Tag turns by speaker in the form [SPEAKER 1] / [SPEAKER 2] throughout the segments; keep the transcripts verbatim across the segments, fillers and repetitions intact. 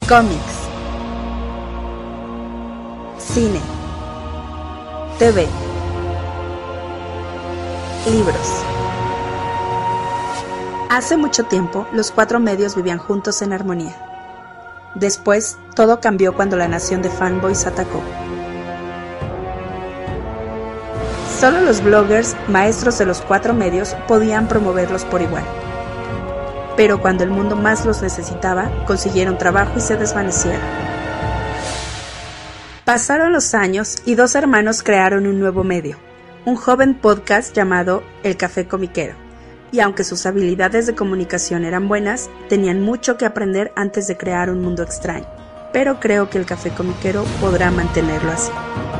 [SPEAKER 1] Cómics, cine, T V, libros. Hace mucho tiempo, los cuatro medios vivían juntos en armonía. Después, todo cambió cuando la nación de fanboys atacó. Solo los bloggers, maestros de los cuatro medios, podían promoverlos por igual. Pero cuando el mundo más los necesitaba, consiguieron trabajo y se desvanecieron. Pasaron los años y dos hermanos crearon un nuevo medio, un joven podcast llamado El Café Comiquero. Y aunque sus habilidades de comunicación eran buenas, tenían mucho que aprender antes de crear un mundo extraño. Pero creo que El Café Comiquero podrá mantenerlo así.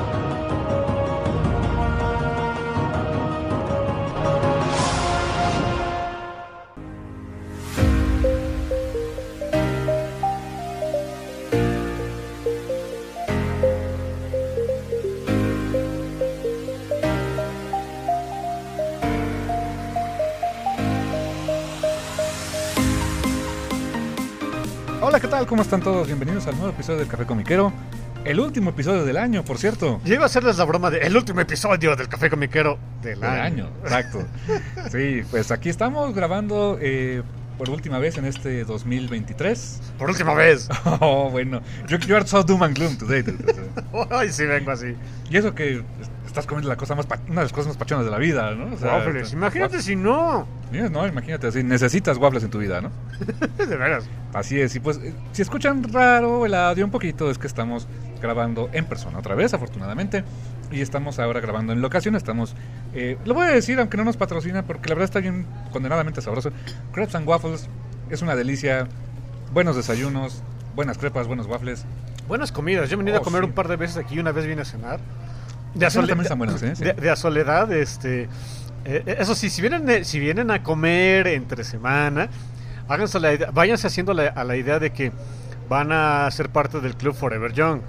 [SPEAKER 2] Hola, ¿qué tal? ¿Cómo están todos? Bienvenidos al nuevo episodio del Café Comiquero. El último episodio del año, por cierto.
[SPEAKER 3] Yo iba a hacerles la broma de el último episodio del Café Comiquero del, del año.
[SPEAKER 2] año. Exacto. Sí, pues aquí estamos grabando eh, por última vez en este dos mil veintitrés.
[SPEAKER 3] Por última vez.
[SPEAKER 2] Oh, bueno. You, you are so doom and gloom today.
[SPEAKER 3] Ay, sí, vengo así.
[SPEAKER 2] Y eso que estás comiendo la cosa más pa- una de las cosas más pachonas de la vida, ¿no? O sea,
[SPEAKER 3] waffles. Imagínate
[SPEAKER 2] waffles.
[SPEAKER 3] si no.
[SPEAKER 2] Mira, no, imagínate así. Necesitas waffles en tu vida, ¿no?
[SPEAKER 3] De veras.
[SPEAKER 2] Así es, y pues si escuchan raro el audio un poquito es que estamos grabando en persona otra vez, afortunadamente, y estamos ahora grabando en locación. Estamos, eh, lo voy a decir aunque no nos patrocina porque la verdad está bien condenadamente sabroso. Crepes and Waffles es una delicia, buenos desayunos, buenas crepas, buenos waffles.
[SPEAKER 3] Buenas comidas, yo he venido
[SPEAKER 2] Oh,
[SPEAKER 3] a comer
[SPEAKER 2] sí.
[SPEAKER 3] un par de veces aquí, una vez vine a cenar. De a,
[SPEAKER 2] Sí,
[SPEAKER 3] sole-
[SPEAKER 2] también están buenas, ¿eh? Sí.
[SPEAKER 3] de, de a soledad, este... Eh, eso sí, si vienen, eh, si vienen a comer entre semana, háganse la idea, váyanse haciendo la, a la idea de que van a ser parte del Club Forever Young.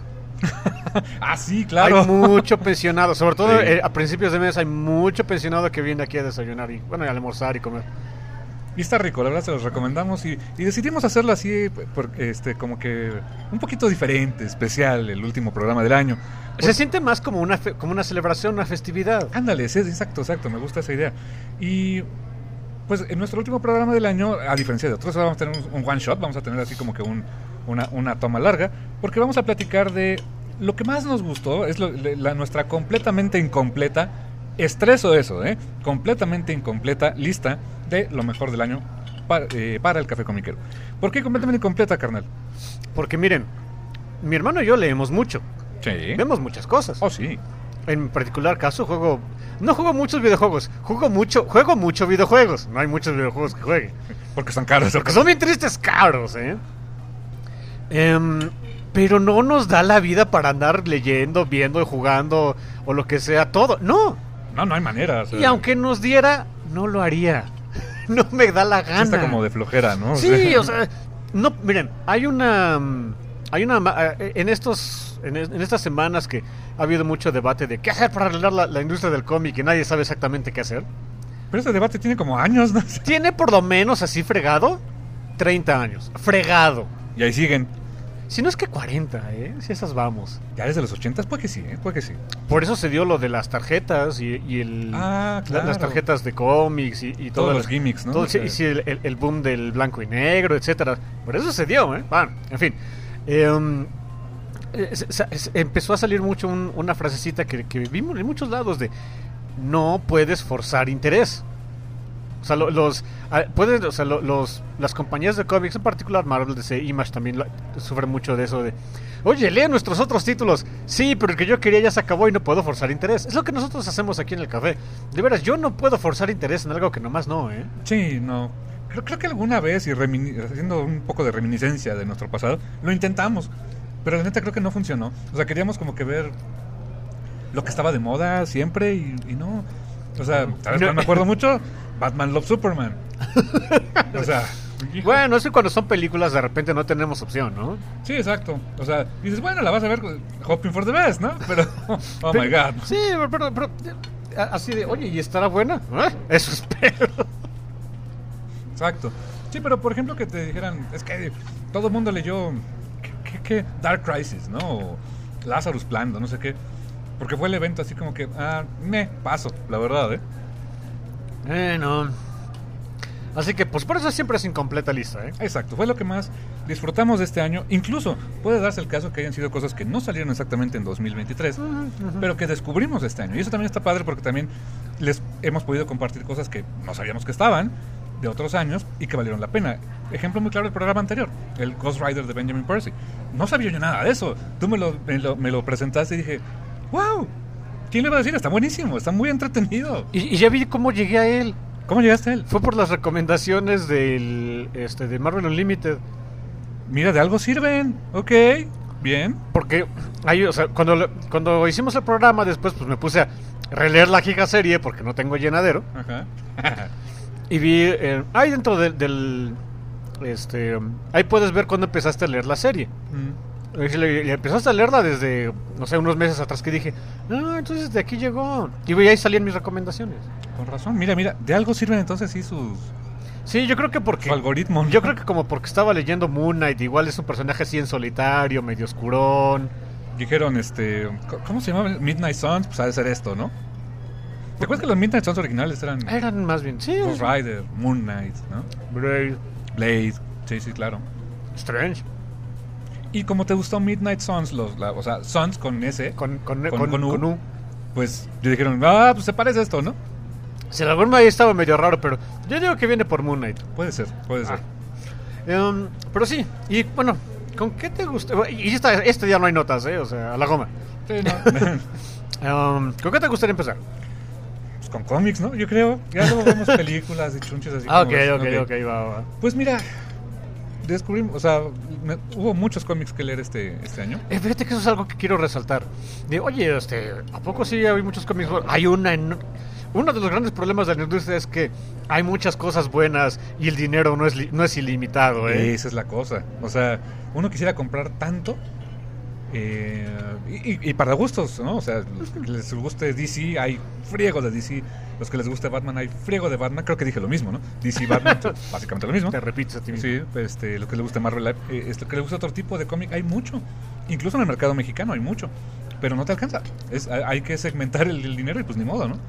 [SPEAKER 2] Ah, sí, claro.
[SPEAKER 3] Hay mucho pensionado, sobre todo
[SPEAKER 2] Sí.
[SPEAKER 3] eh, a principios de mes hay mucho pensionado que viene aquí a desayunar y bueno, y a almorzar y comer.
[SPEAKER 2] Y está rico, la verdad se los recomendamos y, y decidimos hacerlo así, por, este, como que un poquito diferente, especial, el último programa del año.
[SPEAKER 3] Se
[SPEAKER 2] Por-
[SPEAKER 3] siente más como una fe- como una celebración, una festividad.
[SPEAKER 2] Ándale, sí, exacto, exacto, me gusta esa idea. Y pues en nuestro último programa del año, a diferencia de otros, vamos a tener un, un one shot, vamos a tener así como que un, una, una toma larga, porque vamos a platicar de lo que más nos gustó, es lo- la, nuestra completamente incompleta, estreso eso, ¿eh? completamente incompleta lista de lo mejor del año para, eh, para el Café Comiquero. ¿Por qué completamente incompleta, carnal?
[SPEAKER 3] Porque miren, mi hermano y yo leemos mucho,
[SPEAKER 2] Sí.
[SPEAKER 3] vemos muchas cosas.
[SPEAKER 2] Oh, sí.
[SPEAKER 3] En particular caso juego, no juego muchos videojuegos, juego mucho, juego mucho videojuegos. No hay muchos videojuegos que juegue.
[SPEAKER 2] Porque están caros.
[SPEAKER 3] Porque son bien tristes caros, ¿eh? Em, pero no nos da la vida para andar leyendo, viendo, jugando o lo que sea, todo. No.
[SPEAKER 2] No, no hay manera. O sea,
[SPEAKER 3] Y aunque nos diera, no lo haría. No me da la
[SPEAKER 2] sí
[SPEAKER 3] gana.
[SPEAKER 2] está como de flojera, ¿no?
[SPEAKER 3] Sí, o sea, no, miren, hay una, mm, hay una, ma- eh, en estos, en, es- en estas semanas que ha habido mucho debate de qué hacer para arreglar la, la industria del cómic y nadie sabe exactamente qué hacer.
[SPEAKER 2] Pero ese debate tiene como años, ¿no?
[SPEAKER 3] Tiene por lo menos así fregado treinta años, fregado.
[SPEAKER 2] Y ahí siguen.
[SPEAKER 3] Si no es que cuarenta, ¿eh? Si esas vamos.
[SPEAKER 2] Ya desde los ochentas, puede que sí, ¿eh? Puede que sí.
[SPEAKER 3] Por eso se dio lo de las tarjetas y, y el,
[SPEAKER 2] Ah,
[SPEAKER 3] la-
[SPEAKER 2] claro.
[SPEAKER 3] las tarjetas de cómics y, y todo
[SPEAKER 2] Todos
[SPEAKER 3] el-
[SPEAKER 2] los gimmicks, ¿no?
[SPEAKER 3] todo
[SPEAKER 2] O
[SPEAKER 3] el,
[SPEAKER 2] sea,
[SPEAKER 3] y sí, el, el- el boom del blanco y negro, etcétera. Por eso se dio, ¿eh? Bueno, en fin. Em, eh, se- se- se- empezó a salir mucho un- una frasecita que, que vimos en muchos lados de no puedes forzar interés. O sea, lo- los, ah, pueden, o sea, lo- los, las compañías de cómics, en particular Marvel, D C, Image también lo- sufren mucho de eso de, oye, lee nuestros otros títulos. Sí, pero el que yo quería ya se acabó y no puedo forzar interés. Es lo que nosotros hacemos aquí en el café. De veras, yo no puedo forzar interés en algo que nomás no, ¿eh?
[SPEAKER 2] Sí, no. Creo, creo que alguna vez, y remini- haciendo un poco de reminiscencia de nuestro pasado, lo intentamos. Pero la neta creo que no funcionó. O sea, queríamos como que ver lo que estaba de moda siempre y, y no. O sea, ¿sabes
[SPEAKER 3] No.
[SPEAKER 2] cuál me acuerdo mucho? Batman Love Superman. O sea,
[SPEAKER 3] Bueno, es que cuando son películas de repente no tenemos opción, ¿no?
[SPEAKER 2] sí, exacto. O sea, dices, bueno, la vas a ver hoping for the best, ¿no? Pero, oh my God.
[SPEAKER 3] Sí, pero, pero, pero, eh, así de, oye, ¿y estará buena? ¿Eh? Eso espero.
[SPEAKER 2] Exacto. Sí, pero por ejemplo que te dijeran, es que todo el mundo leyó ¿qué, qué? Dark Crisis, ¿no? O Lazarus Plan, no sé qué. Porque fue el evento así como que, ah, me paso, la verdad, ¿eh?
[SPEAKER 3] Eh, no. Así que, pues por eso siempre es incompleta lista, ¿eh?
[SPEAKER 2] Exacto, fue lo que más disfrutamos de este año. Incluso puede darse el caso que hayan sido cosas que no salieron exactamente en dos mil veintitrés, uh-huh, uh-huh. pero que descubrimos este año. Y eso también está padre porque también les hemos podido compartir cosas que no sabíamos que estaban de otros años y que valieron la pena. Ejemplo muy claro del programa anterior, el Ghost Rider de Benjamin Percy. No sabía yo nada de eso. Tú me lo, me lo, me lo presentaste y dije, wow, ¿quién le va a decir? Está buenísimo, está muy entretenido.
[SPEAKER 3] Y, y ya vi cómo llegué a él.
[SPEAKER 2] ¿Cómo llegaste a él?
[SPEAKER 3] Fue por las recomendaciones del este de Marvel Unlimited.
[SPEAKER 2] Mira, de algo sirven. Ok, bien.
[SPEAKER 3] Porque ahí, o sea, cuando, cuando hicimos el programa, después pues me puse a releer la gigaserie porque no tengo llenadero.
[SPEAKER 2] Ajá.
[SPEAKER 3] Y vi, eh, ahí dentro del, del este, um, ahí puedes ver cuando empezaste a leer la serie. Mm. Y, le, y empezaste a leerla desde, no sé, unos meses atrás, que dije, no, entonces de aquí llegó. Y ahí salían mis recomendaciones.
[SPEAKER 2] Con razón, mira, mira, de algo sirven entonces sí sus...
[SPEAKER 3] Sí, yo creo que porque...
[SPEAKER 2] Su algoritmo, ¿no?
[SPEAKER 3] Yo creo que como porque estaba leyendo Moon Knight, igual es un personaje así en solitario, medio oscurón.
[SPEAKER 2] Dijeron, este, ¿cómo se llamaba? Midnight Suns, pues ha de ser esto, ¿no? ¿Te acuerdas que los Midnight Suns originales eran...
[SPEAKER 3] Eran más bien, sí.
[SPEAKER 2] Ghost Rider, Moon Knight, ¿no?
[SPEAKER 3] Blade.
[SPEAKER 2] Blade, sí, sí, claro.
[SPEAKER 3] Strange.
[SPEAKER 2] Y como te gustó Midnight Suns, los, la, o sea, Suns con S,
[SPEAKER 3] con, con, con,
[SPEAKER 2] con,
[SPEAKER 3] con,
[SPEAKER 2] U,
[SPEAKER 3] con U,
[SPEAKER 2] pues yo dijeron, ah, pues se parece a esto, ¿no?
[SPEAKER 3] Si el algoritmo ahí estaba medio raro, pero yo digo que viene por Moon Knight.
[SPEAKER 2] Puede ser, puede ser.
[SPEAKER 3] Ah. Um, pero sí, y bueno, ¿con qué te gusta? Y esta, este ya no hay notas, ¿eh? O sea, a la goma.
[SPEAKER 2] Sí, no.
[SPEAKER 3] um, ¿Con qué te gustaría empezar?
[SPEAKER 2] Pues con cómics, ¿no? Yo creo. Ya luego vemos películas y chunches así.
[SPEAKER 3] Ah,
[SPEAKER 2] como
[SPEAKER 3] ok,
[SPEAKER 2] ves,
[SPEAKER 3] ok,
[SPEAKER 2] okay.
[SPEAKER 3] ok, va, va.
[SPEAKER 2] Pues mira, descubrimos, o sea, me, hubo muchos cómics que leer este, este año.
[SPEAKER 3] Eh, fíjate que eso es algo que quiero resaltar. De, oye, este, ¿a poco sí hay muchos cómics? Hay una... En... Uno de los grandes problemas de la industria es que hay muchas cosas buenas y el dinero no es li- no es ilimitado, ¿eh?
[SPEAKER 2] Esa es la cosa. O sea, uno quisiera comprar tanto eh, y, y para gustos, ¿no? O sea, los que les guste D C, hay friego de D C. Los que les guste Batman, hay friego de Batman. Creo que dije lo mismo, ¿no? D C, Batman, básicamente lo mismo.
[SPEAKER 3] Te repites a ti mismo.
[SPEAKER 2] Sí, este, lo que les guste Marvel, eh, este, lo que les guste otro tipo de cómic, hay mucho. Incluso en el mercado mexicano hay mucho. Pero no te alcanza. Es, hay que segmentar el, el dinero y pues ni modo, ¿no?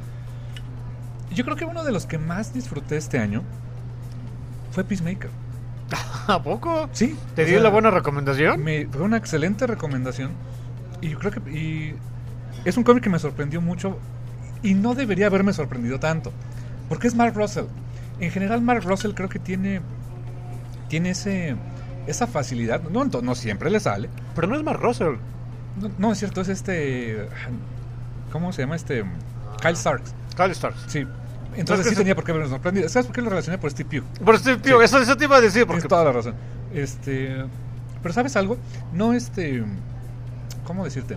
[SPEAKER 2] Yo creo que uno de los que más disfruté este año fue Peacemaker.
[SPEAKER 3] ¿A poco?
[SPEAKER 2] Sí.
[SPEAKER 3] ¿Te dio la buena recomendación?
[SPEAKER 2] Me, fue una excelente recomendación. Y yo creo que y es un cómic que me sorprendió mucho. Y no debería haberme sorprendido tanto. Porque es Mark Russell. En general, Mark Russell creo que tiene Tiene ese esa facilidad. No, no siempre le sale.
[SPEAKER 3] Pero no es Mark Russell.
[SPEAKER 2] No, no es cierto, es este... ¿Cómo se llama este? Kyle Starks.
[SPEAKER 3] Kyle Starks.
[SPEAKER 2] Sí. Entonces sí tenía por qué haberme sorprendido. ¿Sabes por qué lo relacioné? Por Steve Pugh.
[SPEAKER 3] Por Steve Pugh, sí. eso, eso te iba a decir. Porque...
[SPEAKER 2] Tienes toda la razón. Este, pero ¿sabes algo? No este... ¿Cómo decirte?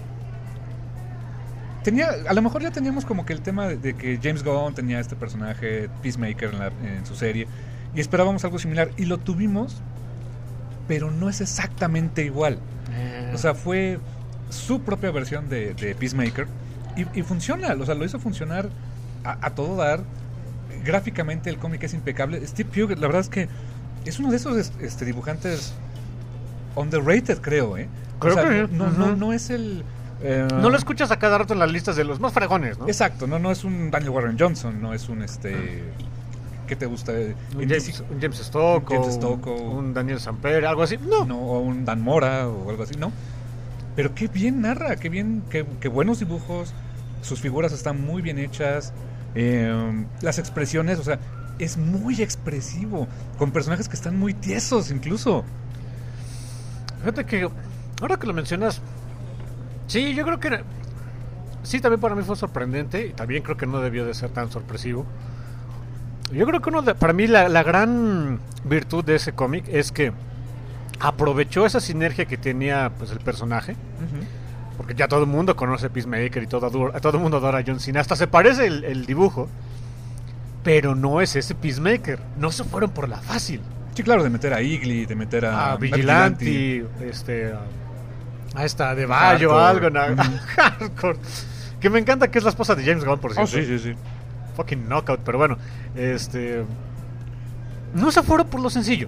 [SPEAKER 2] Tenía, a lo mejor ya teníamos como que el tema de, de que James Gunn tenía este personaje Peacemaker en, la, en su serie y esperábamos algo similar y lo tuvimos, pero no es exactamente igual. Eh. O sea, fue su propia versión de, de Peacemaker y, y funciona, o sea, lo hizo funcionar a, a todo dar. Gráficamente el cómic es impecable. Steve Pugh, la verdad es que es uno de esos este, dibujantes underrated, creo, ¿eh?
[SPEAKER 3] Creo
[SPEAKER 2] o sea,
[SPEAKER 3] que
[SPEAKER 2] no, uh-huh. no, no es el...
[SPEAKER 3] Eh, no lo escuchas a cada rato en las listas de los más fregones, ¿no?
[SPEAKER 2] Exacto, no, no es un Daniel Warren Johnson, no es un este... ¿Qué te gusta?
[SPEAKER 3] Un James, un James Stocco,
[SPEAKER 2] un, James Stocco,
[SPEAKER 3] un Daniel Samper, algo así. No.
[SPEAKER 2] no, o un Dan Mora o algo así, no. Pero qué bien narra, qué bien, qué, qué buenos dibujos, sus figuras están muy bien hechas. Eh, las expresiones, o sea, es muy expresivo, con personajes que están muy tiesos incluso.
[SPEAKER 3] Fíjate que ahora que lo mencionas, sí, yo creo que sí, también para mí fue sorprendente y también creo que no debió de ser tan sorpresivo. Yo creo que uno de, para mí la, la gran virtud de ese cómic es que aprovechó esa sinergia que tenía pues el personaje. Uh-huh. Porque ya todo el mundo conoce Peacemaker y todo, todo el mundo adora a John Cena. Hasta se parece el, el dibujo. Pero no es ese Peacemaker. No se fueron por la fácil.
[SPEAKER 2] Sí, claro, de meter a Igli, de meter a...
[SPEAKER 3] A Vigilante, Vigilante. este... A, a esta de Bayo, algo. Na, mm. Hardcore. Que me encanta que es la esposa de James Gunn, por cierto.
[SPEAKER 2] Oh, sí, sí, sí.
[SPEAKER 3] Fucking knockout, pero bueno. Este... No se fueron por lo sencillo.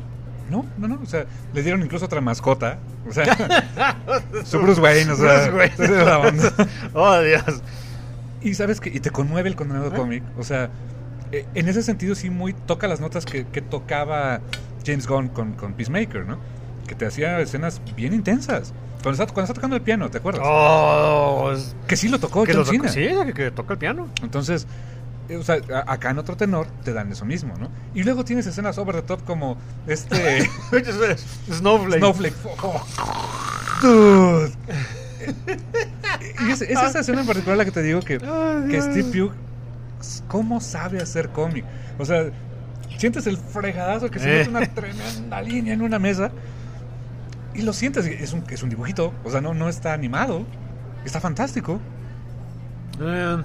[SPEAKER 2] No, no, no, o sea, le dieron incluso otra mascota, o sea, su Bruce Wayne, o sea,
[SPEAKER 3] Bruce Wayne.
[SPEAKER 2] la onda.
[SPEAKER 3] Oh, Dios.
[SPEAKER 2] Y sabes que, y te conmueve el condenado
[SPEAKER 3] ¿Eh?
[SPEAKER 2] cómic, o sea, eh, en ese sentido sí muy toca las notas que, que tocaba James Gunn con, con Peacemaker, ¿no? Que te hacía escenas bien intensas. Cuando está, cuando está tocando el piano, ¿te acuerdas?
[SPEAKER 3] Oh, es-
[SPEAKER 2] Que sí lo tocó
[SPEAKER 3] que
[SPEAKER 2] John
[SPEAKER 3] lo toca-
[SPEAKER 2] Cena.
[SPEAKER 3] sí, que, que toca el piano.
[SPEAKER 2] Entonces, eh, o sea, a- acá en otro tenor te dan eso mismo, ¿no? Y luego tienes escenas over the top como este
[SPEAKER 3] Snowflake.
[SPEAKER 2] Snowflake. Oh, dude. Y es, es esa escena en particular la que te digo que,
[SPEAKER 3] Ay,
[SPEAKER 2] que
[SPEAKER 3] Dios.
[SPEAKER 2] Steve Pugh, ¿cómo sabe hacer cómic? O sea, sientes el fregadazo que se
[SPEAKER 3] Eh.
[SPEAKER 2] mete una tremenda línea en una mesa y lo sientes, es un, es un dibujito, o sea, no, no está animado, está fantástico.
[SPEAKER 3] Eh,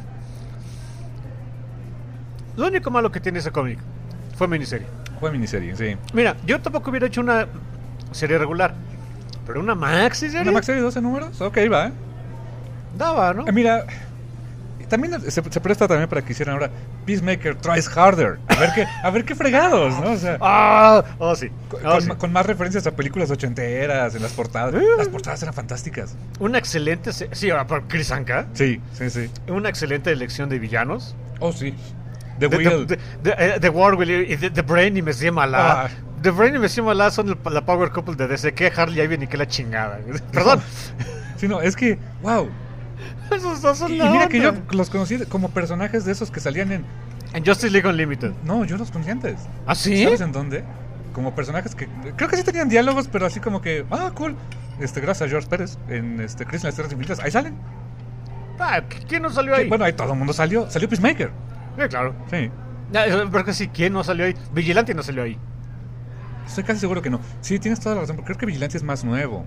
[SPEAKER 3] lo único malo que tiene ese cómic fue miniserie.
[SPEAKER 2] Fue miniserie, sí.
[SPEAKER 3] Mira, yo tampoco hubiera hecho una serie regular, pero una maxi serie
[SPEAKER 2] ¿Una Max de doce números? Ok, va. ¿eh?
[SPEAKER 3] daba, ¿no?
[SPEAKER 2] Eh, Mira, también se, se presta también para que hicieran ahora Peacemaker Tries Harder. A ver qué, a ver qué fregados, ¿no? O sea,
[SPEAKER 3] Ah, oh sí.
[SPEAKER 2] con,
[SPEAKER 3] Oh,
[SPEAKER 2] con
[SPEAKER 3] sí.
[SPEAKER 2] ma- con más referencias a películas ochenteras en las portadas.
[SPEAKER 3] Eh.
[SPEAKER 2] Las portadas eran fantásticas.
[SPEAKER 3] Una excelente, se- sí, ahora por Chris Anka,
[SPEAKER 2] Sí, sí, sí.
[SPEAKER 3] una excelente elección de villanos.
[SPEAKER 2] Oh, sí. The
[SPEAKER 3] The,
[SPEAKER 2] Wheel.
[SPEAKER 3] the, the, eh, The War Wheel y The, the Brain y Messi Malá.
[SPEAKER 2] Ah.
[SPEAKER 3] The Brain y Messi Malá son el- la power couple de D C. Que Harley Ivy y que la chingada. Perdón.
[SPEAKER 2] Sí, no, es que, wow.
[SPEAKER 3] Esos dos son
[SPEAKER 2] Y, y
[SPEAKER 3] la
[SPEAKER 2] mira que yo
[SPEAKER 3] onda.
[SPEAKER 2] los conocí como personajes de esos que salían en...
[SPEAKER 3] En Justice League Unlimited.
[SPEAKER 2] No, yo los conocí antes.
[SPEAKER 3] ¿Ah, sí?
[SPEAKER 2] ¿Sabes en dónde? Como personajes que... Creo que sí tenían diálogos, pero así como que... Ah, cool. Este, gracias a George Pérez en este, Crisis en las Tierras Infinitas. Ahí salen.
[SPEAKER 3] Ah, ¿quién no salió ahí?
[SPEAKER 2] Sí, bueno, ahí todo el mundo salió. Salió Peacemaker.
[SPEAKER 3] Sí, claro.
[SPEAKER 2] Sí.
[SPEAKER 3] Ya, eh, pero que sí, ¿quién no salió ahí? Vigilante no salió ahí.
[SPEAKER 2] Estoy casi seguro que no. Sí, tienes toda la razón, porque creo que Vigilante es más nuevo.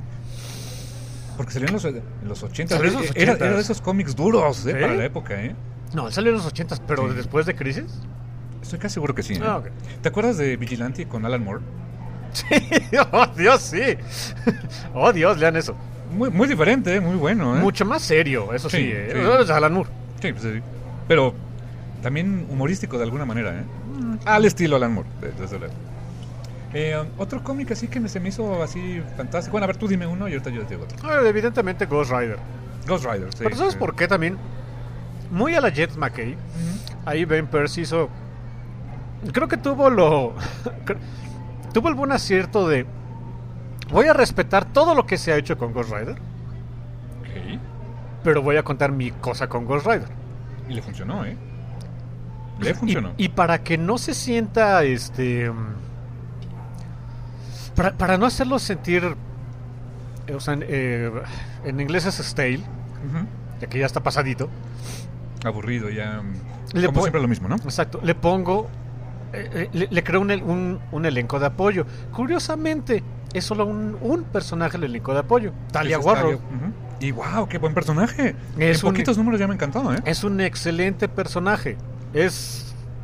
[SPEAKER 2] Porque salió en los, en los ochenta.
[SPEAKER 3] Salió en los
[SPEAKER 2] Era,
[SPEAKER 3] ochentas.
[SPEAKER 2] era de esos cómics duros, ¿eh?
[SPEAKER 3] ¿Sí?
[SPEAKER 2] Para la época, ¿eh?
[SPEAKER 3] No, él salió en los ochentas, pero
[SPEAKER 2] Sí.
[SPEAKER 3] después de Crisis.
[SPEAKER 2] Estoy casi seguro que sí. ¿eh?
[SPEAKER 3] Ah, ok.
[SPEAKER 2] ¿Te acuerdas de Vigilante con Alan Moore?
[SPEAKER 3] Sí, oh Dios, sí. Oh Dios, lean eso.
[SPEAKER 2] Muy, muy diferente, ¿eh? Muy bueno, ¿eh?
[SPEAKER 3] Mucho más serio, eso sí.
[SPEAKER 2] Sí,
[SPEAKER 3] eh.
[SPEAKER 2] sí.
[SPEAKER 3] Es Alan Moore.
[SPEAKER 2] Sí, pues sí. Pero también humorístico de alguna manera, ¿eh? Al estilo Alan Moore, de- desde luego. Eh, um, otro cómic así que me, se me hizo así fantástico. Bueno, a ver, tú dime uno y ahorita yo te digo otro.
[SPEAKER 3] Ah, evidentemente Ghost Rider.
[SPEAKER 2] Ghost Rider, sí.
[SPEAKER 3] Pero ¿sabes
[SPEAKER 2] sí.
[SPEAKER 3] por qué también? Muy a la Jet McKay.
[SPEAKER 2] Ujú.
[SPEAKER 3] Ahí Ben Percy hizo. Creo que tuvo lo. tuvo el buen acierto de. Voy a respetar todo lo que se ha hecho con Ghost Rider,
[SPEAKER 2] Ok.
[SPEAKER 3] pero voy a contar mi cosa con Ghost Rider.
[SPEAKER 2] Y le funcionó, ¿eh? Le funcionó.
[SPEAKER 3] Y, y para que no se sienta este. mm, Para, para no hacerlo sentir. eh, O sea, en, eh, en inglés es stale,
[SPEAKER 2] Ujú.
[SPEAKER 3] ya que ya está pasadito.
[SPEAKER 2] Aburrido, ya.
[SPEAKER 3] Le
[SPEAKER 2] como
[SPEAKER 3] pon-
[SPEAKER 2] siempre lo mismo, ¿no?
[SPEAKER 3] Exacto, le pongo. eh, eh, le, le creo un, el- un, un elenco de apoyo. Curiosamente, es solo un, un personaje el elenco de apoyo: Talia
[SPEAKER 2] Ese es
[SPEAKER 3] Warrow.
[SPEAKER 2] Talia, ujú. Y wow, qué buen personaje.
[SPEAKER 3] Es
[SPEAKER 2] en
[SPEAKER 3] un-
[SPEAKER 2] poquitos números ya me encantó, ¿eh?
[SPEAKER 3] Es un excelente personaje. Es.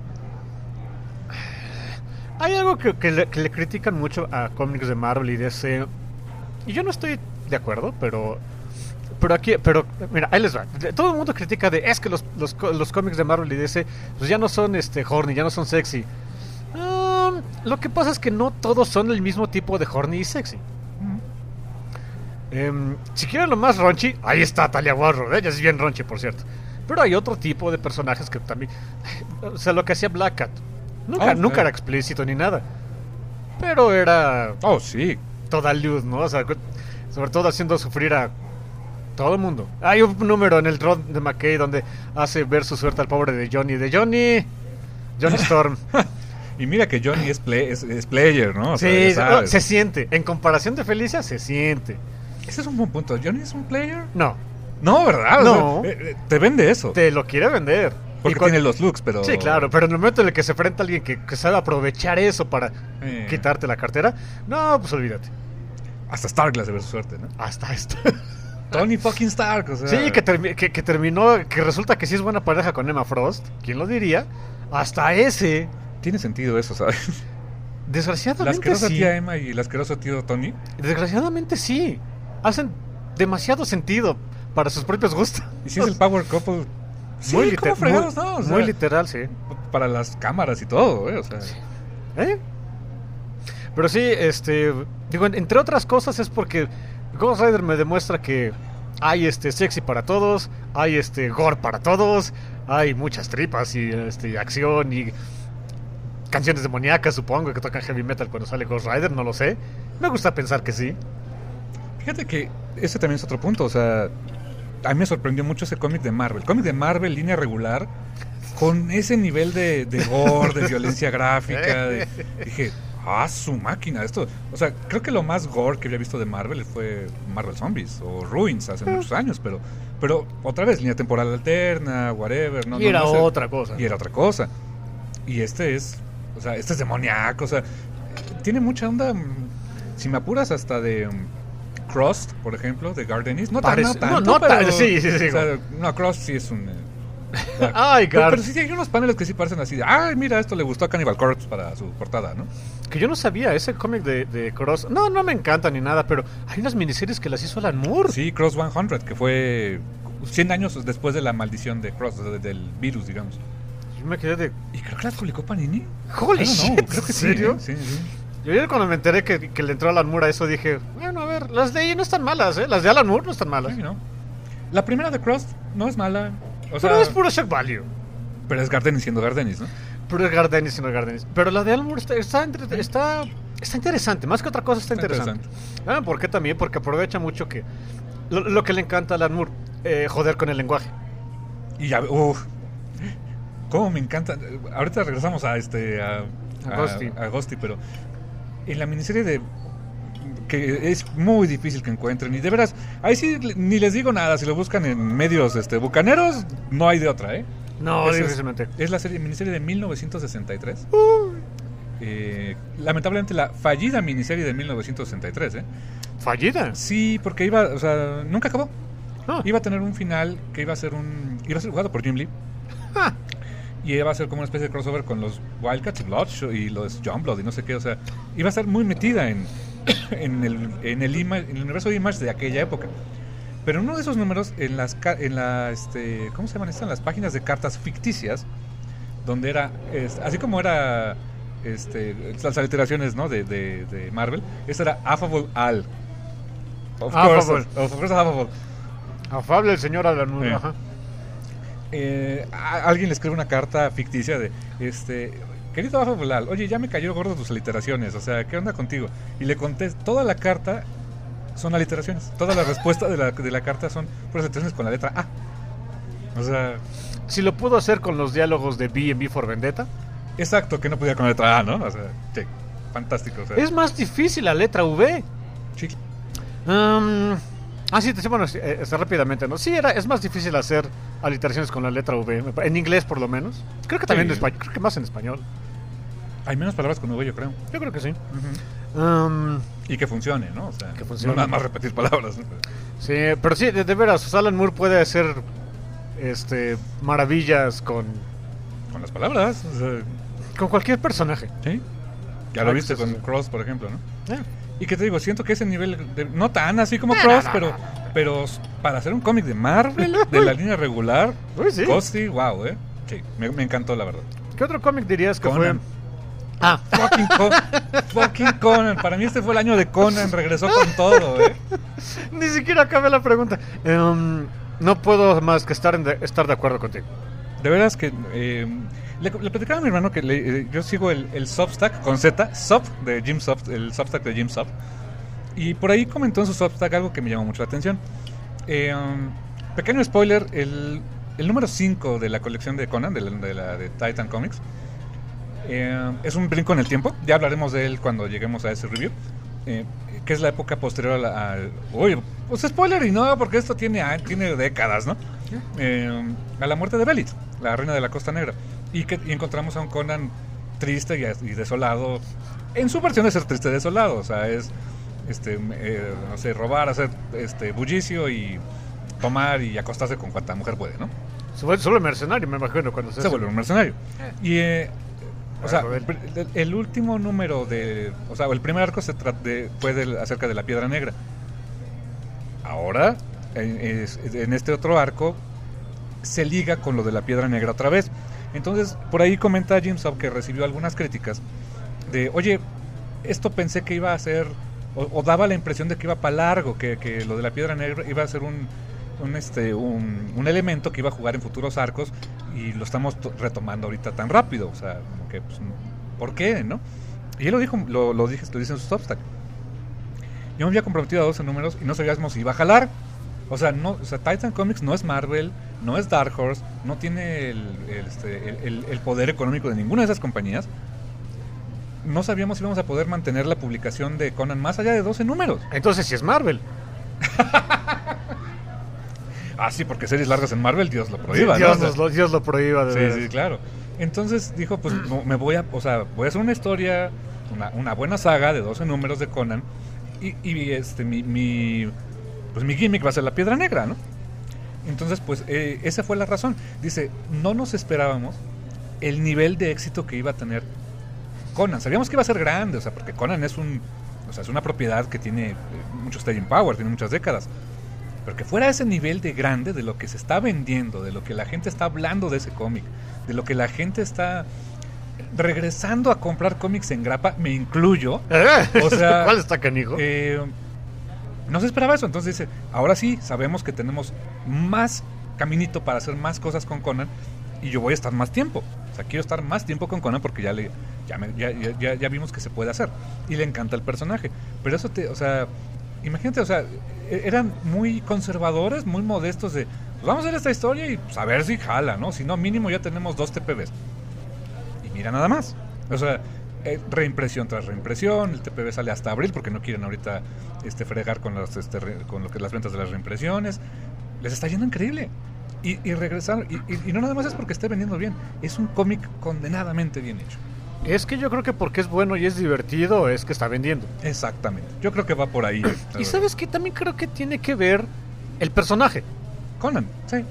[SPEAKER 3] Hay algo que, que le, que le critican mucho a cómics de Marvel y D C. Y yo no estoy de acuerdo, pero. Pero aquí, pero mira, ahí les va. Todo el mundo critica de es que los, los, co- los cómics de Marvel y D C pues ya no son este horny, ya no son sexy. Um, lo que pasa es que no todos son el mismo tipo de horny y sexy.
[SPEAKER 2] Ujú.
[SPEAKER 3] Em, si quieren lo más raunchy, ahí está Talia Warrow. Ella es bien raunchy, por cierto. Pero hay otro tipo de personajes que también. O sea, lo que hacía Black Cat. Nunca,
[SPEAKER 2] Oh,
[SPEAKER 3] nunca
[SPEAKER 2] sí.
[SPEAKER 3] era explícito ni nada. Pero era
[SPEAKER 2] Oh, sí.
[SPEAKER 3] toda luz, ¿no? O sea, cu- sobre todo haciendo sufrir a todo el mundo. Hay un número en el Ron de McKay donde hace ver su suerte al pobre de Johnny. De Johnny. Johnny Storm.
[SPEAKER 2] Y mira que Johnny es, play- es, es player, ¿no? O sea,
[SPEAKER 3] Sí,
[SPEAKER 2] ya sabes.
[SPEAKER 3] se siente. En comparación de Felicia, se siente.
[SPEAKER 2] Ese es un buen punto. ¿Johnny es un player?
[SPEAKER 3] No,
[SPEAKER 2] No, ¿verdad? O
[SPEAKER 3] No.
[SPEAKER 2] sea, eh, eh, te vende eso.
[SPEAKER 3] te lo quiere vender.
[SPEAKER 2] Porque
[SPEAKER 3] Y cuan-
[SPEAKER 2] tiene los looks, pero...
[SPEAKER 3] Sí, claro, pero en el momento en el que se enfrenta a alguien que, que sabe aprovechar eso para
[SPEAKER 2] Eh.
[SPEAKER 3] quitarte la cartera, no, pues olvídate.
[SPEAKER 2] Hasta Stark le hace ver su suerte, ¿no?
[SPEAKER 3] Hasta esto.
[SPEAKER 2] Tony fucking Stark, o sea...
[SPEAKER 3] Sí, que, termi- que, que terminó, que resulta que sí es buena pareja con Emma Frost. ¿Quién lo diría? Hasta ese.
[SPEAKER 2] Tiene sentido eso, ¿sabes? La
[SPEAKER 3] Desgraciadamente
[SPEAKER 2] asquerosa
[SPEAKER 3] sí.
[SPEAKER 2] tía Emma y el asqueroso tío Tony.
[SPEAKER 3] Desgraciadamente sí. Hacen demasiado sentido para sus propios gustos.
[SPEAKER 2] Y si es el power couple... Sí,
[SPEAKER 3] muy,
[SPEAKER 2] ¿cómo
[SPEAKER 3] liter-
[SPEAKER 2] fregados,
[SPEAKER 3] muy-
[SPEAKER 2] no? O sea,
[SPEAKER 3] muy literal, sí.
[SPEAKER 2] para las cámaras y todo, ¿eh? O sea...
[SPEAKER 3] ¿Eh? Pero sí, este, digo, entre otras cosas es porque Ghost Rider me demuestra que hay este sexy para todos, hay este gore para todos, hay muchas tripas y este acción y canciones demoníacas, supongo que tocan heavy metal cuando sale Ghost Rider, no lo sé. Me gusta pensar que sí.
[SPEAKER 2] Fíjate que ese también es otro punto, o sea, a mí me sorprendió mucho ese cómic de Marvel. Cómic de Marvel, línea regular, con ese nivel de, de gore, de violencia gráfica. De, dije, ah, su máquina, esto. O sea, creo que lo más gore que había visto de Marvel fue Marvel Zombies o Ruins hace muchos años, pero pero otra vez, línea temporal alterna, whatever. No,
[SPEAKER 3] y
[SPEAKER 2] no,
[SPEAKER 3] era
[SPEAKER 2] no,
[SPEAKER 3] otra cosa.
[SPEAKER 2] Y era otra cosa. Y este es, o sea, este es demoníaco, o sea, tiene mucha onda, si me apuras, hasta de um, Crossed, por ejemplo, de Gardenis. No, tan, no tanto,
[SPEAKER 3] no, no
[SPEAKER 2] pero,
[SPEAKER 3] tan, sí, sí, sí.
[SPEAKER 2] O sea, no, Crossed sí es un... Eh,
[SPEAKER 3] Ay,
[SPEAKER 2] pero, pero sí hay unos paneles que sí parecen así de, ay, mira, esto le gustó a Cannibal Corpse para su portada, ¿no?
[SPEAKER 3] Que yo no sabía, ese cómic de, de Cross, no, no me encanta ni nada, pero hay unas miniseries que las hizo Alan Moore.
[SPEAKER 2] Sí, Cross cien, que fue cien años después de la maldición de Cross, de, del virus, digamos.
[SPEAKER 3] Yo me quedé de...
[SPEAKER 2] Y creo que las publicó Panini.
[SPEAKER 3] Holy shit,
[SPEAKER 2] creo que
[SPEAKER 3] ¿en serio?
[SPEAKER 2] Sí, sí, sí.
[SPEAKER 3] Yo ayer cuando me enteré que, que le entró a Alan Moore a eso dije, bueno, a ver, las de ahí no están malas, ¿eh? Las de Alan Moore no están malas.
[SPEAKER 2] Sí, ¿no? La primera de Cross no es mala. O
[SPEAKER 3] pero
[SPEAKER 2] sea,
[SPEAKER 3] es puro shock value.
[SPEAKER 2] Pero es Gardenis siendo Gardenis, ¿no?
[SPEAKER 3] Pero es Gardenis siendo Gardenis. Pero la de Alan Moore está, está, entre, está, está interesante, más que otra cosa está, está interesante. interesante. ¿Ah, ¿Por qué también? Porque aprovecha mucho que lo, lo que le encanta a Alan Moore, eh, joder con el lenguaje.
[SPEAKER 2] Y ya, uff, cómo me encanta. Ahorita regresamos a este a, a, Ghosty. a, a Ghosty, pero en la miniserie de que es muy difícil que encuentren, y de veras, ahí sí ni les digo nada, si lo buscan en medios este bucaneros, no hay de otra, ¿eh?
[SPEAKER 3] No,
[SPEAKER 2] es,
[SPEAKER 3] difícilmente.
[SPEAKER 2] Es, es la serie, miniserie de mil novecientos sesenta y tres. Uh. Eh, lamentablemente la fallida miniserie de mil novecientos sesenta y tres, ¿eh?
[SPEAKER 3] ¿Fallida?
[SPEAKER 2] Sí, porque iba, o sea, nunca acabó.
[SPEAKER 3] Ah.
[SPEAKER 2] Iba a tener un final que iba a ser un iba a ser jugado por Jim Lee.
[SPEAKER 3] Ah.
[SPEAKER 2] Y iba a ser como una especie de crossover con los Wildcats y Bloodshot y los Youngblood y no sé qué, o sea, iba a estar muy metida en en el en el, ima, en el universo de Image de aquella época. Pero en uno de esos números, en las en la este ¿cómo se llaman estas? En las páginas de cartas ficticias, donde era es, así como era este las aliteraciones, ¿no? de, de, de Marvel, esta era Affable Al. Of
[SPEAKER 3] Affable.
[SPEAKER 2] course, of course Affable.
[SPEAKER 3] Afable el señor Alan Moore,
[SPEAKER 2] eh.
[SPEAKER 3] ajá.
[SPEAKER 2] Eh, a, alguien le escribe una carta ficticia de este querido Affable Al, oye, ya me cayó gordo tus aliteraciones, o sea, ¿qué onda contigo? Y le contesto, toda la carta son aliteraciones. Toda la respuesta de la, de la carta son puras aliteraciones con la letra A. O sea...
[SPEAKER 3] Si lo pudo hacer con los diálogos de V en V for Vendetta.
[SPEAKER 2] Exacto, que no podía con la letra A, ¿no? O sea, sí, fantástico. O sea.
[SPEAKER 3] Es más difícil la letra V.
[SPEAKER 2] Sí.
[SPEAKER 3] Um, ah, sí, bueno, eh, está rápidamente, ¿no? Sí, era, es más difícil hacer aliteraciones con la letra V. En inglés, por lo menos. Creo que también sí. En español. Creo que más en español.
[SPEAKER 2] Hay menos palabras con V, yo creo.
[SPEAKER 3] Yo creo que sí.
[SPEAKER 2] Uh-huh. Um, y que funcione, ¿no? O sea,
[SPEAKER 3] que funcione.
[SPEAKER 2] No nada más repetir palabras, ¿no?
[SPEAKER 3] Sí, pero sí, de, de veras, Alan Moore puede hacer este maravillas con...
[SPEAKER 2] Con las palabras. O sea,
[SPEAKER 3] con cualquier personaje.
[SPEAKER 2] Sí. Ya lo viste con Cross, por ejemplo, ¿no?
[SPEAKER 3] Yeah.
[SPEAKER 2] Y que te digo, siento que ese nivel, de, no tan así como Cross, no, no, pero, no, no. pero para hacer un cómic de Marvel, de la línea regular,
[SPEAKER 3] Uy, sí.
[SPEAKER 2] Ghosty, wow, ¿eh? Sí, me, me encantó, la verdad.
[SPEAKER 3] ¿Qué otro cómic dirías que
[SPEAKER 2] Conan.
[SPEAKER 3] fue...?
[SPEAKER 2] Ah, fucking, Con, fucking Conan. Para mí este fue el año de Conan. Regresó con todo, ¿eh?
[SPEAKER 3] Ni siquiera acabé la pregunta. Um, no puedo más que estar, en de, estar de acuerdo contigo.
[SPEAKER 2] De veras que... Eh, le, le platicaba a mi hermano que le, eh, yo sigo el, el Substack con Z, Sub, de Jim Sub, el Substack de Jim Sub. Y por ahí comentó en su Substack algo que me llamó mucho la atención. Eh, um, pequeño spoiler, el, el número cinco de la colección de Conan, de la de, la, de Titan Comics, Eh, es un brinco en el tiempo. Ya hablaremos de él cuando lleguemos a ese review, eh, que es la época posterior a la... A, uy, pues spoiler y no, porque esto tiene, tiene décadas, ¿no? Eh, a la muerte de Belit, la reina de la Costa Negra. Y que y encontramos a un Conan triste y, y desolado, en su versión de ser triste y desolado. O sea, es, este, eh, no sé, robar, hacer este bullicio y tomar y acostarse con cuanta mujer puede, ¿no?
[SPEAKER 3] Se vuelve solo mercenario, me imagino, cuando se...
[SPEAKER 2] Se vuelve un mercenario. Y... Eh, O sea, el, el último número de... O sea, el primer arco se trata de, fue de, acerca de la Piedra Negra. Ahora, en, en este otro arco, se liga con lo de la Piedra Negra otra vez. Entonces, por ahí comenta Jim Sub que recibió algunas críticas de, oye, esto pensé que iba a ser, o, o daba la impresión de que iba para largo, que, que lo de la Piedra Negra iba a ser un, un, este, un, un elemento que iba a jugar en futuros arcos, y lo estamos to- retomando ahorita tan rápido, o sea, como que, pues, ¿por qué, no? Y él lo dijo, lo, lo, dije, lo dice en su Substack. Yo me había comprometido a doce números y no sabíamos si iba a jalar. O sea, no, o sea, Titan Comics no es Marvel, no es Dark Horse, no tiene el, el, este, el, el, el poder económico de ninguna de esas compañías. No sabíamos si íbamos a poder mantener la publicación de Conan más allá de doce números.
[SPEAKER 3] Entonces, si es Marvel.
[SPEAKER 2] Ah, sí, porque series largas en Marvel, Dios lo prohíba,
[SPEAKER 3] Dios,
[SPEAKER 2] ¿no? O sea,
[SPEAKER 3] nos lo, Dios lo prohíba. De
[SPEAKER 2] sí,
[SPEAKER 3] veras.
[SPEAKER 2] sí, claro. Entonces dijo, pues no, me voy a, o sea, voy a hacer una historia, una, una buena saga de doce números de Conan, y, y este, mi, mi, pues mi gimmick va a ser la Piedra Negra, ¿no? Entonces, pues, eh, esa fue la razón. Dice, no nos esperábamos el nivel de éxito que iba a tener Conan. Sabíamos que iba a ser grande, o sea, porque Conan es un, o sea, es una propiedad que tiene eh, mucho staying power, tiene muchas décadas. Pero que fuera ese nivel de grande, de lo que se está vendiendo, de lo que la gente está hablando de ese cómic, de lo que la gente está regresando a comprar cómics en grapa, me incluyo. O sea,
[SPEAKER 3] ¿cuál está canijo?
[SPEAKER 2] Eh, no se esperaba eso. Entonces dice, ahora sí, sabemos que tenemos más caminito para hacer más cosas con Conan, y yo voy a estar más tiempo. O sea, quiero estar más tiempo con Conan porque ya le ya, me, ya, ya, ya vimos que se puede hacer. Y le encanta el personaje. Pero eso te, o sea, imagínate, o sea, eran muy conservadores, muy modestos de, pues vamos a hacer esta historia y pues, a ver si jala, ¿no? Si no, mínimo ya tenemos dos T P Bs. Y mira nada más. O sea, eh, reimpresión tras reimpresión, el T P B sale hasta abril porque no quieren ahorita este fregar con las este, re, con lo que las ventas de las reimpresiones. Les está yendo increíble. Y, y regresaron, y, y, y no nada más es porque esté vendiendo bien, es un cómic condenadamente bien hecho.
[SPEAKER 3] Es que yo creo que porque es bueno y es divertido es que está vendiendo.
[SPEAKER 2] Exactamente. Yo creo que va por ahí.
[SPEAKER 3] Y sabes que también creo que tiene que ver el personaje.
[SPEAKER 2] Conan, sí.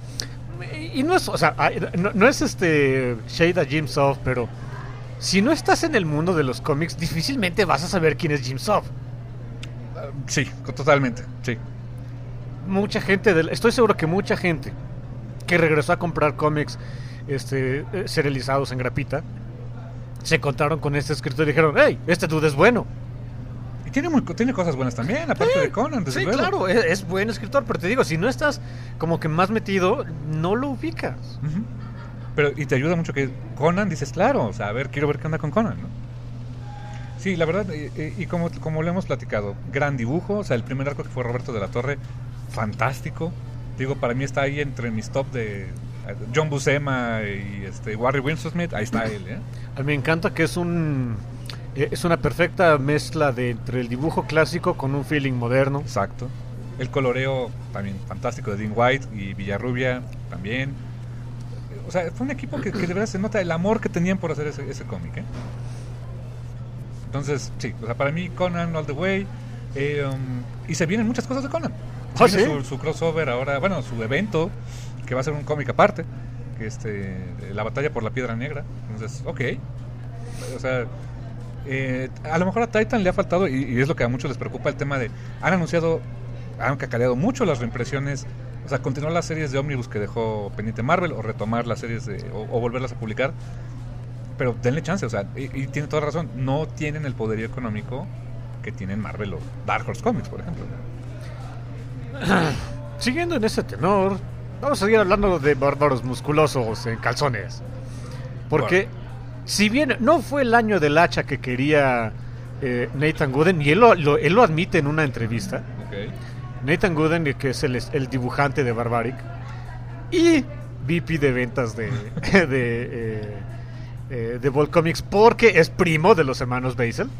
[SPEAKER 3] Y no es, o sea, no, no es este shade a Jim Soft, pero si no estás en el mundo de los cómics, difícilmente vas a saber quién es Jim Soft.
[SPEAKER 2] Uh, sí, totalmente, sí.
[SPEAKER 3] Mucha gente, de, estoy seguro que mucha gente que regresó a comprar cómics este, serializados en grapita, se encontraron con este escritor y dijeron, hey, este dude es bueno.
[SPEAKER 2] Y tiene, muy, tiene cosas buenas también, aparte
[SPEAKER 3] sí,
[SPEAKER 2] de Conan, desde
[SPEAKER 3] sí,
[SPEAKER 2] luego.
[SPEAKER 3] claro, es, es buen escritor, pero te digo, si no estás como que más metido, no lo ubicas.
[SPEAKER 2] Uh-huh. Pero, y te ayuda mucho que Conan, dices, claro, o sea, a ver, quiero ver qué onda con Conan, ¿no? Sí, la verdad, y, y como, como lo hemos platicado, gran dibujo, o sea, el primer arco que fue Roberto de la Torre, fantástico. Digo, para mí está ahí entre mis top de John Buscema y este Wally Winston Smith, ahí está él, ¿eh?
[SPEAKER 3] A mí me encanta que es un es una perfecta mezcla de entre el dibujo clásico con un feeling moderno.
[SPEAKER 2] Exacto. El coloreo también fantástico de Dean White y Villarrubia también. O sea, fue un equipo que, que de verdad se nota el amor que tenían por hacer ese, ese cómic, ¿eh? Entonces, sí, o sea, para mí Conan all the way. Eh, um, y se vienen muchas cosas de Conan.
[SPEAKER 3] ¿Ah,
[SPEAKER 2] Tiene
[SPEAKER 3] sí?
[SPEAKER 2] su, su crossover ahora, bueno, su evento, que va a ser un cómic aparte, que este, la batalla por la Piedra Negra. Entonces, ok. O sea, eh, a lo mejor a Titan le ha faltado, y, y es lo que a muchos les preocupa, el tema de, han anunciado, han cacareado mucho las reimpresiones, o sea, continuar las series de Omnibus que dejó pendiente Marvel, o retomar las series de, o, o volverlas a publicar, pero denle chance, o sea, y, y tiene toda razón, no tienen el poderío económico que tienen Marvel o Dark Horse Comics, por ejemplo.
[SPEAKER 3] Siguiendo en ese tenor, vamos a seguir hablando de bárbaros musculosos en calzones. Porque bueno, si bien no fue el año del hacha que quería eh, Nathan Gooden, y él lo, lo, él lo admite en una entrevista,
[SPEAKER 2] okay.
[SPEAKER 3] Nathan Gooden, que es el, el dibujante de Barbaric y V P de ventas de de, eh, eh, de Bolt Comics, porque es primo de los hermanos Basel.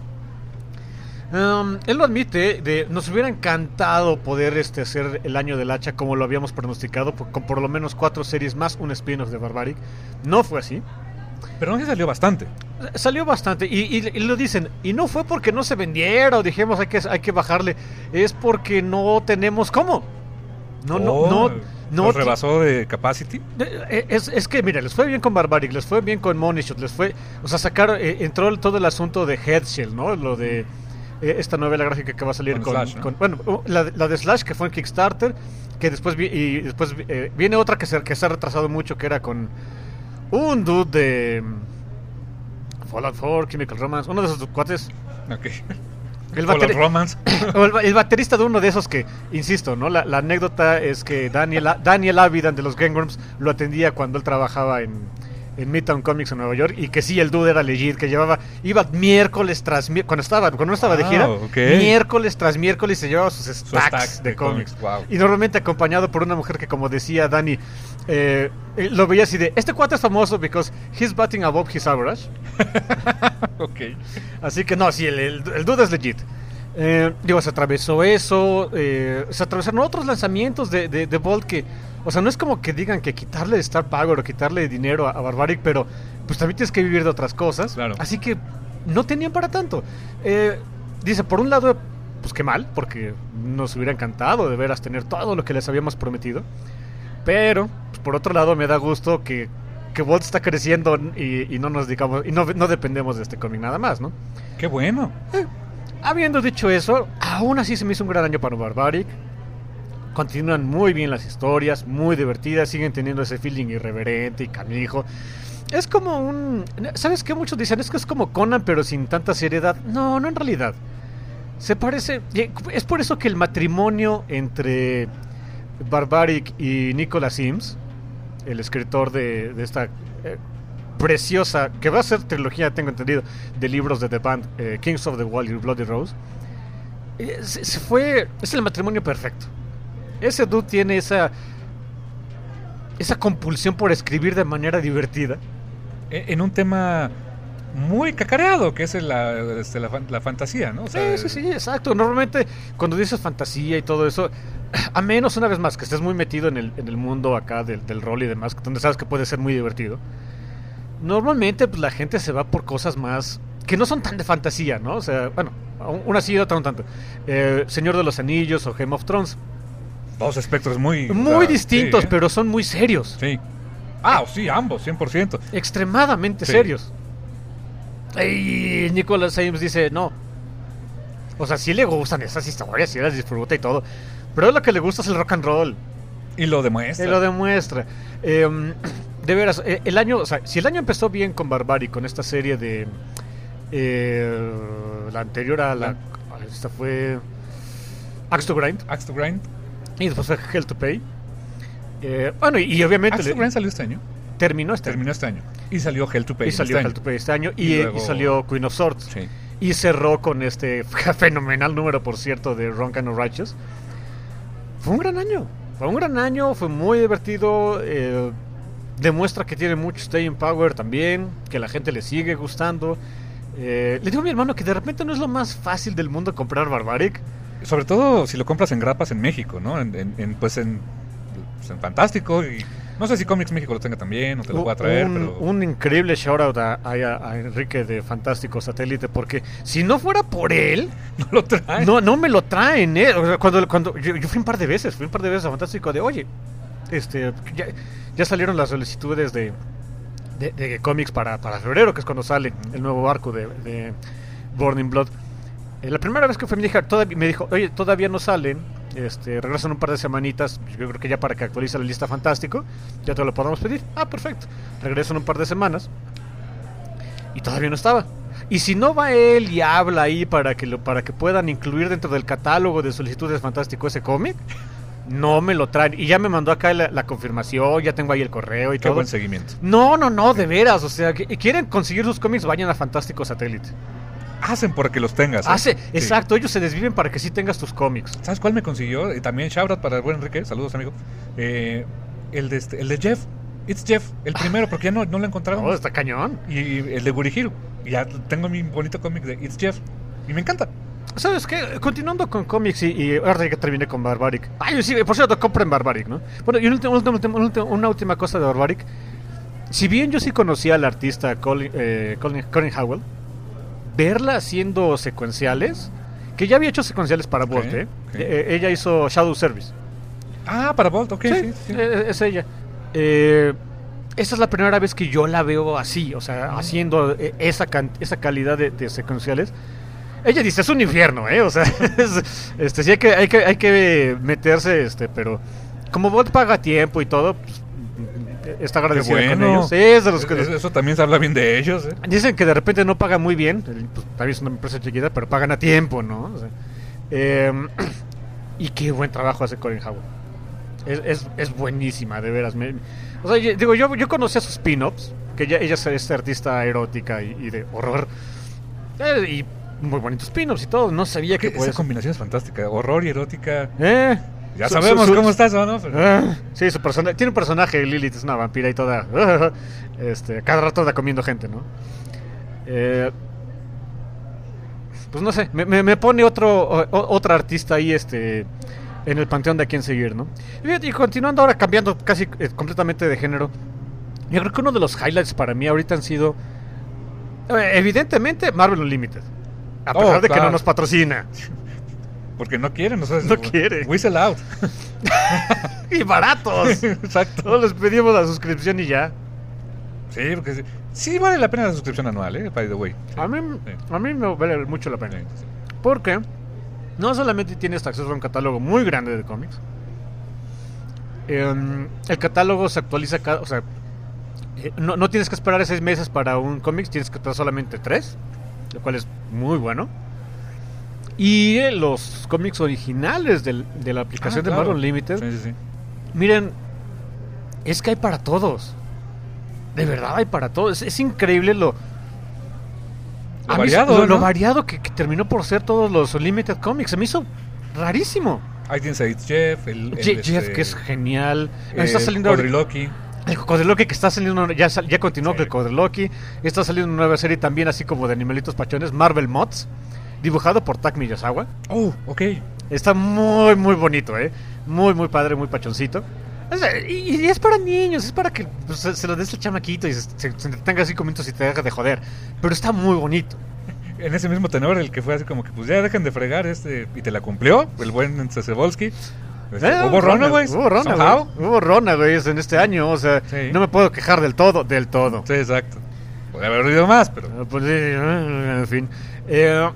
[SPEAKER 3] Um, él lo admite, de, nos hubiera encantado poder este, hacer el año del hacha como lo habíamos pronosticado, por, con por lo menos cuatro series más un spin-off de Barbaric. No fue así.
[SPEAKER 2] Pero no se salió bastante.
[SPEAKER 3] Salió bastante, y, y, y lo dicen, y no fue porque no se vendiera o dijimos hay que, hay que bajarle, es porque no tenemos cómo. No,
[SPEAKER 2] oh,
[SPEAKER 3] no, no. no
[SPEAKER 2] ¿Nos rebasó de capacity?
[SPEAKER 3] Es, es que, mira, les fue bien con Barbaric, les fue bien con Money Shot, les fue, o sea, sacar, eh, entró todo el asunto de Headshell, ¿no? Lo de eh, esta novela gráfica que va a salir con, con,
[SPEAKER 2] Slash, ¿no?
[SPEAKER 3] con bueno, la, la de Slash, que fue en Kickstarter, que después vi, y después eh, viene otra que se, que se ha retrasado mucho, que era con un dude de Fallout four, Chemical Romance, uno de esos cuates.
[SPEAKER 2] Ok.
[SPEAKER 3] El,
[SPEAKER 2] Fallout
[SPEAKER 3] bateri-
[SPEAKER 2] Romance.
[SPEAKER 3] o el, el baterista de uno de esos que, insisto, ¿no? La, la anécdota es que Daniel, Daniel Avidan de los Gangrams lo atendía cuando él trabajaba en, en Midtown Comics en Nueva York, y que sí, el dude era legit, que llevaba, iba miércoles tras miércoles, cuando estaba, cuando no estaba de gira,
[SPEAKER 2] Wow, okay.
[SPEAKER 3] miércoles tras miércoles se llevaba sus stacks,
[SPEAKER 2] stacks
[SPEAKER 3] de,
[SPEAKER 2] de
[SPEAKER 3] cómics.
[SPEAKER 2] cómics, wow.
[SPEAKER 3] Y normalmente acompañado por una mujer que, como decía Dani, eh, lo veía así de, este cuate es famoso because he's batting above his average.
[SPEAKER 2] Ok.
[SPEAKER 3] Así que no, sí, el, el, el dude es legit. Eh, digo, se atravesó eso, eh, se atravesaron otros lanzamientos de, de, de Bolt que, o sea, no es como que digan que quitarle Star Power o quitarle dinero a, a Barbaric, pero pues también tienes que vivir de otras cosas.
[SPEAKER 2] Claro.
[SPEAKER 3] Así que no tenían para tanto. Eh, dice, por un lado, pues qué mal, porque nos hubiera encantado de veras tener todo lo que les habíamos prometido. Pero, pues, por otro lado, me da gusto que, que Bolt está creciendo y, y no nos digamos, y no, no dependemos de este cómic nada más, ¿no?
[SPEAKER 2] Qué bueno.
[SPEAKER 3] Eh, Habiendo dicho eso, aún así se me hizo un gran año para Barbaric. Continúan muy bien las historias, muy divertidas, siguen teniendo ese feeling irreverente y canijo. Es como un... ¿Sabes qué? Muchos dicen, es que es como Conan, pero sin tanta seriedad. No, no en realidad. Se parece... Es por eso que el matrimonio entre Barbaric y Nicholas Sims, el escritor de, de esta... Eh, preciosa, que va a ser trilogía, tengo entendido, de libros de The Band, eh, Kings of the Wall y Bloody Rose. Eh, se, se fue, es el matrimonio perfecto. Ese dude tiene esa esa compulsión por escribir de manera divertida.
[SPEAKER 2] En un tema muy cacareado, que es la, este, la, la fantasía, ¿no? O sea,
[SPEAKER 3] sí, sí, sí, exacto. Normalmente cuando dices fantasía y todo eso, a menos una vez más que estés muy metido en el, en el mundo acá del, del rol y demás, donde sabes que puede ser muy divertido, normalmente pues la gente se va por cosas más que no son tan de fantasía, ¿no? O sea, bueno, una sí y otra no tanto. Eh, Señor de los Anillos o Game of Thrones.
[SPEAKER 2] Dos espectros muy...
[SPEAKER 3] Muy
[SPEAKER 2] o sea,
[SPEAKER 3] distintos,
[SPEAKER 2] sí, ¿eh?
[SPEAKER 3] pero son muy serios.
[SPEAKER 2] Sí. Ah, sí, ambos, cien por ciento.
[SPEAKER 3] Extremadamente
[SPEAKER 2] sí.
[SPEAKER 3] serios. Y Nicholas Sims dice, no. O sea, sí le gustan esas historias, sí las disfruta y todo, pero lo que le gusta es el rock and roll.
[SPEAKER 2] Y lo demuestra.
[SPEAKER 3] Y lo demuestra. Eh, de veras, eh, el año, o sea, si el año empezó bien con Barbaric, con esta serie de... Eh, la anterior a la... Esta fue... Axe to Grind.
[SPEAKER 2] Axe to Grind.
[SPEAKER 3] Y después fue Hell to Pay. Eh, bueno, y, y obviamente...
[SPEAKER 2] Axe to Grind salió este año.
[SPEAKER 3] Terminó este
[SPEAKER 2] Terminó
[SPEAKER 3] año.
[SPEAKER 2] este año. Y salió Hell to Pay.
[SPEAKER 3] Y salió
[SPEAKER 2] este
[SPEAKER 3] Hell to Pay este año. Y,
[SPEAKER 2] Y,
[SPEAKER 3] y,
[SPEAKER 2] luego...
[SPEAKER 3] y salió Queen of Swords.
[SPEAKER 2] Sí.
[SPEAKER 3] Y cerró con este fenomenal número, por cierto, de Wrong Kind of Righteous. Fue un gran año. Fue un gran año, fue muy divertido. Eh, demuestra que tiene mucho staying power también. Que la gente le sigue gustando. Eh, le digo a mi hermano que de repente no es lo más fácil del mundo comprar Barbaric.
[SPEAKER 2] Sobre todo si lo compras en grapas en México, ¿no? En, en, en pues en, pues en Fantástico. Y no sé si Comics México lo tenga también o te lo pueda traer,
[SPEAKER 3] un,
[SPEAKER 2] pero...
[SPEAKER 3] un increíble shout out a, a, a Enrique de Fantástico Satélite, porque si no fuera por él,
[SPEAKER 2] no lo traen.
[SPEAKER 3] no, no me lo traen, ¿eh? O sea, cuando, cuando yo, yo fui un par de veces, fui un par de veces a Fantástico de, oye, este, ya, ya salieron las solicitudes de, de, de cómics para, para febrero, que es cuando sale el nuevo arco de, de Burning Blood. Eh, la primera vez que fue me dijo, todavía, me dijo, oye, todavía no salen, este, regresan un par de semanitas, yo creo que ya para que actualice la lista Fantástico, ya te lo podamos pedir. Ah, perfecto. Regresan un par de semanas y todavía no estaba. Y si no va él y habla ahí para que lo, para que puedan incluir dentro del catálogo de solicitudes Fantástico ese cómic, no me lo traen. Y ya me mandó acá la, la confirmación, ya tengo ahí el correo y
[SPEAKER 2] Qué
[SPEAKER 3] todo.
[SPEAKER 2] buen seguimiento.
[SPEAKER 3] No, no, no, de veras. O sea, que quieren conseguir sus cómics, vayan a Fantástico Satélite.
[SPEAKER 2] Hacen por que los tengas. ¿eh?
[SPEAKER 3] Hace,
[SPEAKER 2] Sí.
[SPEAKER 3] exacto, ellos se desviven para que sí tengas tus cómics.
[SPEAKER 2] ¿Sabes cuál me consiguió? Y también shout out para el buen Enrique. Saludos, amigo. Eh, el, de este, el de Jeff. It's Jeff. El primero, porque ya no, no lo encontraron.
[SPEAKER 3] Oh, está cañón.
[SPEAKER 2] Y el de Gurihiro. Y ya tengo mi bonito cómic de It's Jeff. Y me encanta.
[SPEAKER 3] ¿Sabes qué? Continuando con cómics y, y ahora ya que terminé con Barbaric. Ay, sí, por cierto, compren Barbaric, ¿no? Bueno, y una última, una, última, una última cosa de Barbaric. Si bien yo sí conocía al artista Colin, eh, Colin, Colin Howell, verla haciendo secuenciales, que ya había hecho secuenciales para
[SPEAKER 2] Okay,
[SPEAKER 3] Bolt, ¿eh?
[SPEAKER 2] okay.
[SPEAKER 3] Eh, ella hizo Shadow Service.
[SPEAKER 2] Ah, para Bolt, ok.
[SPEAKER 3] Sí,
[SPEAKER 2] Sí, sí.
[SPEAKER 3] eh, es ella. Eh, esa es la primera vez que yo la veo así, o sea, haciendo eh, esa, can- esa calidad de, de secuenciales. Ella dice, es un infierno, ¿eh? O sea, es, este, sí hay que, hay que, hay que meterse, este, pero como Bolt paga tiempo y todo, pues, está agradecida
[SPEAKER 2] Qué bueno.
[SPEAKER 3] con ellos. Sí, es de los que...
[SPEAKER 2] Eso, eso también se habla bien de ellos, ¿eh?
[SPEAKER 3] Dicen que de repente no pagan muy bien, pues, también es una empresa chiquita, pero pagan a tiempo, ¿no? O sea, eh, y qué buen trabajo hace Colin Howard. Es, es, es buenísima, de veras. Me, o sea, yo, digo, yo, yo conocí a sus spin-offs, que ella, ella es artista erótica y, y de horror. Eh, y muy bonitos spin-offs y todo. No sabía que
[SPEAKER 2] Esa combinación es fantástica. Horror y erótica.
[SPEAKER 3] Eh,
[SPEAKER 2] ya
[SPEAKER 3] su,
[SPEAKER 2] sabemos
[SPEAKER 3] su, su,
[SPEAKER 2] cómo estás, ¿o no? Pero...
[SPEAKER 3] Eh, sí, su persona, tiene un personaje, Lilith es una vampira y toda. este, cada rato anda comiendo gente, ¿no? Eh, pues no sé, me, me, me pone otro o, otra artista ahí, este, en el panteón de a quién seguir, ¿no? Y, y continuando ahora, cambiando casi eh, completamente de género, yo creo que uno de los highlights para mí ahorita han sido, eh, evidentemente, Marvel Unlimited. A pesar
[SPEAKER 2] oh,
[SPEAKER 3] de
[SPEAKER 2] claro.
[SPEAKER 3] que no nos patrocina.
[SPEAKER 2] Porque no quieren, o sea,
[SPEAKER 3] no quiere.
[SPEAKER 2] We sell out.
[SPEAKER 3] Y baratos.
[SPEAKER 2] Exacto.
[SPEAKER 3] Todos les pedimos la suscripción y ya.
[SPEAKER 2] Sí, porque sí, sí vale la pena la suscripción anual, ¿eh? By the way. Sí.
[SPEAKER 3] A mí,
[SPEAKER 2] sí.
[SPEAKER 3] a mí me vale mucho la pena.
[SPEAKER 2] Sí, sí.
[SPEAKER 3] Porque no solamente tienes acceso a un catálogo muy grande de cómics. Eh, el catálogo se actualiza cada... O sea, eh, no, no tienes que esperar seis meses para un cómic, tienes que esperar solamente tres. Lo cual es muy bueno. Y eh, los cómics originales del, de la aplicación ah, claro. de Marvel Unlimited.
[SPEAKER 2] Sí, sí, sí.
[SPEAKER 3] Miren, es que hay para todos. De verdad hay para todos. Es, es increíble lo...
[SPEAKER 2] Lo variado,
[SPEAKER 3] lo,
[SPEAKER 2] ¿no?
[SPEAKER 3] lo variado que, que terminó por ser todos los Unlimited Comics. Se me hizo rarísimo.
[SPEAKER 2] Ahí tienes a Jeff, el, el
[SPEAKER 3] Je- Jeff,
[SPEAKER 2] este,
[SPEAKER 3] que es genial.
[SPEAKER 2] El
[SPEAKER 3] está saliendo
[SPEAKER 2] Codriloqui.
[SPEAKER 3] El Codriloqui que está saliendo, ya, ya continuó sí. con el Codriloqui. Está saliendo una nueva serie también, así como de animalitos pachones, Marvel Mods, dibujado por Tak Miyazawa.
[SPEAKER 2] Oh, ok.
[SPEAKER 3] Está muy, muy bonito, ¿eh? Muy, muy padre, muy pachoncito. O sea, y, y es para niños, es para que pues, se, se lo des al chamaquito y se, se, se entretenga cinco minutos y te deja de joder. Pero está muy bonito.
[SPEAKER 2] En ese mismo tenor, el que fue así como que, pues ya dejen de fregar este, y te la cumplió, el buen Cesebolsky. Este,
[SPEAKER 3] eh,
[SPEAKER 2] hubo rona, güey.
[SPEAKER 3] Hubo rona, güey. Hubo rona, güey, en este año. O sea, sí. no me puedo quejar del todo, del todo.
[SPEAKER 2] Sí, exacto. Podría haber oído más, pero...
[SPEAKER 3] Uh, pues, en fin. Eh,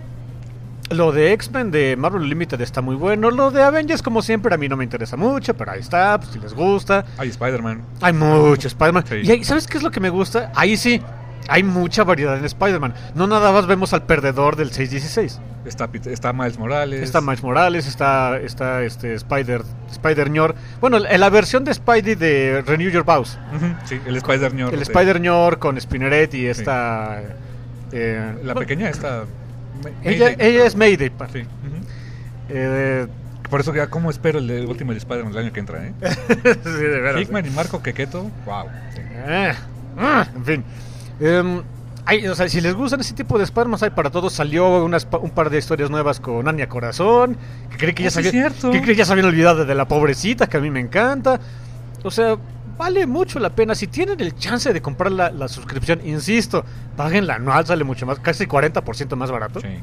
[SPEAKER 3] lo de X-Men de Marvel Unlimited está muy bueno. Lo de Avengers, como siempre, a mí no me interesa mucho, pero ahí está, pues si les gusta.
[SPEAKER 2] Hay Spider-Man.
[SPEAKER 3] Hay mucho Spider-Man.
[SPEAKER 2] Sí.
[SPEAKER 3] Y ahí, ¿sabes qué es lo que me gusta? Ahí sí, hay mucha variedad en Spider-Man. No nada más vemos al perdedor del seis dieciséis.
[SPEAKER 2] Está, está Miles Morales.
[SPEAKER 3] Está Miles Morales, está, está este Spider Spider-Ñor. Bueno, la versión de Spidey de Renew Your Vows.
[SPEAKER 2] Uh-huh, sí, el Spider-Ñor.
[SPEAKER 3] El sí. Spider-Ñor con Spinneret y esta... Sí. Eh,
[SPEAKER 2] la
[SPEAKER 3] bueno,
[SPEAKER 2] pequeña, esta...
[SPEAKER 3] Ella, ella es Mayday.
[SPEAKER 2] Sí. Uh-huh.
[SPEAKER 3] eh,
[SPEAKER 2] Por eso, ¿cómo espero el, el último de Spider-Man el año que entra? ¿eh?
[SPEAKER 3] sí, de veras.
[SPEAKER 2] Hickman y Marco Quequeto, wow. Sí.
[SPEAKER 3] Eh, ah, en fin. Um, hay, o sea, si les gustan ese tipo de Spider-Man, hay para todos. Salió unas, un par de historias nuevas con Anya Corazón. Que creí que, ya
[SPEAKER 2] oh, sí
[SPEAKER 3] sabía, que, creí que ya se habían olvidado de la pobrecita, que a mí me encanta. O sea, vale mucho la pena. Si tienen el chance de comprar la, la suscripción, insisto, paguen la anual, sale mucho más, casi cuarenta por ciento más barato.
[SPEAKER 2] Sí,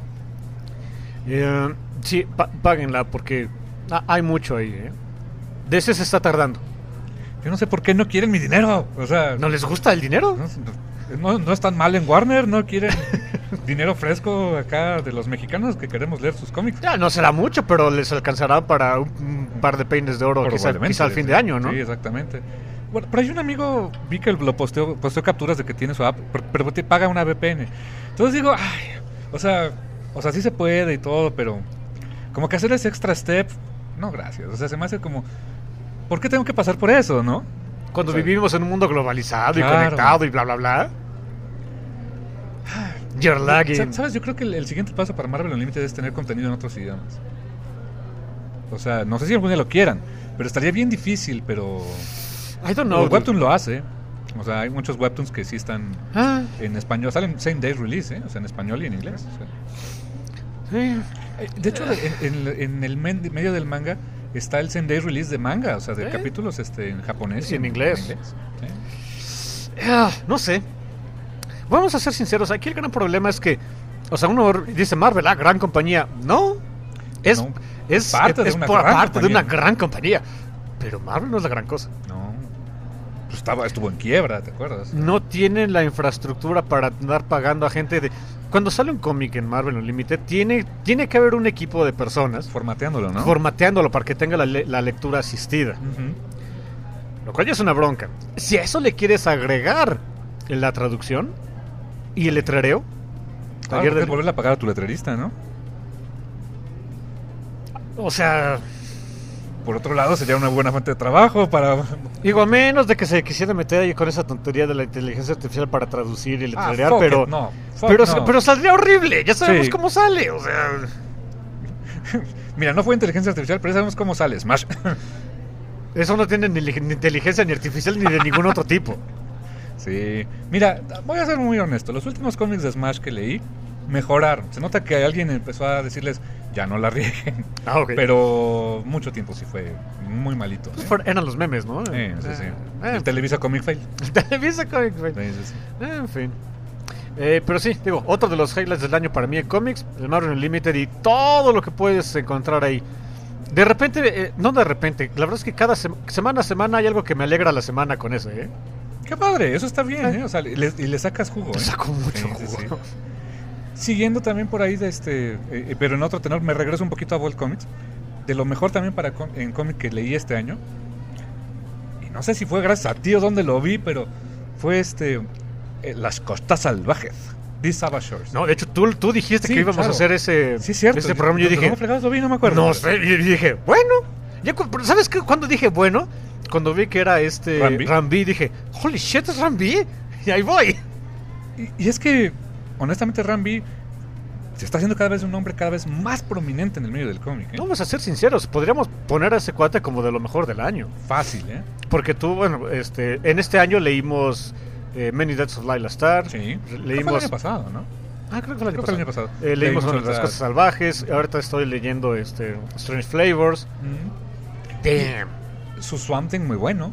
[SPEAKER 3] eh, sí pa- páguenla porque ah, hay mucho ahí. ¿eh? De ese se está tardando.
[SPEAKER 2] Yo no sé por qué no quieren mi dinero. O sea,
[SPEAKER 3] ¿no les gusta el dinero?
[SPEAKER 2] No, no, no están mal en Warner, no quieren dinero fresco acá de los mexicanos que queremos leer sus cómics.
[SPEAKER 3] Ya, no será mucho, pero les alcanzará para un, un par de peines de oro quizá, quizá al fin
[SPEAKER 2] sí,
[SPEAKER 3] de año, ¿no?
[SPEAKER 2] Sí, exactamente. Bueno, pero hay un amigo, vi que lo posteó, posteó capturas de que tiene su app, pero, pero te paga una V P N. Entonces digo, ay, o sea, o sea, sí se puede y todo, pero como que hacer ese extra step, no, gracias. O sea, se me hace como, ¿por qué tengo que pasar por eso, no?
[SPEAKER 3] Cuando
[SPEAKER 2] o sea,
[SPEAKER 3] vivimos en un mundo globalizado
[SPEAKER 2] claro.
[SPEAKER 3] y conectado y bla, bla, bla. You're lagging.
[SPEAKER 2] ¿Sabes? Yo creo que el, el siguiente paso para Marvel Unlimited es tener contenido en otros idiomas. O sea, no sé si algún día lo quieran, pero estaría bien difícil, pero...
[SPEAKER 3] I don't know.
[SPEAKER 2] El Webtoon lo hace. O sea, hay muchos Webtoons que sí están ah. en español. Salen same day release, ¿eh? O sea, en español y en inglés. O sea. Sí. De hecho, en, en, en el men, medio del manga está el same day release de manga, o sea, de ¿Eh? capítulos este, en japonés
[SPEAKER 3] sí,
[SPEAKER 2] y
[SPEAKER 3] en, en inglés.
[SPEAKER 2] En inglés.
[SPEAKER 3] ¿Sí? Uh, no sé. Vamos a ser sinceros, aquí el gran problema es que, o sea, uno dice Marvel, ah, gran compañía. No, es, no, es parte, es, de, es una por parte de una gran compañía. Pero Marvel no es la gran cosa.
[SPEAKER 2] No, pues estaba, estuvo en quiebra, ¿te acuerdas?
[SPEAKER 3] No tienen la infraestructura para andar pagando a gente de... Cuando sale un cómic en Marvel Unlimited, tiene, tiene que haber un equipo de personas...
[SPEAKER 2] Formateándolo, ¿no?
[SPEAKER 3] Formateándolo para que tenga la, le- la lectura asistida.
[SPEAKER 2] Uh-huh.
[SPEAKER 3] lo cual ya es una bronca. Si a eso le quieres agregar la traducción y el letrereo,
[SPEAKER 2] Claro,
[SPEAKER 3] taller
[SPEAKER 2] porque
[SPEAKER 3] del-
[SPEAKER 2] volverle a pagar a tu letrerista, ¿no?
[SPEAKER 3] o sea,
[SPEAKER 2] Por otro lado, sería una buena fuente de trabajo para...
[SPEAKER 3] digo, a menos de que se quisiera meter ahí con esa tontería de la inteligencia artificial para traducir y
[SPEAKER 2] Ah,
[SPEAKER 3] letrerear,
[SPEAKER 2] fuck
[SPEAKER 3] pero,
[SPEAKER 2] it, no, fuck
[SPEAKER 3] pero,
[SPEAKER 2] no.
[SPEAKER 3] pero saldría horrible. Ya sabemos
[SPEAKER 2] Sí.
[SPEAKER 3] cómo sale, o sea,
[SPEAKER 2] Mira, no fue inteligencia artificial, pero ya sabemos cómo sale Smash.
[SPEAKER 3] eso no tiene ni, li- ni inteligencia ni artificial ni de ningún otro tipo.
[SPEAKER 2] Sí. Mira, voy a ser muy honesto. Los últimos cómics de Smash que leí mejoraron. Se nota que alguien empezó a decirles, ya no la rieguen.
[SPEAKER 3] Ah, ok.
[SPEAKER 2] Pero mucho tiempo sí fue muy malito.
[SPEAKER 3] Pues
[SPEAKER 2] ¿eh?
[SPEAKER 3] fueron- eran los memes, ¿no?
[SPEAKER 2] Sí, sí, sí.
[SPEAKER 3] Eh,
[SPEAKER 2] El Televisa Comic Fail.
[SPEAKER 3] Televisa Comic Fail.
[SPEAKER 2] Sí, sí, sí.
[SPEAKER 3] Eh, En fin. Eh, pero sí, digo, otro de los highlights del año para mí en cómics, el Marvel Unlimited y todo lo que puedes encontrar ahí. De repente, eh, no de repente, la verdad es que cada sema- semana a semana hay algo que me alegra la semana con eso, ¿eh?
[SPEAKER 2] Qué padre, eso está bien,
[SPEAKER 3] Eh.
[SPEAKER 2] ¿eh? O sea, le- y le sacas jugo.
[SPEAKER 3] Le
[SPEAKER 2] ¿eh?
[SPEAKER 3] saco mucho
[SPEAKER 2] Sí, sí,
[SPEAKER 3] jugo.
[SPEAKER 2] sí. Siguiendo también por ahí, de este, eh, eh, pero en otro tenor, me regreso un poquito a Bolt Comics. De lo mejor también para com- en cómic que leí este año. Y no sé si fue gracias a ti o dónde lo vi, pero fue este eh, Las Costas Salvajes. These Savage Shores.
[SPEAKER 3] No, de hecho, tú, tú dijiste
[SPEAKER 2] Sí,
[SPEAKER 3] que íbamos
[SPEAKER 2] claro.
[SPEAKER 3] a hacer ese,
[SPEAKER 2] Sí, es cierto.
[SPEAKER 3] ese programa y yo
[SPEAKER 2] ¿De
[SPEAKER 3] dije,
[SPEAKER 2] dónde fregados lo vi? No me acuerdo.
[SPEAKER 3] no sé, y dije, bueno. Ya cu- pero ¿sabes qué? Cuando dije bueno? Cuando vi que era este
[SPEAKER 2] Ram V.
[SPEAKER 3] Rambi, dije, holy shit, es Rambi. Y ahí voy.
[SPEAKER 2] Y, y es que, honestamente, Rambi se está haciendo cada vez un hombre cada vez más prominente en el medio del cómic. ¿eh?
[SPEAKER 3] No, vamos a ser sinceros, podríamos poner a ese cuate como de lo mejor del año.
[SPEAKER 2] Fácil, ¿eh?
[SPEAKER 3] Porque tú, bueno, este, en este año leímos eh, Many Deaths of Lila Star.
[SPEAKER 2] Sí. Creo que fue el
[SPEAKER 3] Leímos.
[SPEAKER 2] año pasado, ¿no?
[SPEAKER 3] Ah, creo que fue el año
[SPEAKER 2] Creo que el
[SPEAKER 3] pasado.
[SPEAKER 2] año pasado.
[SPEAKER 3] Eh, leímos
[SPEAKER 2] Leímos
[SPEAKER 3] Las
[SPEAKER 2] las-
[SPEAKER 3] Cosas Salvajes. Ahorita estoy leyendo este, Strange Flavors.
[SPEAKER 2] Mm.
[SPEAKER 3] Damn.
[SPEAKER 2] Su Swamp Thing muy bueno.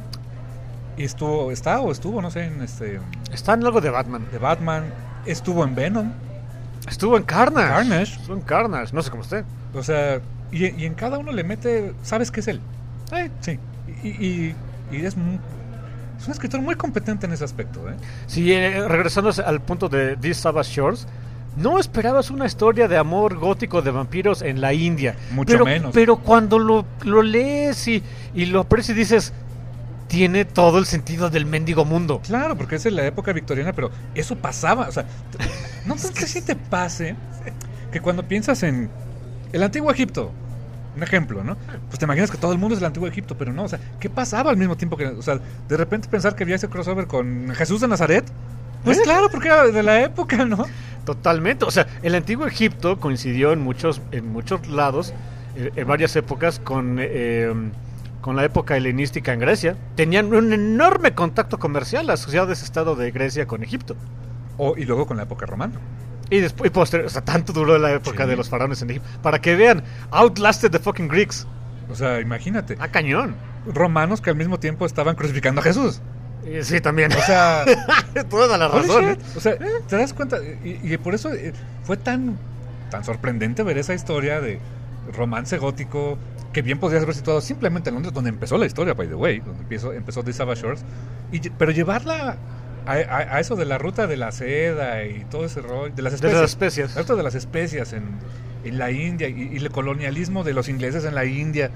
[SPEAKER 2] Y estuvo, está o estuvo, no sé, en este
[SPEAKER 3] Está en algo de Batman.
[SPEAKER 2] de Batman. Estuvo en Venom.
[SPEAKER 3] Estuvo en Carnage.
[SPEAKER 2] Carnage.
[SPEAKER 3] Estuvo en Carnage. No sé cómo esté.
[SPEAKER 2] O sea, y, y en cada uno le mete, sabes que es él.
[SPEAKER 3] Eh,
[SPEAKER 2] Sí. Y, y, y es, mu- es un escritor muy competente en ese aspecto, ¿eh?
[SPEAKER 3] Sí, eh, regresando al punto de These Savage Shores, no esperabas una historia de amor gótico de vampiros en la India.
[SPEAKER 2] Mucho
[SPEAKER 3] pero,
[SPEAKER 2] menos.
[SPEAKER 3] Pero cuando lo, lo lees y, y lo aprecias dices, tiene todo el sentido del mendigo mundo.
[SPEAKER 2] Claro, porque es en la época victoriana, pero eso pasaba. O sea, t- no sé si te pase que cuando piensas en el antiguo Egipto, un ejemplo, ¿no? Pues te imaginas que todo el mundo es el antiguo Egipto, pero no, o sea, ¿qué pasaba al mismo tiempo que, o sea, de repente pensar que había ese crossover con Jesús de Nazaret? Pues
[SPEAKER 3] ¿Eh?
[SPEAKER 2] claro, porque era de la época, ¿no?
[SPEAKER 3] Totalmente. O sea, el antiguo Egipto coincidió en muchos, en muchos lados, eh, en varias épocas, con, eh, con la época helenística en Grecia. Tenían un enorme contacto comercial las sociedades-estado de Grecia con Egipto.
[SPEAKER 2] O, y luego con la época romana.
[SPEAKER 3] Y después, y posterior, o sea, tanto duró la época
[SPEAKER 2] Sí.
[SPEAKER 3] de los faraones en Egipto. Para que vean, outlasted the fucking Greeks.
[SPEAKER 2] O sea, imagínate,
[SPEAKER 3] Ah, cañón.
[SPEAKER 2] romanos que al mismo tiempo estaban crucificando a Jesús.
[SPEAKER 3] Eh, sí, también.
[SPEAKER 2] O sea,
[SPEAKER 3] toda la
[SPEAKER 2] holy
[SPEAKER 3] razón.
[SPEAKER 2] shit.
[SPEAKER 3] ¿eh?
[SPEAKER 2] O sea, te das cuenta, y, y por eso eh, fue tan, tan sorprendente ver esa historia de romance gótico que bien podrías haber situado simplemente en Londres, donde empezó la historia, by the way, donde empezó, empezó The Savage Shores, y, lle- pero llevarla a, a- a eso de la ruta de la seda y todo ese rollo, de las
[SPEAKER 3] De
[SPEAKER 2] especias,
[SPEAKER 3] las especias.
[SPEAKER 2] la ruta de las especias en, en la India y, y el colonialismo de los ingleses en la India.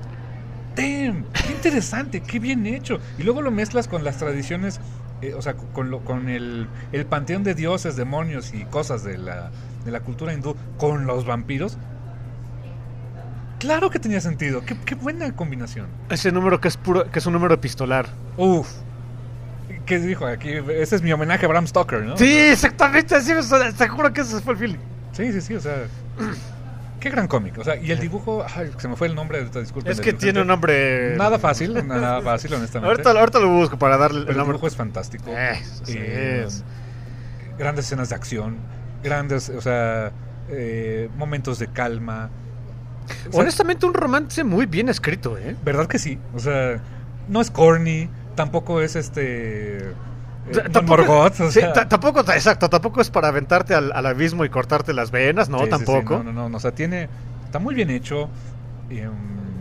[SPEAKER 2] Damn, qué interesante, qué bien hecho. Y luego lo mezclas con las tradiciones, eh, o sea, con, lo, con el, el panteón de dioses, demonios y cosas de la, de la cultura hindú, con los vampiros. Claro que tenía sentido, qué, qué buena combinación.
[SPEAKER 3] Ese número que es puro, que es un número epistolar.
[SPEAKER 2] Uf. ¿Qué dijo aquí? Ese es mi homenaje a Bram Stoker, ¿no?
[SPEAKER 3] Sí, exactamente, así me suena, te juro que ese fue el feeling.
[SPEAKER 2] Sí, sí, sí, o sea... Qué gran cómic, o sea, y el dibujo, ay, se me fue el nombre, ahorita, disculpen.
[SPEAKER 3] Es que tiene un nombre...
[SPEAKER 2] Nada fácil, nada fácil, honestamente.
[SPEAKER 3] Ahorita, ahorita lo busco para darle
[SPEAKER 2] Pero
[SPEAKER 3] el
[SPEAKER 2] el
[SPEAKER 3] nombre.
[SPEAKER 2] dibujo es fantástico.
[SPEAKER 3] Eh, sí
[SPEAKER 2] Eh,
[SPEAKER 3] es.
[SPEAKER 2] Grandes escenas de acción, grandes, o sea, eh, momentos de calma. O sea,
[SPEAKER 3] Honestamente, un romance muy bien escrito, ¿eh?
[SPEAKER 2] ¿verdad que sí? O sea, no es corny, tampoco es este... eh,
[SPEAKER 3] O sea,
[SPEAKER 2] Don
[SPEAKER 3] tampoco-
[SPEAKER 2] Morgoth, o
[SPEAKER 3] sí,
[SPEAKER 2] sea,
[SPEAKER 3] ta- tampoco, ta- exacto, tampoco es para aventarte al, al abismo y cortarte las venas, no,
[SPEAKER 2] sí, sí, sí,
[SPEAKER 3] tampoco.
[SPEAKER 2] no, no, no, no, o sea, tiene... Está muy bien hecho. Y, um,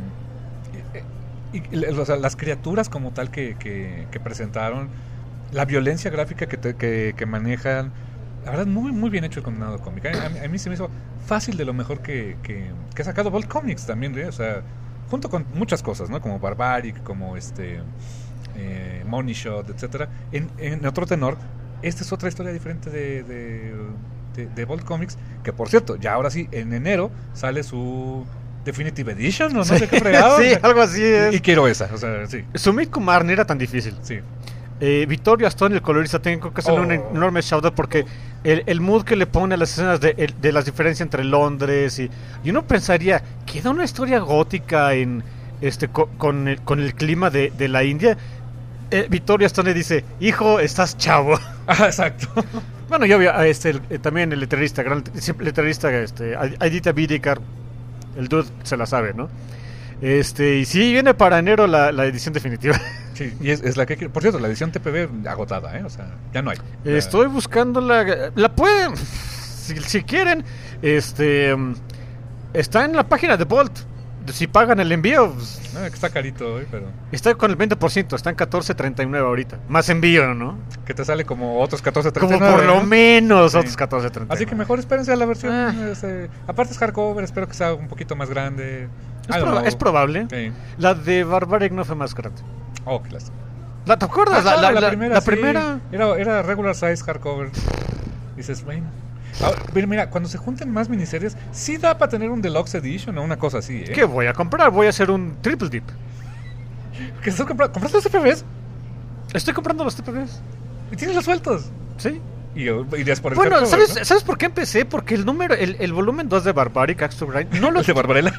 [SPEAKER 2] y- y- y- o sea, las criaturas como tal que, que, que presentaron, la violencia gráfica que, te- que, que manejan, la verdad, muy, muy bien hecho el condenado cómic. A, a mí- a mí se me hizo fácil de lo mejor que, que, que ha sacado Bolt Comics también, ¿eh? O sea, junto con muchas cosas, ¿no? Como Barbaric, como este... eh, Money Shot, etcétera. En, en otro tenor, esta es otra historia diferente de, de, de, de Bolt Comics, que por cierto, ya ahora sí, en enero sale su Definitive Edition, o no
[SPEAKER 3] Sí.
[SPEAKER 2] sé qué fregado.
[SPEAKER 3] Sí, algo así es.
[SPEAKER 2] Y, y quiero esa, o sea, sí.
[SPEAKER 3] Sumit Kumar no era tan difícil.
[SPEAKER 2] Sí.
[SPEAKER 3] Eh, Vittorio Astone, el colorista, tengo que hacerle
[SPEAKER 2] Oh.
[SPEAKER 3] un enorme shout out porque el, el mood que le pone a las escenas de, el- de las diferencias entre Londres y, y uno pensaría, queda una historia gótica en este co- con, el, con el clima de, de la India. Eh, Vittorio Astone dice, hijo, estás chavo.
[SPEAKER 2] Ah, exacto.
[SPEAKER 3] Bueno, yo vi a este el- eh, también el letrerista, gran siempre letrerista, este, Ad- Aditya Bidikar, el dude se la sabe, ¿no? Este, y sí, viene para enero la, la edición definitiva.
[SPEAKER 2] Sí, y es, es la que quiero. Por cierto, la edición T P B agotada, ¿eh? O sea, ya no hay.
[SPEAKER 3] Eh, Estoy buscando la... La pueden... Si, si quieren, este... mm, está en la página de Bolt. Si pagan el envío, pues,
[SPEAKER 2] No, que está carito, ¿eh? Pero
[SPEAKER 3] está con el veinte por ciento. Está en catorce treinta y nueve ahorita. Más envío, ¿no?
[SPEAKER 2] que te sale como otros catorce treinta
[SPEAKER 3] Como
[SPEAKER 2] y nueve,
[SPEAKER 3] por lo
[SPEAKER 2] ¿no?
[SPEAKER 3] menos
[SPEAKER 2] Sí.
[SPEAKER 3] otros catorce treinta y nueve.
[SPEAKER 2] Así que mejor espérense a la versión.
[SPEAKER 3] Ah.
[SPEAKER 2] este, aparte es hardcover, espero que sea un poquito más grande.
[SPEAKER 3] Es,
[SPEAKER 2] I don't
[SPEAKER 3] proba-
[SPEAKER 2] know.
[SPEAKER 3] es probable.
[SPEAKER 2] Sí.
[SPEAKER 3] La de Barbaric no fue más grande.
[SPEAKER 2] Oh, qué lástima.
[SPEAKER 3] ¿La, ¿Te acuerdas?
[SPEAKER 2] Ah,
[SPEAKER 3] la, la- la-
[SPEAKER 2] primera.
[SPEAKER 3] la
[SPEAKER 2] sí.
[SPEAKER 3] primera.
[SPEAKER 2] Era, era regular size hardcover. Dices, bueno. Ahora, pero mira, cuando se junten más miniseries, sí da para tener un deluxe edition o una cosa así, ¿eh?
[SPEAKER 3] ¿Qué voy a comprar? Voy a hacer un triple dip.
[SPEAKER 2] ¿Qué estás comprando? ¿Compraste los T P Bs?
[SPEAKER 3] Estoy comprando los T P Bs.
[SPEAKER 2] ¿Y tienes los sueltos?
[SPEAKER 3] Sí.
[SPEAKER 2] Y irías por el
[SPEAKER 3] Bueno,
[SPEAKER 2] hardcover,
[SPEAKER 3] ¿sabes,
[SPEAKER 2] ¿no?
[SPEAKER 3] ¿sabes por qué empecé? Porque el número, el, el volumen dos de Barbaric Axe to Grind no lo
[SPEAKER 2] ¿El de Barbarella?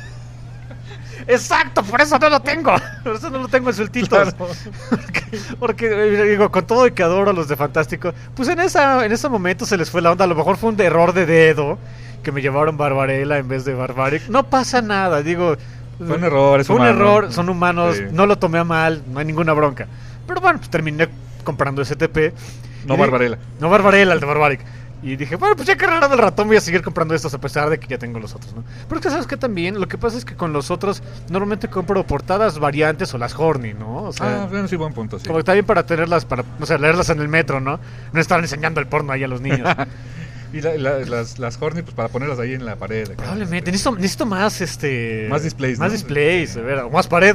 [SPEAKER 3] Exacto, por eso no lo tengo. Por eso no lo tengo en sueltitos.
[SPEAKER 2] Claro.
[SPEAKER 3] Porque, porque, eh, digo, con todo y que adoro a los de Fantástico, pues en esa en ese momento se les fue la onda. A lo mejor fue un error de dedo que me llevaron Barbarella en vez de Barbaric. No pasa nada, digo.
[SPEAKER 2] Fue un error, es
[SPEAKER 3] Fue un
[SPEAKER 2] humano.
[SPEAKER 3] error, son humanos,
[SPEAKER 2] Sí.
[SPEAKER 3] no lo tomé a mal, no hay ninguna bronca. Pero bueno, pues terminé comprando S T P.
[SPEAKER 2] No
[SPEAKER 3] Y di-
[SPEAKER 2] Barbarella.
[SPEAKER 3] No Barbarella, el de Barbaric. Y dije, bueno, pues ya que raro del ratón voy a seguir comprando estos a pesar de que ya tengo los otros, ¿no? Pero es que sabes que también, lo que pasa es que con los otros normalmente compro portadas variantes o las Horny, ¿no? O sea,
[SPEAKER 2] Ah, bueno, sí, buen punto, sí.
[SPEAKER 3] como que está bien para tenerlas, para, o sea, leerlas en el metro, ¿no? No estar enseñando el porno ahí a los niños.
[SPEAKER 2] Y la- la- las, las Horny, pues para ponerlas ahí en la pared. acá.
[SPEAKER 3] Probablemente, necesito, necesito más, este...
[SPEAKER 2] Más displays,
[SPEAKER 3] Más
[SPEAKER 2] ¿no?
[SPEAKER 3] displays, de veras, o más pared.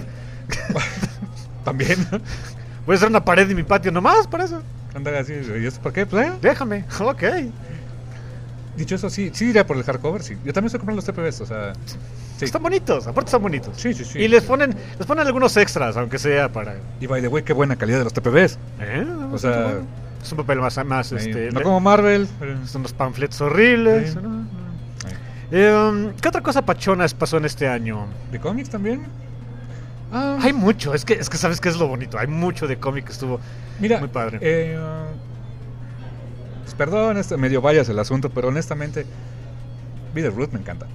[SPEAKER 2] También.
[SPEAKER 3] Voy a hacer una pared en mi patio nomás para eso.
[SPEAKER 2] Anda así. ¿Y esto por qué? Pues, eh.
[SPEAKER 3] Déjame, ok.
[SPEAKER 2] Dicho eso, sí, sí iría por el hardcover, sí. Yo también estoy comprando los T P Bs, o sea... Sí.
[SPEAKER 3] Están bonitos, aparte están bonitos.
[SPEAKER 2] Sí, sí, sí.
[SPEAKER 3] Y les ponen, les ponen algunos extras, aunque sea para...
[SPEAKER 2] Y by the way, qué buena calidad de los T P Bs.
[SPEAKER 3] ¿Eh?
[SPEAKER 2] O sea...
[SPEAKER 3] Es un papel más, más
[SPEAKER 2] ahí,
[SPEAKER 3] este...
[SPEAKER 2] no
[SPEAKER 3] le-
[SPEAKER 2] como Marvel. pero-
[SPEAKER 3] Son unos panfletos horribles.
[SPEAKER 2] Sí.
[SPEAKER 3] ¿no? No.
[SPEAKER 2] Ahí.
[SPEAKER 3] Eh, ¿Qué otra cosa pachonas pasó en este año?
[SPEAKER 2] ¿De cómics también? Ah,
[SPEAKER 3] Hay mucho, es que, es que sabes que es lo bonito. Hay mucho de cómic que estuvo
[SPEAKER 2] mira,
[SPEAKER 3] muy padre.
[SPEAKER 2] eh, uh, pues perdón, este, medio vayas el asunto, pero honestamente, Bitterroot me encanta.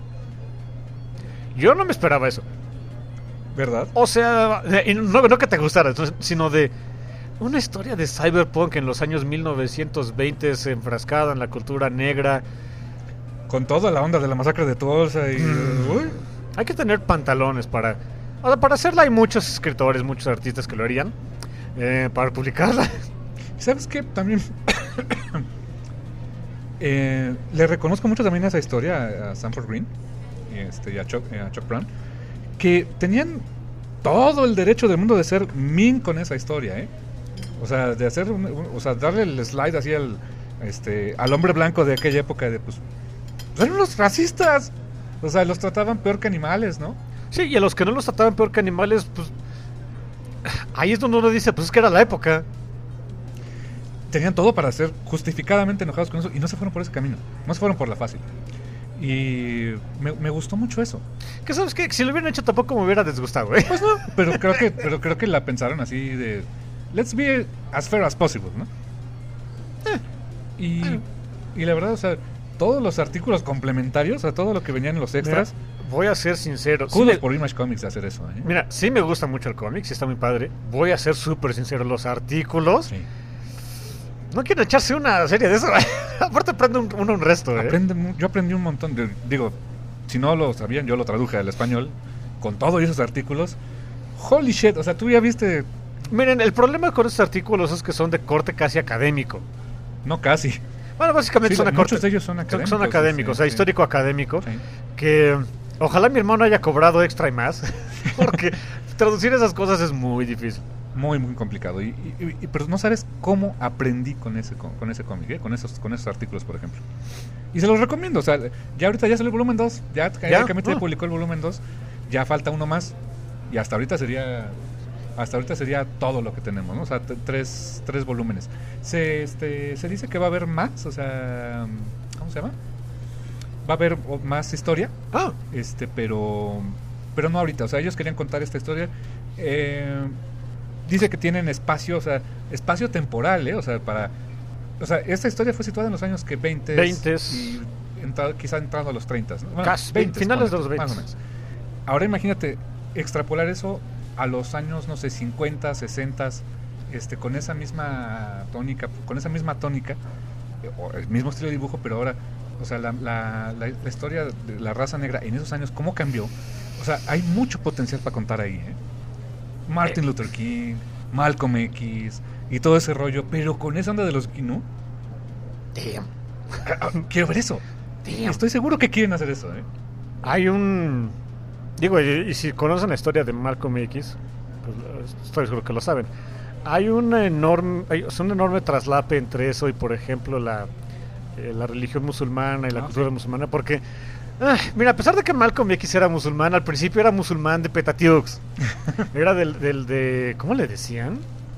[SPEAKER 3] Yo no me esperaba eso.
[SPEAKER 2] ¿Verdad?
[SPEAKER 3] O sea, eh, y no, no que te gustara, sino de una historia de cyberpunk en los años mil novecientos veinte enfrascada en la cultura negra.
[SPEAKER 2] Con toda la onda de la masacre de Tulsa y...
[SPEAKER 3] Mm.
[SPEAKER 2] Uy,
[SPEAKER 3] Hay que tener pantalones para... O sea, para hacerla hay muchos escritores, muchos artistas que lo harían. Eh, para publicarla.
[SPEAKER 2] ¿sabes qué? También... eh, le reconozco mucho también a esa historia a, a Sanford Green y, este, y a, Chuck, a Chuck Brown, que tenían todo el derecho del mundo de ser mean con esa historia, ¿eh? O sea, de hacer un, un- o sea, darle el slide así al este al hombre blanco de aquella época de pues, pues eran unos racistas. O sea, los trataban peor que animales, ¿no?
[SPEAKER 3] Sí, y a los que no los trataban peor que animales, pues... Ahí es donde uno dice, pues es que era la época.
[SPEAKER 2] Tenían todo para ser justificadamente enojados con eso y no se fueron por ese camino, no se fueron por la fácil. Y me, me gustó mucho eso.
[SPEAKER 3] Que sabes que si lo hubieran hecho tampoco me hubiera disgustado, ¿eh?
[SPEAKER 2] Pues no, pero creo que pero creo que la pensaron así de let's be as fair as possible, ¿no? Eh, y, y la verdad, o sea, todos los artículos complementarios, o sea, todo lo que venían en los extras,
[SPEAKER 3] Mira, voy a ser sincero. Sí
[SPEAKER 2] kudos
[SPEAKER 3] me-
[SPEAKER 2] por Image Comics de hacer eso, ¿eh?
[SPEAKER 3] Mira, sí me gusta mucho el cómic, sí está muy padre. Voy a ser súper sincero, los artículos...
[SPEAKER 2] Sí.
[SPEAKER 3] No quiero echarse una serie de eso. Aparte aprende un- uno un resto, ¿eh?
[SPEAKER 2] Aprende mu- yo aprendí un montón de, digo, si no lo sabían, yo lo traduje al español con todos esos artículos. Holy shit, o sea, tú ya viste,
[SPEAKER 3] Miren, el problema con estos artículos es que son de corte casi académico.
[SPEAKER 2] no casi.
[SPEAKER 3] Bueno, básicamente
[SPEAKER 2] Sí,
[SPEAKER 3] son de
[SPEAKER 2] muchos
[SPEAKER 3] corte...
[SPEAKER 2] de ellos son
[SPEAKER 3] son-
[SPEAKER 2] académicos.
[SPEAKER 3] Son académicos, o
[SPEAKER 2] sí,
[SPEAKER 3] sea,
[SPEAKER 2] sí.
[SPEAKER 3] histórico académico.
[SPEAKER 2] Sí.
[SPEAKER 3] Que ojalá mi hermano haya cobrado extra y más. Porque traducir esas cosas es muy difícil.
[SPEAKER 2] muy muy complicado y, y, y pero no sabes cómo aprendí con ese con, con ese cómic, ¿eh? con esos con esos artículos, por ejemplo. Y se los recomiendo, o sea, ya ahorita ya salió el volumen dos, ya Kamite
[SPEAKER 3] ¿Ya? Oh.
[SPEAKER 2] publicó el volumen dos, ya falta uno más y hasta ahorita sería hasta ahorita sería todo lo que tenemos, ¿no? O sea, t- tres tres volúmenes. Se este se dice que va a haber más, o sea, ¿cómo se llama? Va a haber más historia.
[SPEAKER 3] Ah,
[SPEAKER 2] Este, pero pero no ahorita, o sea, ellos querían contar esta historia. Eh, dice que tienen espacio, o sea, espacio temporal, ¿eh? O sea, para o sea, esta historia fue situada en los años que veinte
[SPEAKER 3] Veintes.
[SPEAKER 2] y entrado, quizá entrando a los treinta, ¿no? Bueno,
[SPEAKER 3] Casi,
[SPEAKER 2] veintes,
[SPEAKER 3] finales de
[SPEAKER 2] ponle,
[SPEAKER 3] los veintes.
[SPEAKER 2] más o menos. Ahora imagínate extrapolar eso a los años, no sé, cincuenta, sesenta, este, con esa misma tónica, con esa misma tónica, eh, o el mismo estilo de dibujo, pero ahora, o sea, la, la, la, la historia de la raza negra en esos años, ¿cómo cambió? O sea, hay mucho potencial para contar ahí, ¿eh? Martin Luther King, Malcolm X y todo ese rollo, pero con esa onda de los Gnu.
[SPEAKER 3] damn.
[SPEAKER 2] Quiero ver eso.
[SPEAKER 3] Damn.
[SPEAKER 2] Estoy seguro que quieren hacer eso, ¿eh?
[SPEAKER 3] Hay un... Digo, y, y si conocen la historia de Malcolm X, pues estoy seguro que lo saben. Hay un enorme, hay, es un enorme traslape entre eso y, por ejemplo, la, eh, la religión musulmana y la
[SPEAKER 2] Ah,
[SPEAKER 3] cultura
[SPEAKER 2] sí.
[SPEAKER 3] musulmana, porque... ah, mira, a pesar de que Malcolm X era musulmán, al principio era musulmán de Petatiux. Era del, del de... ¿Cómo le decían?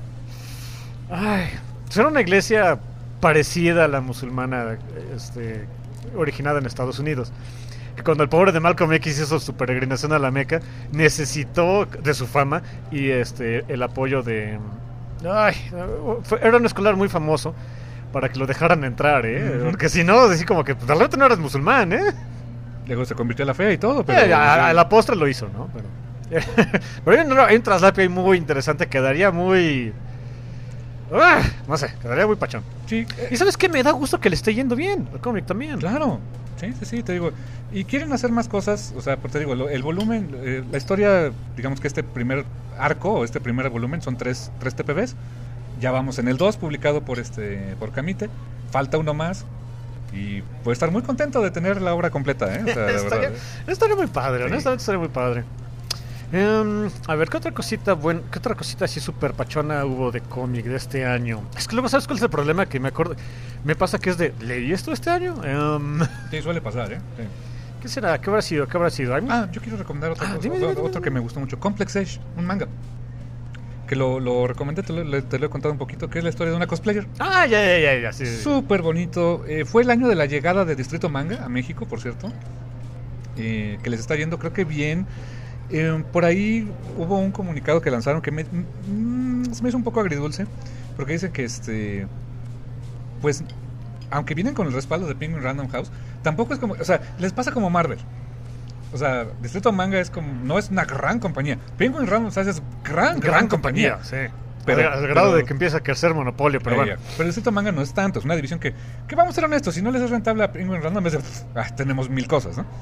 [SPEAKER 3] Ay, pues era una iglesia parecida a la musulmana, este, originada en Estados Unidos. Que cuando el pobre de Malcolm X hizo su peregrinación a la Meca, necesitó de su fama y este el apoyo de... Ay, fue- era un escolar muy famoso para que lo dejaran entrar, ¿eh?
[SPEAKER 2] Ujú.
[SPEAKER 3] Porque si no, así como que pues, de repente no eras musulmán, ¿eh?
[SPEAKER 2] Luego se convirtió a la fe y todo, pero...
[SPEAKER 3] Eh, a, a la postre lo hizo, ¿no? Pero, pero hay, un, hay un traslape ahí muy interesante, quedaría muy... ah, no sé, quedaría muy pachón.
[SPEAKER 2] Sí, eh,
[SPEAKER 3] ¿Y sabes qué? Me da gusto que le esté yendo bien al cómic también.
[SPEAKER 2] claro. Sí, sí, sí, te digo. Y quieren hacer más cosas, o sea, porque te digo, lo- el volumen, eh, la historia, digamos que este primer arco, o este primer volumen, son tres, tres T P Bs. Ya vamos en el dos, publicado por este por Kamite. Falta uno más. Y puedo estar muy contento de tener la obra completa, ¿eh? O sea, de
[SPEAKER 3] estaría,
[SPEAKER 2] verdad.
[SPEAKER 3] estaría muy padre,
[SPEAKER 2] Sí.
[SPEAKER 3] honestamente estaría muy padre. Em, a ver, ¿qué otra cosita buen, qué otra cosita así super pachona hubo de cómic de este año? Es que luego, ¿sabes cuál es el problema? Que me acuerdo, me pasa que es de, ¿leí esto este año? Em,
[SPEAKER 2] Sí, suele pasar, ¿eh? Sí.
[SPEAKER 3] ¿Qué será? ¿Qué habrá sido? ¿Qué habrá sido? Hay-
[SPEAKER 2] Ah, yo quiero recomendar otro,
[SPEAKER 3] Ah,
[SPEAKER 2] otro-
[SPEAKER 3] dime, dime,
[SPEAKER 2] otro
[SPEAKER 3] dime,
[SPEAKER 2] que
[SPEAKER 3] dime.
[SPEAKER 2] me gustó mucho. Complex Age, un manga. Que lo, lo recomendé, te lo, le- te lo he contado un poquito, que es la historia de una cosplayer.
[SPEAKER 3] Ah, ya, ya, ya, ya, sí, sí, sí.
[SPEAKER 2] Súper bonito. Eh, fue el año de la llegada de Distrito Manga a México, por cierto. Eh, que les está yendo, creo que bien. Eh, por ahí hubo un comunicado que lanzaron que me, mm, se me hizo un poco agridulce. Porque dicen que este. Pues, aunque vienen con el respaldo de Penguin Random House, tampoco es como. O sea, les pasa como Marvel. O sea, Distrito Manga es como. No es una gran compañía. Penguin Random House es gran, gran, compañía.
[SPEAKER 3] sí.
[SPEAKER 2] Pero-
[SPEAKER 3] Pero, al grado
[SPEAKER 2] pero-
[SPEAKER 3] de que empieza a crecer monopolio, pero
[SPEAKER 2] Eh,
[SPEAKER 3] bueno.
[SPEAKER 2] Pero el Distrito Manga no es tanto, es una división que, que vamos a ser honestos, si no les es rentable a Penguin Random, es de, pff, ah, tenemos mil cosas, ¿no?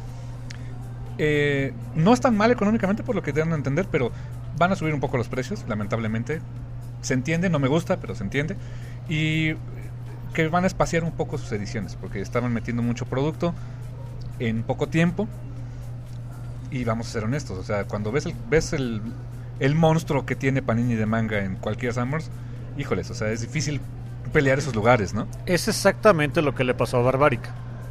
[SPEAKER 2] Eh, no es tan mal económicamente por lo que te dan a entender, pero van a subir un poco los precios, lamentablemente. Se entiende, no me gusta, pero se entiende. Y que van a espaciar un poco sus ediciones, porque estaban metiendo mucho producto en poco tiempo. Y vamos a ser honestos, o sea, cuando ves el, ves el, el monstruo que tiene Panini de manga en cualquier Summers, híjoles, o sea, es difícil pelear esos lugares, ¿no?
[SPEAKER 3] Es exactamente lo que le pasó a Barbarica.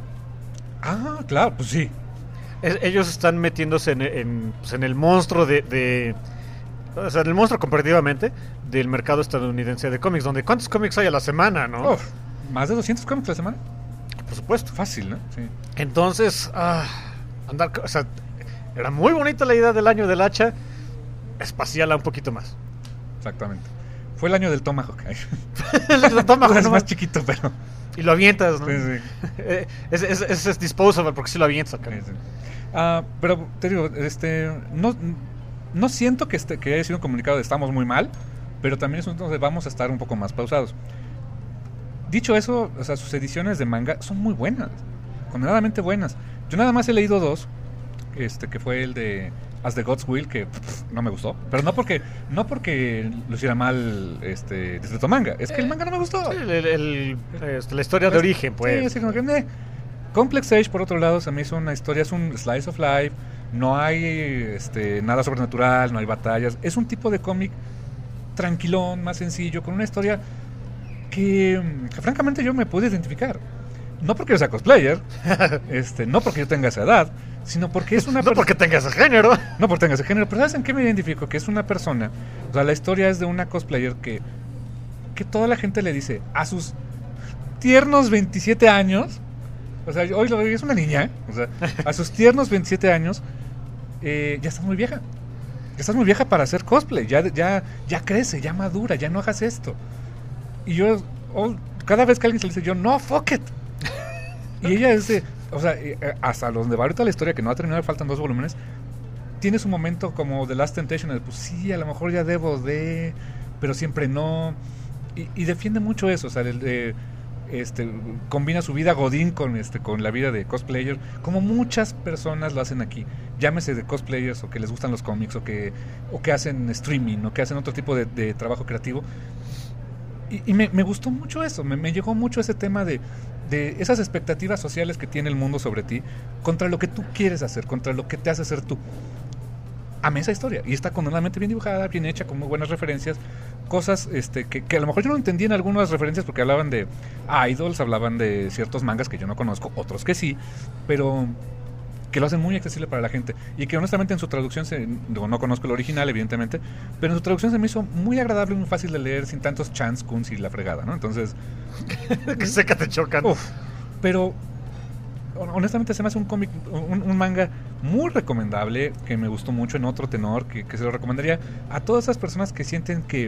[SPEAKER 2] Ah, claro, pues sí.
[SPEAKER 3] Es- ellos están metiéndose en, en, pues, en el monstruo de, de... O sea, en el monstruo comparativamente del mercado estadounidense de cómics, donde ¿cuántos cómics hay a la semana, no?
[SPEAKER 2] Uf, más de doscientos cómics a la semana.
[SPEAKER 3] Por supuesto.
[SPEAKER 2] Fácil, ¿no? Sí.
[SPEAKER 3] Entonces, ah, andar... O sea, era muy bonita la idea del año del hacha, espaciala un poquito más.
[SPEAKER 2] Exactamente. Fue el año del Tomahawk.
[SPEAKER 3] Lo toma,
[SPEAKER 2] es
[SPEAKER 3] ¿no?
[SPEAKER 2] más chiquito, pero.
[SPEAKER 3] Y lo avientas, ¿no?
[SPEAKER 2] Sí, sí.
[SPEAKER 3] Eh, Ese es, es, es disposable porque si lo avientas acá.
[SPEAKER 2] Sí, sí. Ah, pero te digo, este, no, no siento que, este, que haya sido un comunicado de estamos muy mal, pero también es un donde vamos a estar un poco más pausados. Dicho eso, o sea, sus ediciones de manga son muy buenas, condenadamente buenas. Yo nada más he leído dos, este, que fue el de As the God's Will, que pff, no me gustó, pero no porque no porque lo hiciera mal este Distrito Manga, es que el manga no me gustó.
[SPEAKER 3] Sí, el- el- el- este, la historia de origen, pues.
[SPEAKER 2] Sí, así como que, eh. Complex Age, por otro lado, se me hizo una historia, es un slice of life, no hay este, nada sobrenatural, no hay batallas, es un tipo de cómic tranquilón, más sencillo, con una historia que, que francamente yo me pude identificar. No porque yo sea cosplayer, este, no porque yo tenga esa edad, sino porque es una
[SPEAKER 3] no porque tenga ese género.
[SPEAKER 2] No porque tenga ese género, pero ¿sabes en qué me identifico? Que es una persona, o sea, la historia es de una cosplayer que, que toda la gente le dice, a sus tiernos veintisiete años, o sea, hoy lo veo, es una niña, ¿eh? O sea, a sus tiernos veintisiete años, eh, ya estás muy vieja. Ya estás muy vieja para hacer cosplay, ya, ya, ya crece, ya madura, ya no hagas esto. Y yo, oh, cada vez que alguien se le dice, yo, no, fuck it. Y ella es de, o sea, hasta donde va ahorita la historia, que no ha terminado, faltan dos volúmenes, tiene su momento como The Last Temptation, de, pues sí, a lo mejor ya debo de, pero siempre no. Y, y defiende mucho eso, o sea, el, de, este, combina su vida godín con, este, con la vida de cosplayer, como muchas personas lo hacen aquí. Llámese de cosplayers, o que les gustan los cómics, o que, o que hacen streaming, o que hacen otro tipo de, de trabajo creativo. Y, y me, me gustó mucho eso, me, me llegó mucho ese tema de, de esas expectativas sociales que tiene el mundo sobre ti, contra lo que tú quieres hacer, contra lo que te hace ser tú. Amé esa historia, y está condenadamente bien dibujada, bien hecha, con muy buenas referencias, cosas este, que, que a lo mejor yo no entendí en algunas referencias, porque hablaban de idols, hablaban de ciertos mangas que yo no conozco, otros que sí, pero que lo hacen muy accesible para la gente, y que honestamente en su traducción, se, no, no conozco el original evidentemente, pero en su traducción se me hizo muy agradable y muy fácil de leer, sin tantos chants, kuns y la fregada, ¿no? Entonces,
[SPEAKER 3] que sé que te chocan.
[SPEAKER 2] Uf, pero honestamente se me hace un cómic, un, un manga muy recomendable, que me gustó mucho, en otro tenor, que, que se lo recomendaría a todas esas personas que sienten que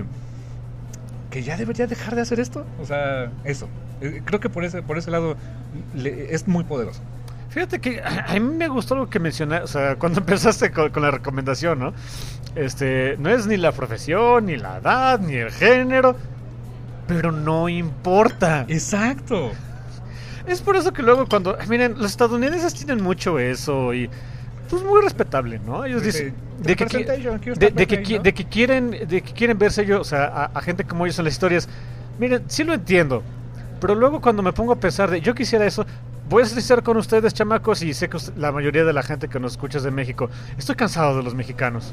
[SPEAKER 2] que ya debería dejar de hacer esto. O sea, eso, eh, creo que por ese por ese lado le, es muy poderoso.
[SPEAKER 3] Fíjate que a, a mí me gustó lo que mencionaste, o sea, cuando empezaste con, con la recomendación, ¿no? Este, no es ni la profesión, ni la edad, ni el género, pero no importa.
[SPEAKER 2] Exacto.
[SPEAKER 3] Es por eso que luego cuando, miren, los estadounidenses tienen mucho eso y pues muy respetable, ¿no? Ellos dicen de que, de, de, que, de que quieren de que quieren verse ellos, o sea, a, a gente como ellos en las historias. Miren, sí lo entiendo, pero luego cuando me pongo a pensar de yo quisiera eso, voy a ser sincero con ustedes, chamacos, y sé que usted, la mayoría de la gente que nos escucha es de México. Estoy cansado de los mexicanos.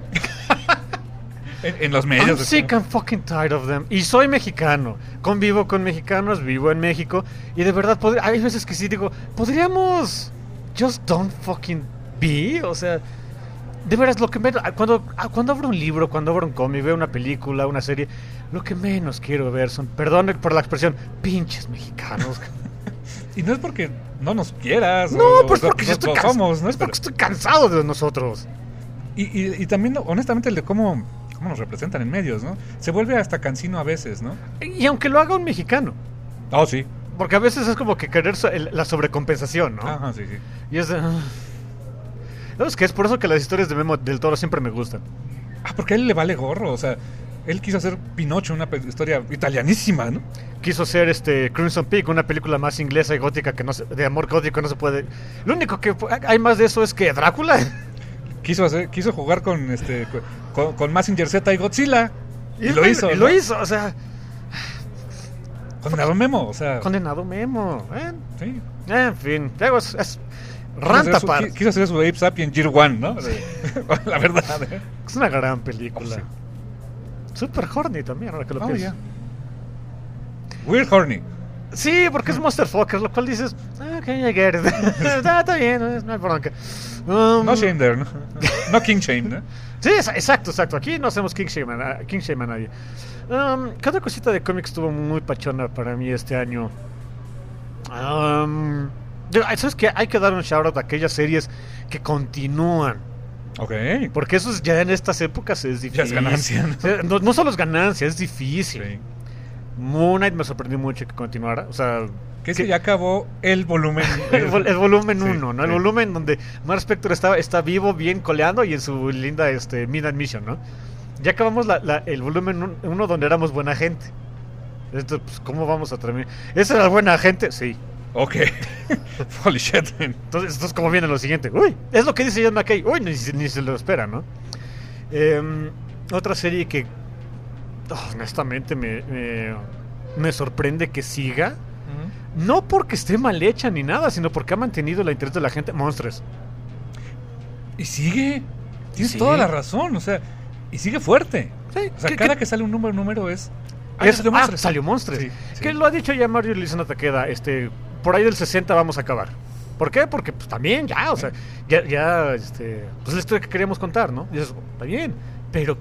[SPEAKER 2] en, en los medios.
[SPEAKER 3] I'm sick and fucking tired of them. Y soy mexicano. Convivo con mexicanos, vivo en México. Y de verdad, pod- hay veces que sí digo, podríamos just don't fucking be. O sea, de veras, lo que menos. Cuando, cuando abro un libro, cuando abro un cómic, veo una película, una serie, lo que menos quiero ver son, perdón por la expresión, pinches mexicanos.
[SPEAKER 2] Y no es porque no nos quieras.
[SPEAKER 3] No,
[SPEAKER 2] o,
[SPEAKER 3] pues
[SPEAKER 2] o,
[SPEAKER 3] porque
[SPEAKER 2] o,
[SPEAKER 3] yo estoy,
[SPEAKER 2] o
[SPEAKER 3] can-
[SPEAKER 2] somos, ¿no?
[SPEAKER 3] es porque estoy cansado de nosotros.
[SPEAKER 2] Y, y, y también, honestamente, el de cómo, cómo nos representan en medios, ¿no? Se vuelve hasta cansino a veces, ¿no?
[SPEAKER 3] Y aunque lo haga un mexicano.
[SPEAKER 2] Oh, sí.
[SPEAKER 3] Porque a veces es como que querer so- el- la sobrecompensación, ¿no?
[SPEAKER 2] Ajá, sí, sí.
[SPEAKER 3] Y es de... ¿Sabes qué? Es por eso que las historias de Memo del Toro siempre me gustan.
[SPEAKER 2] Ah, porque a él le vale gorro, o sea, él quiso hacer Pinocho, una pe- historia italianísima, ¿no?
[SPEAKER 3] Quiso hacer este Crimson Peak, una película más inglesa y gótica que no se, de amor gótico no se puede. Lo único que hay más de eso es que Drácula.
[SPEAKER 2] Quiso hacer, quiso jugar con este con, con Mazinger Z y Godzilla. Y,
[SPEAKER 3] Y
[SPEAKER 2] lo hizo.
[SPEAKER 3] Y
[SPEAKER 2] ¿no?
[SPEAKER 3] lo hizo, o sea.
[SPEAKER 2] Condenado Memo, o sea.
[SPEAKER 3] Condenado Memo. ¿eh?
[SPEAKER 2] Sí.
[SPEAKER 3] En fin, luego es, es
[SPEAKER 2] Quiso
[SPEAKER 3] ranta
[SPEAKER 2] hacer su-
[SPEAKER 3] par.
[SPEAKER 2] qui- Quiso hacer su Ape Sapien Year One, ¿no? La verdad. ¿eh?
[SPEAKER 3] Es una gran película.
[SPEAKER 2] Oh, sí.
[SPEAKER 3] Super horny también, ahora que lo
[SPEAKER 2] Oh,
[SPEAKER 3] pienso.
[SPEAKER 2] yeah. Weird Horny.
[SPEAKER 3] Sí, porque es Monster Fucker, lo cual dices, ah, ok, I get it. está, está bien, no, es- no hay bronca. Um,
[SPEAKER 2] No shame there, ¿no? No king shame, ¿no?
[SPEAKER 3] Sí, es- exacto, exacto. Aquí no hacemos king shame a, na- king shame a nadie. Um, ¿Qué otra cosita de cómics estuvo muy pachona para mí este año? Um, digo, ¿sabes qué? Hay que dar un shout out a aquellas series que continúan.
[SPEAKER 2] Ok.
[SPEAKER 3] Porque eso es- ya en estas épocas es difícil.
[SPEAKER 2] Ya es ganancia, ¿no?
[SPEAKER 3] O sea, No, no solo es ganancia, es difícil.
[SPEAKER 2] Sí.
[SPEAKER 3] Moon Knight me sorprendió mucho que continuara. O sea,
[SPEAKER 2] Que se ya acabó el volumen.
[SPEAKER 3] el, vol- el volumen
[SPEAKER 2] Sí,
[SPEAKER 3] uno, ¿no? El
[SPEAKER 2] sí.
[SPEAKER 3] volumen donde Mark Spector está, está vivo, bien coleando y en su linda este, Midnight Mission, ¿no? Ya acabamos la, la- el volumen uno donde éramos buena gente. Esto, pues, ¿cómo vamos a terminar? ¿Esa era buena gente? Sí.
[SPEAKER 2] Ok. Holy shit.
[SPEAKER 3] Entonces, entonces, ¿cómo viene lo siguiente? Uy, es lo que dice Ian McKay. Uy, ni, ni se lo espera, ¿no? Eh, otra serie que oh, honestamente me, me, me sorprende que siga. No porque esté mal hecha ni nada, sino porque ha mantenido el interés de la gente. Monstruos.
[SPEAKER 2] Y sigue. Tienes
[SPEAKER 3] Sí.
[SPEAKER 2] toda la razón. O sea, Y sigue fuerte.
[SPEAKER 3] Sí,
[SPEAKER 2] o sea,
[SPEAKER 3] ¿qué,
[SPEAKER 2] cada
[SPEAKER 3] qué?
[SPEAKER 2] que sale un número, número es...
[SPEAKER 3] Ah, es, salió Monstruos. Ah, salió Monstruos.
[SPEAKER 2] Sí, sí.
[SPEAKER 3] Que lo ha dicho ya Mario Lizana Takeda, este, por ahí del sesenta vamos a acabar. ¿Por qué? Porque pues también ya, o sea, ya, ya, este, pues es la historia que queríamos contar, ¿no? Y eso, está bien, pero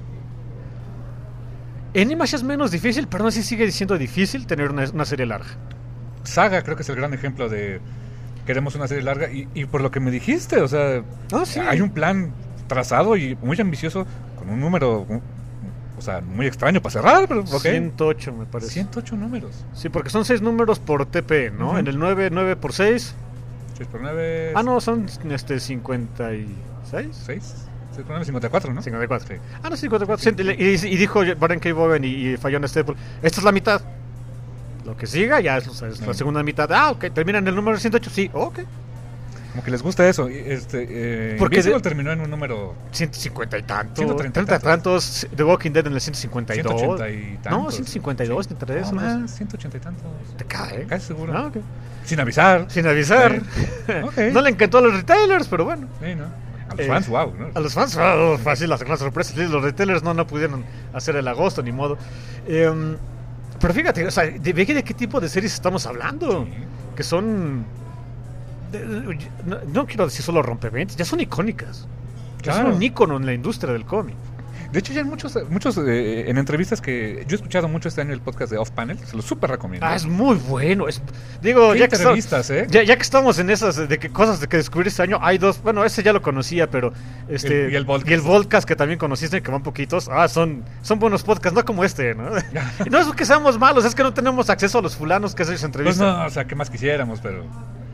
[SPEAKER 3] en Image es menos difícil, pero no sé si sigue siendo difícil tener una, una serie larga.
[SPEAKER 2] Saga creo que es el gran ejemplo de queremos una serie larga y, y por lo que me dijiste, o sea,
[SPEAKER 3] oh, sí.
[SPEAKER 2] hay un plan trazado y muy ambicioso con un número, un, o sea, muy extraño para cerrar, pero okay.
[SPEAKER 3] ciento ocho me parece.
[SPEAKER 2] ciento ocho números.
[SPEAKER 3] Sí, porque son seis números por T P, ¿no? Uh-huh. En el nueve, nueve por seis.
[SPEAKER 2] seis por nueve.
[SPEAKER 3] Ah, no, son este cincuenta y seis.
[SPEAKER 2] seis. seis por nueve, cincuenta y cuatro, ¿no?
[SPEAKER 3] cincuenta y cuatro. Sí. Ah, no, cincuenta y cuatro. Sí. Y, y, y dijo Baron K. Bowen y, y Fallon Staple, esta es la mitad. Lo que siga ya es, o sea, es sí. la segunda mitad. Ah, ok, termina en el número ciento ocho. Sí, ok.
[SPEAKER 2] Como que les gusta eso. Este, eh,
[SPEAKER 3] porque
[SPEAKER 2] Invincible de... terminó en un número
[SPEAKER 3] ciento cincuenta y tantos.
[SPEAKER 2] ciento treinta y
[SPEAKER 3] tantos. tantos. The Walking Dead en el ciento cincuenta y dos.
[SPEAKER 2] ciento ochenta y tantos.
[SPEAKER 3] No, ciento cincuenta y dos, ciento treinta y tres.
[SPEAKER 2] No, más, ciento ochenta y tantos.
[SPEAKER 3] Te cae.
[SPEAKER 2] Casi seguro.
[SPEAKER 3] Ah, okay.
[SPEAKER 2] Sin avisar.
[SPEAKER 3] Sin avisar.
[SPEAKER 2] Sí. Okay.
[SPEAKER 3] No le encantó a los retailers, pero bueno.
[SPEAKER 2] Sí, ¿no? A los eh, fans, wow, ¿no?
[SPEAKER 3] A los fans, wow, fácil, las, las sorpresas. Los retailers no, no pudieron hacer el agosto, ni modo. Eh, pero fíjate, o sea, de, de, de qué tipo de series estamos hablando. Sí. Que son... De, de, no, no quiero decir solo rompeventas, ya son icónicas. Ya claro. Son un ícono en la industria del cómic.
[SPEAKER 2] De hecho, ya en muchos, muchos eh, en entrevistas que yo he escuchado mucho este año el podcast de Off Panel, se lo súper recomiendo.
[SPEAKER 3] Ah, es muy bueno. Es, digo, ya que,
[SPEAKER 2] entrevistas, ¿eh?
[SPEAKER 3] ya, ya que estamos en esas de que cosas de que descubrir este año, hay dos. Bueno, ese ya lo conocía, pero este
[SPEAKER 2] el, y el podcast,
[SPEAKER 3] y el podcast que también conociste, que van poquitos. Ah, son, son buenos podcasts, no como este, ¿no? No es que seamos malos, es que no tenemos acceso a los fulanos que hacen esa entrevista.
[SPEAKER 2] Pues no, o sea, que más quisiéramos, pero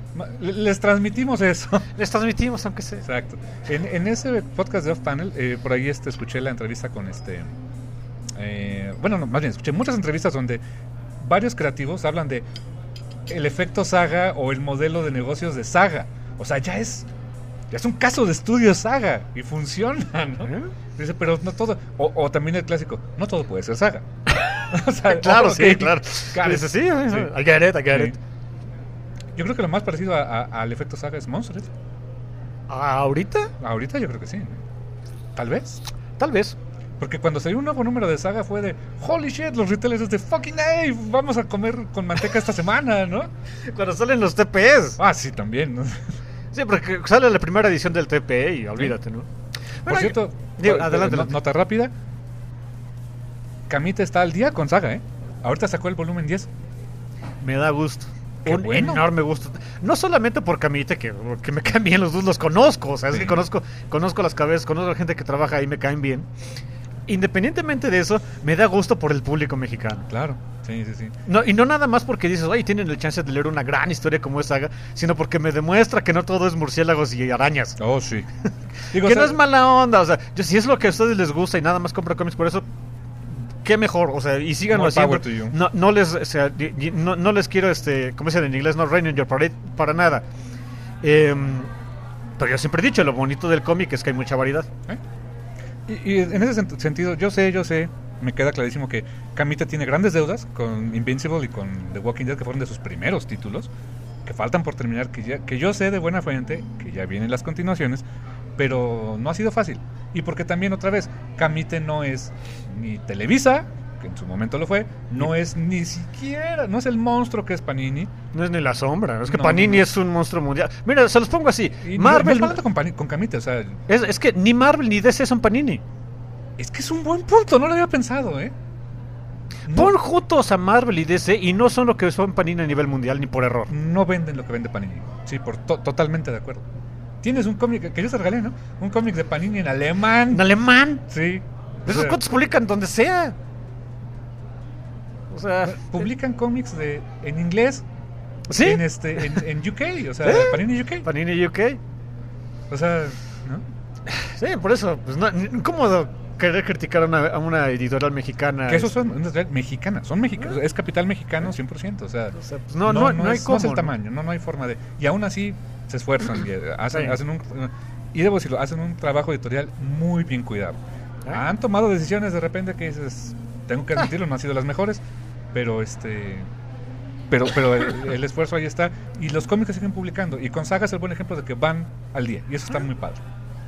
[SPEAKER 2] les transmitimos eso.
[SPEAKER 3] Les transmitimos, aunque sea.
[SPEAKER 2] Exacto. En, en ese podcast de Off Panel, eh, por ahí este, escuché la entrevista con este... Eh, bueno, no, más bien, escuché muchas entrevistas donde varios creativos hablan de el efecto Saga o el modelo de negocios de Saga. O sea, ya es... Ya es un caso de estudio Saga y funciona, ¿no? ¿Eh? Dice, pero no todo... O, o también el clásico, no todo puede ser Saga.
[SPEAKER 3] O sea, claro, okay. Sí, claro. claro. Dice, sí, sí, I get it, I get
[SPEAKER 2] sí.
[SPEAKER 3] it.
[SPEAKER 2] Yo creo que lo más parecido a, a, al efecto Saga es Monster.
[SPEAKER 3] ¿Ahorita?
[SPEAKER 2] Ahorita yo creo que sí. Tal vez.
[SPEAKER 3] Tal vez.
[SPEAKER 2] Porque cuando salió un nuevo número de Saga fue de holy shit, los retailers de fucking hey, vamos a comer con manteca esta semana, ¿no?
[SPEAKER 3] Cuando salen los T P Es.
[SPEAKER 2] Ah, sí, también, ¿no?
[SPEAKER 3] Sí, porque sale la primera edición del T P E y olvídate, ¿no?
[SPEAKER 2] Por bueno, cierto,
[SPEAKER 3] digo, adelante,
[SPEAKER 2] no, nota rápida. Camite está al día con Saga, ¿eh? Ahorita sacó el volumen diez.
[SPEAKER 3] Me da gusto.
[SPEAKER 2] Qué
[SPEAKER 3] un
[SPEAKER 2] bueno.
[SPEAKER 3] enorme gusto. No solamente por Camite, que, que me caen bien los dos, los conozco. O sea, es sí. que conozco, conozco las cabezas, conozco a la gente que trabaja ahí, me caen bien. Independientemente de eso, me da gusto por el público mexicano.
[SPEAKER 2] Claro, sí, sí, sí.
[SPEAKER 3] No, y no nada más porque dices, oye, tienen el chance de leer una gran historia como es Saga, sino porque me demuestra que no todo es murciélagos y arañas.
[SPEAKER 2] Oh, sí.
[SPEAKER 3] Digo, que o sea, no es mala onda. O sea, yo, si es lo que a ustedes les gusta y nada más compran cómics por eso, qué mejor, o sea, y síganlo haciendo. No, no les, o sea, no, no les quiero, este, como dicen en inglés, no rain on your parade para nada. Eh, pero yo siempre he dicho, lo bonito del cómic es que hay mucha variedad.
[SPEAKER 2] ¿Eh? Y, y en ese sentido, yo sé, yo sé, me queda clarísimo que Camite tiene grandes deudas con Invincible y con The Walking Dead, que fueron de sus primeros títulos, que faltan por terminar, que, ya, que yo sé de buena fuente, que ya vienen las continuaciones, pero no ha sido fácil. Y porque también, otra vez, Camite no es ni Televisa, que en su momento lo fue, no es ni siquiera, no es el monstruo que es Panini.
[SPEAKER 3] No es ni la sombra, es que no, Panini no. es un monstruo mundial. Mira, se los pongo así.
[SPEAKER 2] Y
[SPEAKER 3] Marvel...
[SPEAKER 2] No, no con, Panini, con Camite, o sea...
[SPEAKER 3] Es, es que ni Marvel ni D C son Panini.
[SPEAKER 2] Es que es un buen punto, no lo había pensado, ¿eh?
[SPEAKER 3] No. Pon juntos a Marvel y D C y no son lo que son Panini a nivel mundial, ni por error.
[SPEAKER 2] No venden lo que vende Panini. Sí, por to- totalmente de acuerdo. Tienes un cómic que yo te regalé, ¿no? Un cómic de Panini en alemán.
[SPEAKER 3] ¿En alemán?
[SPEAKER 2] Sí.
[SPEAKER 3] ¿Esos sea, cuántos publican donde sea? O sea...
[SPEAKER 2] Publican eh, cómics de en inglés.
[SPEAKER 3] ¿Sí?
[SPEAKER 2] En, este, en, en U K, o sea, ¿Eh? Panini U K.
[SPEAKER 3] Panini U K.
[SPEAKER 2] O sea, ¿no?
[SPEAKER 3] Sí, por eso, pues no, incómodo querer criticar a una, a una editorial mexicana.
[SPEAKER 2] Que esos son mexicanas, son mexicanas, es capital mexicano cien por ciento, o sea,
[SPEAKER 3] o sea pues no, no, no, no, no, hay
[SPEAKER 2] es,
[SPEAKER 3] cómo,
[SPEAKER 2] no es el tamaño, no, no hay forma de... Y aún así se esfuerzan y hacen, sí. hacen un... Y debo decirlo, hacen un trabajo editorial muy bien cuidado. ¿Eh? Han tomado decisiones de repente que dices, tengo que admitirlo, no han sido las mejores, pero este... Pero, pero el, el esfuerzo ahí está y los cómics siguen publicando y con Saga es el buen ejemplo de que van al día y eso está muy padre.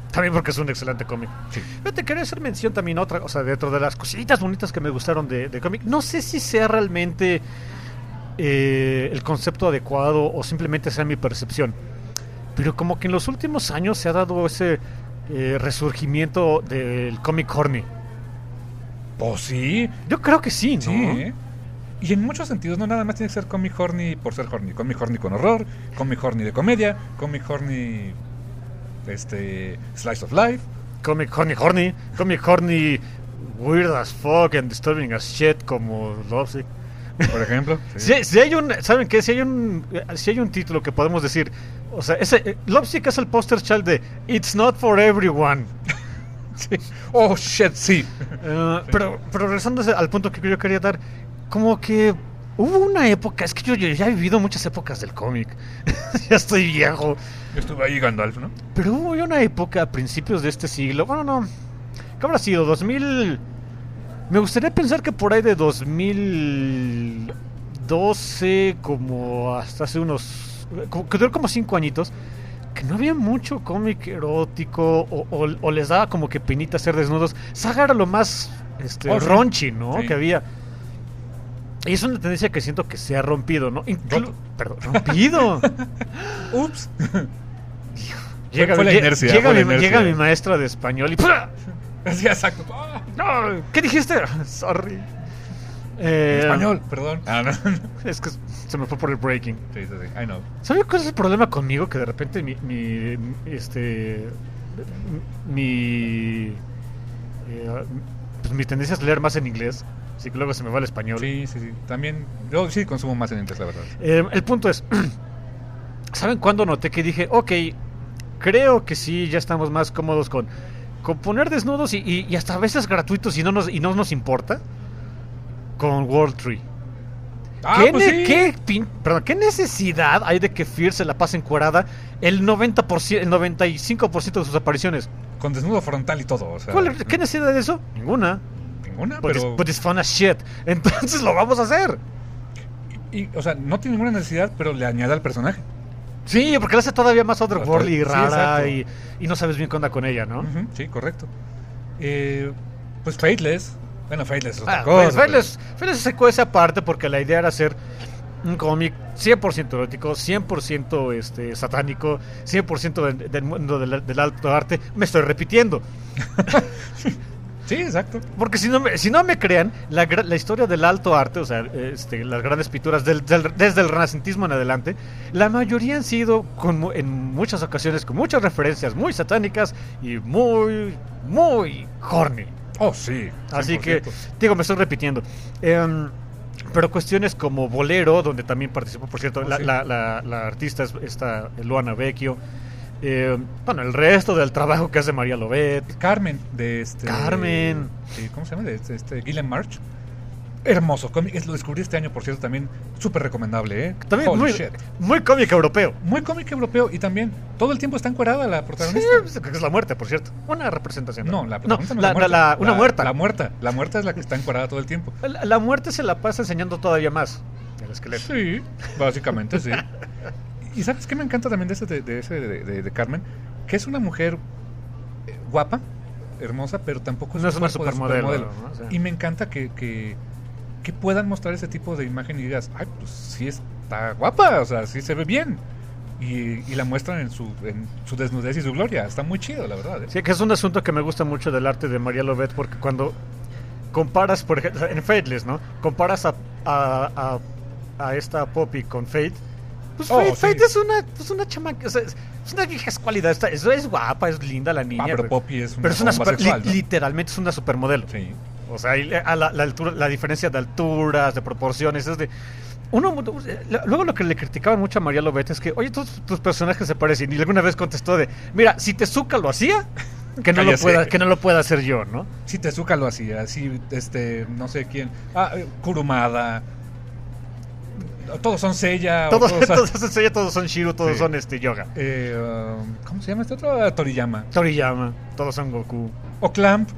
[SPEAKER 3] También porque es un excelente cómic.
[SPEAKER 2] Sí.
[SPEAKER 3] Yo te quería hacer mención también otra, o sea, dentro de las cositas bonitas que me gustaron de, de cómic. No sé si sea realmente eh, el concepto adecuado o simplemente sea mi percepción. Pero como que en los últimos años se ha dado ese eh, resurgimiento del cómic horny.
[SPEAKER 2] ¿Oh, sí?
[SPEAKER 3] Yo creo que sí, ¿no?
[SPEAKER 2] Sí, ¿eh? Y en muchos sentidos, no nada más tiene que ser cómic horny por ser horny. Cómic horny con horror, cómic horny de comedia, cómic horny... Este, Slice of Life,
[SPEAKER 3] Comic horny horny, comic horny weird as fuck and disturbing as shit como Lovesick,
[SPEAKER 2] por ejemplo.
[SPEAKER 3] Sí. Si, si hay un, ¿saben qué? Si hay un, si hay un título que podemos decir, o sea, ese Lovesick es el poster child de It's Not for Everyone.
[SPEAKER 2] Sí. Oh shit, sí.
[SPEAKER 3] Uh,
[SPEAKER 2] sí.
[SPEAKER 3] Pero, pero regresando al punto que yo quería dar, como que hubo una época, es que yo, yo ya he vivido muchas épocas del cómic. Ya estoy viejo.
[SPEAKER 2] Yo estuve ahí, Gandalf, ¿no?
[SPEAKER 3] Pero hubo una época a principios de este siglo, bueno, no, ¿qué habrá sido? dos mil... Me gustaría pensar que por ahí de dos mil doce, como hasta hace unos... Como, que duró como cinco añitos, que no había mucho cómic erótico, o, o, o les daba como que penita ser desnudos. Saga era lo más este,
[SPEAKER 2] oh, sí.
[SPEAKER 3] raunchy, ¿no?
[SPEAKER 2] Sí.
[SPEAKER 3] Que había... Y es una tendencia que siento que se ha rompido, ¿no? Inclu- Perdón, rompido.
[SPEAKER 2] Ups.
[SPEAKER 3] Llega,
[SPEAKER 2] fue la
[SPEAKER 3] llega,
[SPEAKER 2] inercia,
[SPEAKER 3] llega,
[SPEAKER 2] fue la
[SPEAKER 3] mi,
[SPEAKER 2] inercia.
[SPEAKER 3] llega mi maestra de español y ¡pua!
[SPEAKER 2] Sí, exacto. Ah,
[SPEAKER 3] No, ¿qué dijiste? Sorry. Eh,
[SPEAKER 2] español, perdón. Ah, no.
[SPEAKER 3] Es que se me fue por el breaking.
[SPEAKER 2] Sí, sí, sí. I know.
[SPEAKER 3] ¿Sabes cuál es el problema conmigo? Que de repente mi, mi este mi eh, pues mi tendencia es leer más en inglés, así que luego se me va el español.
[SPEAKER 2] Sí, sí, sí. También yo sí consumo más en inglés, la verdad.
[SPEAKER 3] Eh, el punto es, ¿saben cuándo noté que dije, ok, creo que sí, ya estamos más cómodos con, con poner desnudos y, y, y hasta a veces gratuitos y no nos, y no nos importa? Con World Tree.
[SPEAKER 2] Ah,
[SPEAKER 3] ¿Qué,
[SPEAKER 2] pues
[SPEAKER 3] ne-
[SPEAKER 2] sí.
[SPEAKER 3] qué, pin- perdón, ¿qué necesidad hay de que Fear se la pase encuerada el noventa por ciento, el noventa y cinco por ciento de sus apariciones?
[SPEAKER 2] Con desnudo frontal y todo, o sea.
[SPEAKER 3] ¿Cuál- ¿Qué necesidad de eso? Ninguna.
[SPEAKER 2] Ninguna,
[SPEAKER 3] But,
[SPEAKER 2] pero...
[SPEAKER 3] it's, but it's fun as shit. Entonces lo vamos a hacer.
[SPEAKER 2] Y, o sea, no tiene ninguna necesidad, pero le añade al personaje.
[SPEAKER 3] Sí, porque la hace todavía más otherworldly y
[SPEAKER 2] Sí,
[SPEAKER 3] rara
[SPEAKER 2] exacto.
[SPEAKER 3] y, y no sabes bien qué onda con ella, ¿no?
[SPEAKER 2] Ujú, sí, correcto. Eh, pues Fateless. Bueno, Fateless es otra
[SPEAKER 3] Ah,
[SPEAKER 2] cosa.
[SPEAKER 3] pues, Fearless, Fearless se sacó esa parte porque la idea era hacer un cómic cien por ciento erótico, cien por ciento este, satánico, cien por ciento del, del mundo del, del alto arte. Me estoy repitiendo.
[SPEAKER 2] Sí, exacto.
[SPEAKER 3] Porque si no me, si no me crean, la, gra- la historia del alto arte, o sea, este, las grandes pinturas del, del- desde el renacentismo en adelante, la mayoría han sido con, mu- en muchas ocasiones con muchas referencias muy satánicas y muy, muy horny.
[SPEAKER 2] Oh, sí.
[SPEAKER 3] Así
[SPEAKER 2] cien por
[SPEAKER 3] que,
[SPEAKER 2] ciento.
[SPEAKER 3] digo, me estoy repitiendo. Em, pero cuestiones como Bolero, donde también participó, por cierto,
[SPEAKER 2] Oh,
[SPEAKER 3] la,
[SPEAKER 2] sí.
[SPEAKER 3] la, la, la artista es esta Luana Vecchio. Eh, bueno, el resto del trabajo que hace María Lovet.
[SPEAKER 2] Carmen, de este...
[SPEAKER 3] Carmen.
[SPEAKER 2] Sí, ¿cómo se llama? De este, este Gillian March. Hermoso cómic. Es- Lo descubrí este año, por cierto, también súper recomendable, ¿eh?
[SPEAKER 3] También
[SPEAKER 2] Holy
[SPEAKER 3] muy,
[SPEAKER 2] shit.
[SPEAKER 3] muy cómic europeo.
[SPEAKER 2] Muy cómic europeo y también todo el tiempo está encuerada la
[SPEAKER 3] Sí,
[SPEAKER 2] protagonista.
[SPEAKER 3] pues, que es la muerte, por cierto. Una representación.
[SPEAKER 2] No, la
[SPEAKER 3] no,
[SPEAKER 2] protagonista no,
[SPEAKER 3] la,
[SPEAKER 2] es la muerta.
[SPEAKER 3] la- una
[SPEAKER 2] La-
[SPEAKER 3] muerta.
[SPEAKER 2] La muerta. La muerta es la que está encuerada todo el tiempo.
[SPEAKER 3] La, la muerte se la pasa enseñando todavía más el esqueleto.
[SPEAKER 2] Sí, básicamente sí. ¿Y sabes qué me encanta también de ese de, de, ese de, de- de Carmen? Que es una mujer eh, guapa, hermosa, pero tampoco es
[SPEAKER 3] No
[SPEAKER 2] un
[SPEAKER 3] es una
[SPEAKER 2] cuerpo de
[SPEAKER 3] supermodelo, ¿no? O sea.
[SPEAKER 2] Y me encanta que, que, que puedan mostrar ese tipo de imagen y digas, ay, pues sí está guapa, o sea, sí se ve bien. Y, y la muestran en su, en su desnudez y su gloria. Está muy chido, la verdad. ¿eh?
[SPEAKER 3] Sí, que es un asunto que me gusta mucho del arte de María Lovet, porque cuando comparas, por ejemplo, en Fateless, ¿no? Comparas a, a, a, a esta Poppy con Fate, pues
[SPEAKER 2] Oh,
[SPEAKER 3] Fate,
[SPEAKER 2] sí.
[SPEAKER 3] Fate es una, pues una chamaca, o sea, es, es una vieja escualidad, está, es, es guapa, es linda la niña,
[SPEAKER 2] Ah, pero Poppy es una
[SPEAKER 3] pero es una
[SPEAKER 2] bomba
[SPEAKER 3] super-
[SPEAKER 2] sexual,
[SPEAKER 3] li-
[SPEAKER 2] ¿no?
[SPEAKER 3] literalmente es una supermodelo.
[SPEAKER 2] Sí.
[SPEAKER 3] O sea, y a la, la altura, la diferencia de alturas, de proporciones, es de... Uno, luego lo que le criticaban mucho a María Lovet es que, oye, tus, tus personajes se parecen. Y alguna vez contestó de, mira, si Tezuka lo hacía, que no, lo
[SPEAKER 2] Cállese.
[SPEAKER 3] pueda, que no lo pueda hacer yo, ¿no?
[SPEAKER 2] Sí, Tezuka lo hacía, sí, este, no sé quién. Ah, eh, Kurumada. Todos son Seiya. o
[SPEAKER 3] Todos,
[SPEAKER 2] todos,
[SPEAKER 3] todos, todos, ella, todos son Shiro, todos
[SPEAKER 2] Sí.
[SPEAKER 3] son este yoga.
[SPEAKER 2] eh, um, ¿Cómo se llama este otro? Ah, Toriyama.
[SPEAKER 3] Toriyama, todos son Goku.
[SPEAKER 2] O Clamp.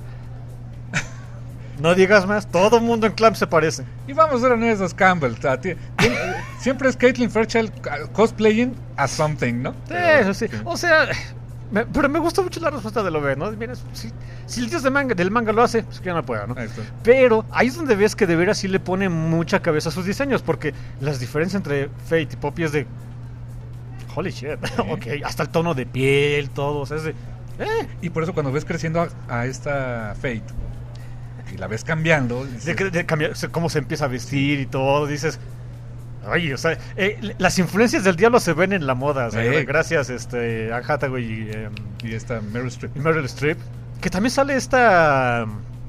[SPEAKER 3] No digas más, todo el mundo en Clamp se parece.
[SPEAKER 2] Y vamos a ser honestos, Campbell. O sea, ti- ti- siempre es Caitlyn Fairchild cosplaying a something, ¿no?
[SPEAKER 3] Sí,
[SPEAKER 2] Pero-
[SPEAKER 3] eso sí. O sea, Me, pero me gustó mucho la respuesta de Lovett, ¿no? Mira, si, si el dios de manga, del manga lo hace, pues que ya no pueda, ¿no? Pero ahí es donde ves que de veras sí le pone mucha cabeza a sus diseños, porque las diferencias entre Fate y Poppy es de... Holy shit, ¿Eh? ok, hasta el tono de piel, todo, o sea, es de... Eh.
[SPEAKER 2] Y por eso cuando ves creciendo a, a esta Fate, y la ves cambiando... Dices,
[SPEAKER 3] de, de cambiar, cómo se empieza a vestir y todo, dices... Ay, o sea, eh, las influencias del diablo se ven en la moda, o sea,
[SPEAKER 2] eh.
[SPEAKER 3] gracias este, a Hathaway y, eh,
[SPEAKER 2] y esta Meryl Streep.
[SPEAKER 3] Meryl Streep. Que también sale esta...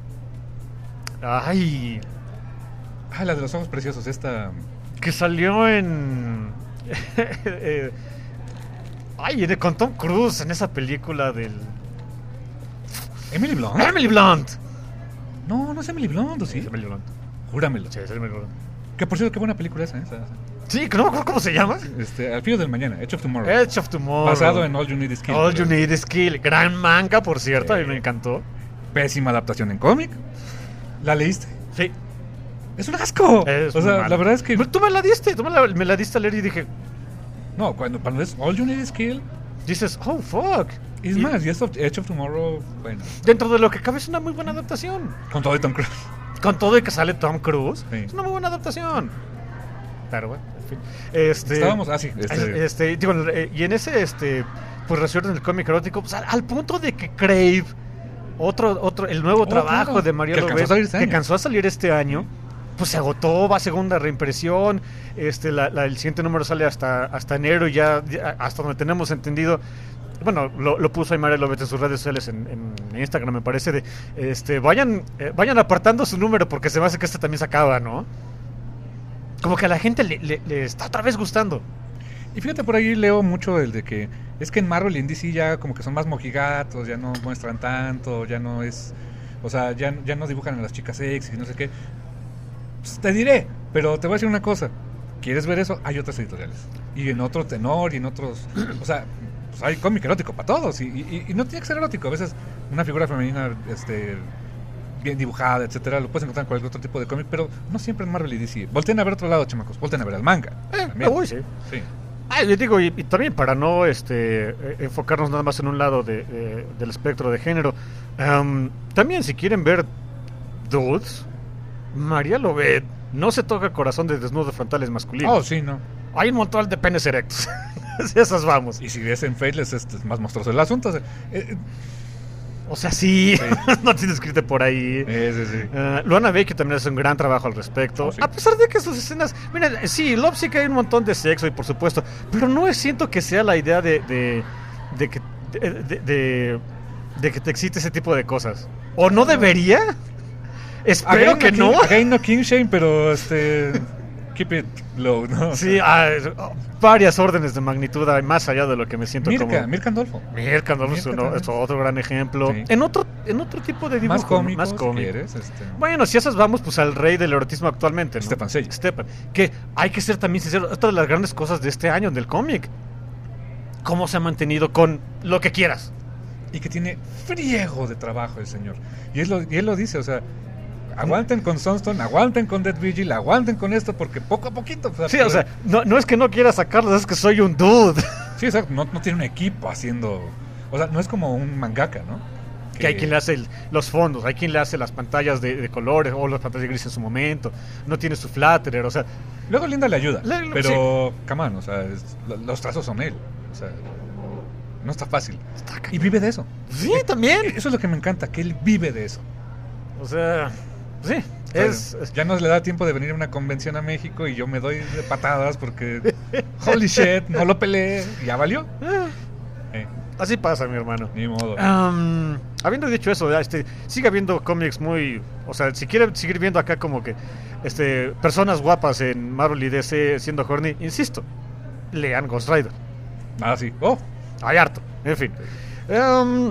[SPEAKER 3] Ay...
[SPEAKER 2] Ah, la de los ojos preciosos, esta...
[SPEAKER 3] Que salió en... eh, ay, de, con Tom Cruise en esa película del...
[SPEAKER 2] ¿Emily Blunt?
[SPEAKER 3] ¡Emily Blunt!
[SPEAKER 2] No, no es Emily Blunt, ¿o sí?
[SPEAKER 3] Es Emily Blunt.
[SPEAKER 2] Júramelo.
[SPEAKER 3] Sí, es Emily Blunt.
[SPEAKER 2] Que por cierto, qué buena película esa, ¿eh? Esa, esa.
[SPEAKER 3] Sí, que no me acuerdo cómo se llama.
[SPEAKER 2] Este, Al filo del mañana, Edge of Tomorrow.
[SPEAKER 3] Edge of Tomorrow.
[SPEAKER 2] Basado en All You Need Is Kill.
[SPEAKER 3] All You Need Is Kill. Gran manga, por cierto,
[SPEAKER 2] Eh.
[SPEAKER 3] a mí me encantó.
[SPEAKER 2] Pésima adaptación en cómic. ¿La leíste?
[SPEAKER 3] Sí.
[SPEAKER 2] Es un asco.
[SPEAKER 3] Es
[SPEAKER 2] o sea,
[SPEAKER 3] muy malo.
[SPEAKER 2] la verdad es que...
[SPEAKER 3] Tú me la diste, tú me la, me la diste a leer y dije...
[SPEAKER 2] No, cuando, cuando es All You Need Is Kill...
[SPEAKER 3] Dices, oh, fuck.
[SPEAKER 2] Es
[SPEAKER 3] Y
[SPEAKER 2] más, y esto, Edge of Tomorrow, bueno...
[SPEAKER 3] dentro de lo que cabe es una muy buena adaptación.
[SPEAKER 2] Con todo y Tom Cruise.
[SPEAKER 3] Con todo y que sale Tom Cruise,
[SPEAKER 2] Sí.
[SPEAKER 3] es una muy buena adaptación. Pero bueno, en fin. Este,
[SPEAKER 2] Estábamos... Ah, sí. Este,
[SPEAKER 3] este, digo, eh, y en ese, este, pues resuelven el cómic erótico, pues, al, al punto de que Crave, otro, otro, el nuevo
[SPEAKER 2] Oh,
[SPEAKER 3] trabajo
[SPEAKER 2] claro,
[SPEAKER 3] de María
[SPEAKER 2] que alcanzó a
[SPEAKER 3] Lovett,
[SPEAKER 2] salir este
[SPEAKER 3] que
[SPEAKER 2] año.
[SPEAKER 3] alcanzó a salir este año, pues se agotó, va a segunda reimpresión, este, la, la- el siguiente número sale hasta, hasta enero y ya, ya, hasta donde tenemos entendido. Bueno, lo, lo puso ahí María Lovett en sus redes sociales, en, en Instagram me parece, de, este, vayan, eh, vayan apartando su número porque se me hace que este también se acaba, ¿no? Como que a la gente le, le- le está otra vez gustando.
[SPEAKER 2] Y fíjate, por ahí leo mucho el de que... Es que en Marvel y en D C ya como que son más mojigatos, ya no muestran tanto, ya no es... O sea, ya, ya no dibujan a las chicas sexy y no sé qué. Pues te diré, pero te voy a decir una cosa. ¿Quieres ver eso? Hay otras editoriales. Y en otro tenor y en otros... O sea, pues hay cómic erótico para todos. Y, y, y no tiene que ser erótico. A veces una figura femenina este, bien dibujada, etcétera, lo puedes encontrar en cualquier otro tipo de cómic, pero no siempre en Marvel y D C. Volteen a ver otro lado, chamacos. Volteen a ver el manga.
[SPEAKER 3] Eh,
[SPEAKER 2] También.
[SPEAKER 3] uy, sí.
[SPEAKER 2] Sí.
[SPEAKER 3] Ah, yo digo, y, y también para no este, eh, enfocarnos nada más en un lado de, eh, del espectro de género, em, también si quieren ver dudes, María Lovett no se toca el corazón de desnudos frontales masculinos.
[SPEAKER 2] Oh, sí, no.
[SPEAKER 3] Hay un montón de penes erectos. Esas vamos.
[SPEAKER 2] Y si ves en Faithless, este es más monstruoso el asunto. O sea, eh,
[SPEAKER 3] O sea, sí,
[SPEAKER 2] Sí.
[SPEAKER 3] no tiene escrito por ahí.
[SPEAKER 2] eh, sí, sí.
[SPEAKER 3] Uh, Luana Baker también hace un gran trabajo al respecto.
[SPEAKER 2] Oh, sí.
[SPEAKER 3] A pesar de que sus escenas. Mira, sí, Love sí que hay un montón de sexo y por supuesto. Pero no siento que sea la idea de. de, de que. De, de, de- de que te excite ese tipo de cosas. ¿O no debería? Espero
[SPEAKER 2] Again,
[SPEAKER 3] que
[SPEAKER 2] no.
[SPEAKER 3] no.
[SPEAKER 2] King, again, no King Shame, pero este. Keep it low, ¿no? O
[SPEAKER 3] Sí,
[SPEAKER 2] sea,
[SPEAKER 3] ah, varias órdenes de magnitud hay más allá de lo que me siento
[SPEAKER 2] Mirka,
[SPEAKER 3] como.
[SPEAKER 2] Mirka Andolfo.
[SPEAKER 3] Mirka Andolfo es,
[SPEAKER 2] Mirka
[SPEAKER 3] uno-
[SPEAKER 2] también.
[SPEAKER 3] es otro gran ejemplo.
[SPEAKER 2] Sí.
[SPEAKER 3] En otro en otro tipo de dibujo.
[SPEAKER 2] Más cómicos,
[SPEAKER 3] más
[SPEAKER 2] si
[SPEAKER 3] cómico.
[SPEAKER 2] quieres, este.
[SPEAKER 3] Bueno, si esas vamos, pues al rey del erotismo actualmente, ¿no?
[SPEAKER 2] Stefan Sejic.
[SPEAKER 3] Stefan. Que hay que ser también sincero, otra de las grandes cosas de este año del cómic. Cómo se ha mantenido con lo que quieras.
[SPEAKER 2] Y que tiene friego de trabajo el señor. Y él lo, y él lo dice, o sea, aguanten con Sunstone, aguanten con Dead Vigil, aguanten con esto, porque poco a poquito. O sea,
[SPEAKER 3] Sí, o sea, no, no es que no quiera sacarlos, es que soy un dude.
[SPEAKER 2] sí, exacto, no, no tiene un equipo haciendo. O sea, no es como un mangaka, ¿no?
[SPEAKER 3] Que hay quien le hace el- los fondos, hay quien le hace las pantallas de, de colores o las pantallas grises en su momento. No tiene su flatterer, o sea,
[SPEAKER 2] Luego Linda le ayuda,
[SPEAKER 3] Le- le-
[SPEAKER 2] pero, come on, o sea, es- lo- los trazos son él. O sea, no está fácil. Y vive de eso.
[SPEAKER 3] sí, también.
[SPEAKER 2] Eso es lo que me encanta, que él vive de eso.
[SPEAKER 3] O sea, sí,
[SPEAKER 2] O sea,
[SPEAKER 3] es, es-
[SPEAKER 2] ya no le da tiempo de venir a una convención a México y yo me doy de patadas porque holy shit, no lo peleé, ya valió.
[SPEAKER 3] ah,
[SPEAKER 2] Eh,
[SPEAKER 3] así pasa, mi hermano.
[SPEAKER 2] ni modo.
[SPEAKER 3] Am, habiendo dicho eso, ya, este, sigue habiendo cómics muy, o sea, si quiere seguir viendo acá como que, este, personas guapas en Marvel y D C siendo horny, insisto, lean Ghost Rider.
[SPEAKER 2] Ah, sí. Oh,
[SPEAKER 3] Hay harto, en fin. Am,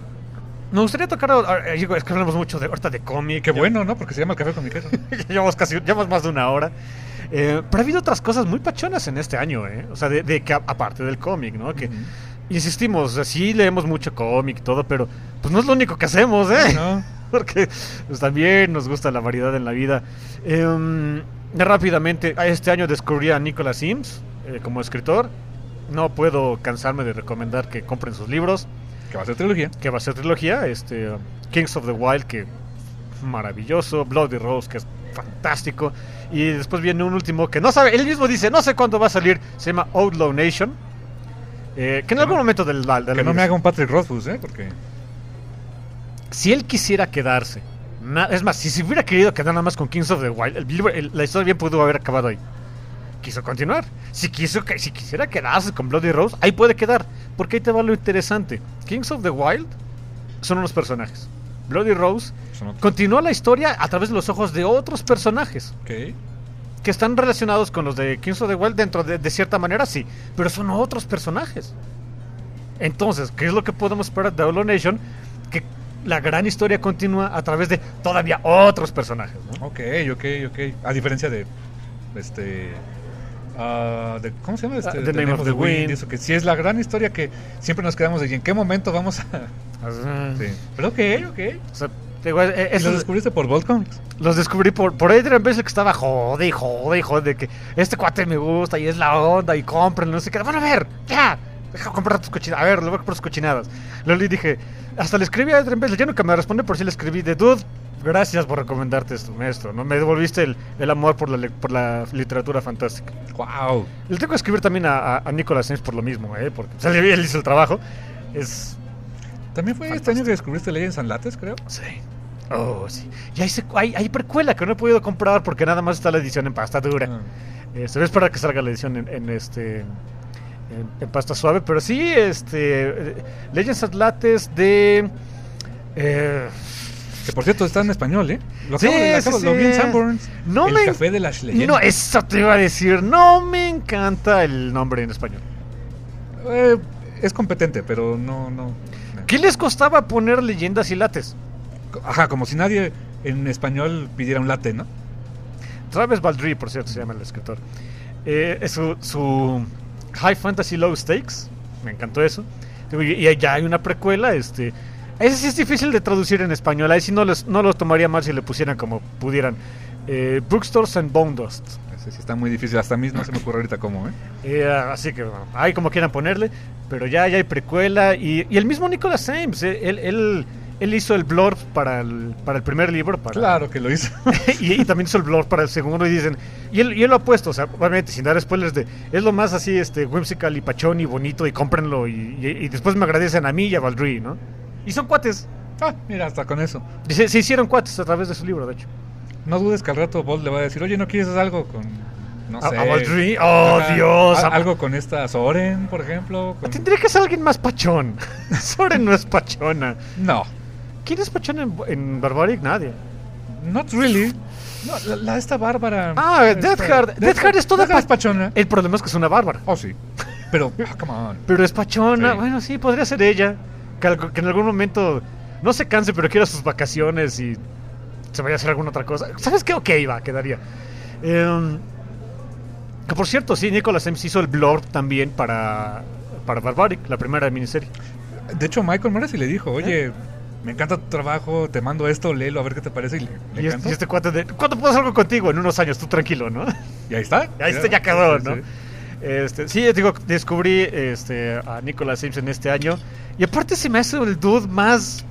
[SPEAKER 3] me gustaría tocar, ahora, eh, digo, es que hablamos mucho de ahorita de cómic.
[SPEAKER 2] qué
[SPEAKER 3] ya-
[SPEAKER 2] bueno, ¿no? Porque se llama el café con mi queso.
[SPEAKER 3] ya llevamos casi, llevamos más de una hora. Eh, pero ha habido otras cosas muy pachonas en este año, ¿eh? O sea, de, de que a- aparte del cómic, ¿no? Que
[SPEAKER 2] Ujú.
[SPEAKER 3] insistimos, o sea, sí leemos mucho cómic y todo, pero pues no es lo único que hacemos, ¿eh?
[SPEAKER 2] ¿No?
[SPEAKER 3] Porque pues, también nos gusta la variedad en la vida. Eh, rápidamente, este año descubrí a Nicholas Sims eh, como escritor. No puedo cansarme de recomendar que compren sus libros.
[SPEAKER 2] Que va a ser trilogía.
[SPEAKER 3] Que va a ser trilogía. Este, uh, Kings of the Wild, que maravilloso. Bloody Rose, que es fantástico. Y después viene un último que no sabe, él mismo dice, no sé cuándo va a salir. Se llama Outlaw Nation. Eh, que en que algún no, momento del, del
[SPEAKER 2] Que no me haga un Patrick Rothfuss, ¿eh? Porque...
[SPEAKER 3] Si él quisiera quedarse, na, es más, si se hubiera querido quedar nada más con Kings of the Wild, el libro, el, la historia bien pudo haber acabado ahí. Quiso continuar. Si quiso, si quisiera quedarse con Bloody Rose, ahí puede quedar. Porque ahí te va lo interesante. Kings of the Wild son unos personajes. Bloody Rose continúa la historia a través de los ojos de otros personajes.
[SPEAKER 2] Okay.
[SPEAKER 3] Que están relacionados con los de Kings of the Wild dentro de, de cierta manera, sí. Pero son otros personajes. Entonces, ¿qué es lo que podemos esperar de Outlaw Nation? Que la gran historia continúa a través de todavía otros personajes, ¿no?
[SPEAKER 2] Ok, ok, ok. A diferencia de... este uh, de, ¿Cómo se llama? Este,
[SPEAKER 3] uh, The, the Name, Name of, of the Wind, Wind.
[SPEAKER 2] Eso, que sí es la gran historia que siempre nos quedamos de ¿y en qué momento vamos a...?
[SPEAKER 3] Uh,
[SPEAKER 2] sí. Pero ok, ok.
[SPEAKER 3] O sea, digo, eh,
[SPEAKER 2] ¿Y los descubriste por Bolt Comics?
[SPEAKER 3] Los descubrí por, por Adrian Bessel, que estaba jode y jode y jode de que este cuate me gusta y es la onda y cómprenlo, no sé qué. Bueno, a ver, ya, deja comprar tus cochinadas. A ver, le voy a comprar tus cochinadas. Luego le dije, hasta le escribí a Adrian Bessel, ya nunca me responde, por si le escribí de dude, gracias por recomendarte esto, maestro, ¿no? Me devolviste el, el amor por la, por la literatura fantástica.
[SPEAKER 2] Wow.
[SPEAKER 3] Le tengo que escribir también a, a, a Nicolas Ames por lo mismo, ¿eh? Porque pues, él, él hizo el trabajo. Es...
[SPEAKER 2] También fue fantástico. Este año que descubriste Legends and Lattes, creo.
[SPEAKER 3] Sí. Oh, sí. Y hay, hay, hay precuela que no he podido comprar porque nada más está la edición en pasta dura. Ah. Eh, se ve esperar que salga la edición en, en este en, en pasta suave, pero sí, este Legends and Lattes de eh,
[SPEAKER 2] que por cierto está en español, ¿eh? Lo
[SPEAKER 3] sí,
[SPEAKER 2] acabo, de,
[SPEAKER 3] sí,
[SPEAKER 2] acabo,
[SPEAKER 3] sí.
[SPEAKER 2] Lo vi en Sanborns.
[SPEAKER 3] No
[SPEAKER 2] el
[SPEAKER 3] me,
[SPEAKER 2] café de las leyendas.
[SPEAKER 3] No, eso te iba a decir. No me encanta el nombre en español.
[SPEAKER 2] Eh, es competente, pero no, no, no.
[SPEAKER 3] ¿Qué les costaba poner leyendas y lates?
[SPEAKER 2] Ajá, como si nadie en español pidiera un latte, ¿no?
[SPEAKER 3] Travis Baldry, por cierto, se llama el escritor. Eh, su, su High Fantasy Low Stakes, me encantó eso. Y ya hay una precuela, este... Ese sí es difícil de traducir en español, ahí sí no, les, no lo tomaría mal si le pusieran como pudieran. Eh, Bookstores and Bone Dust.
[SPEAKER 2] Ese sí está muy difícil, hasta a mí no se me ocurre ahorita cómo, ¿eh?
[SPEAKER 3] eh así que, bueno, ahí como quieran ponerle, pero ya, ya hay precuela. Y, y el mismo Nicolas Ames, eh, él... él Él hizo el blurb para el, para el primer libro. Para...
[SPEAKER 2] Claro que lo hizo.
[SPEAKER 3] y, y también hizo el blurb para el segundo. Y dicen, y él, y él lo ha puesto, o sea, obviamente sin dar spoilers de, es lo más así, este, whimsical y pachón y bonito, y cómprenlo. Y, y, y después me agradecen a mí y a Baldry, ¿no? Y son cuates.
[SPEAKER 2] Ah, mira, hasta con eso.
[SPEAKER 3] Y se, se hicieron cuates a través de su libro, de hecho.
[SPEAKER 2] No dudes que al rato Bolt le va a decir, oye, ¿no quieres hacer algo con... no
[SPEAKER 3] a,
[SPEAKER 2] sé...
[SPEAKER 3] a Baldry? ¡Oh, Ajá, Dios!
[SPEAKER 2] A, algo con esta Soren, por ejemplo. Con...
[SPEAKER 3] Tendría que ser alguien más pachón. Soren no es pachona.
[SPEAKER 2] No.
[SPEAKER 3] ¿Quién es pachón en, en Barbaric? Nadie.
[SPEAKER 2] Not really. No, la, la esta bárbara.
[SPEAKER 3] Ah, Deathheart. Deathheart es toda
[SPEAKER 2] pa- es pachona.
[SPEAKER 3] El problema es que es una bárbara.
[SPEAKER 2] Oh, sí. Pero, oh, come on.
[SPEAKER 3] Pero es pachona.
[SPEAKER 2] Sí.
[SPEAKER 3] Bueno, sí, podría ser ella. Que, que en algún momento no se canse, pero quiera sus vacaciones y se vaya a hacer alguna otra cosa. ¿Sabes qué? Ok, va, quedaría. Eh, que por cierto, sí, Nicolas Ames hizo el blurb también para, para Barbaric, la primera miniserie.
[SPEAKER 2] De hecho, Michael Morrissey le dijo, oye... ¿Eh? Me encanta tu trabajo, te mando esto, léelo a ver qué te parece. Y, le, le
[SPEAKER 3] y, este, y este cuate de, ¿cuándo puedo hacer algo contigo? En unos años, tú tranquilo, ¿no?
[SPEAKER 2] Y ahí está.
[SPEAKER 3] Y ahí está, ya quedó, ¿no? Sí, sí. Este, sí, digo, descubrí este, a Nicolas Ames en este año. Y aparte se me hace el dude más...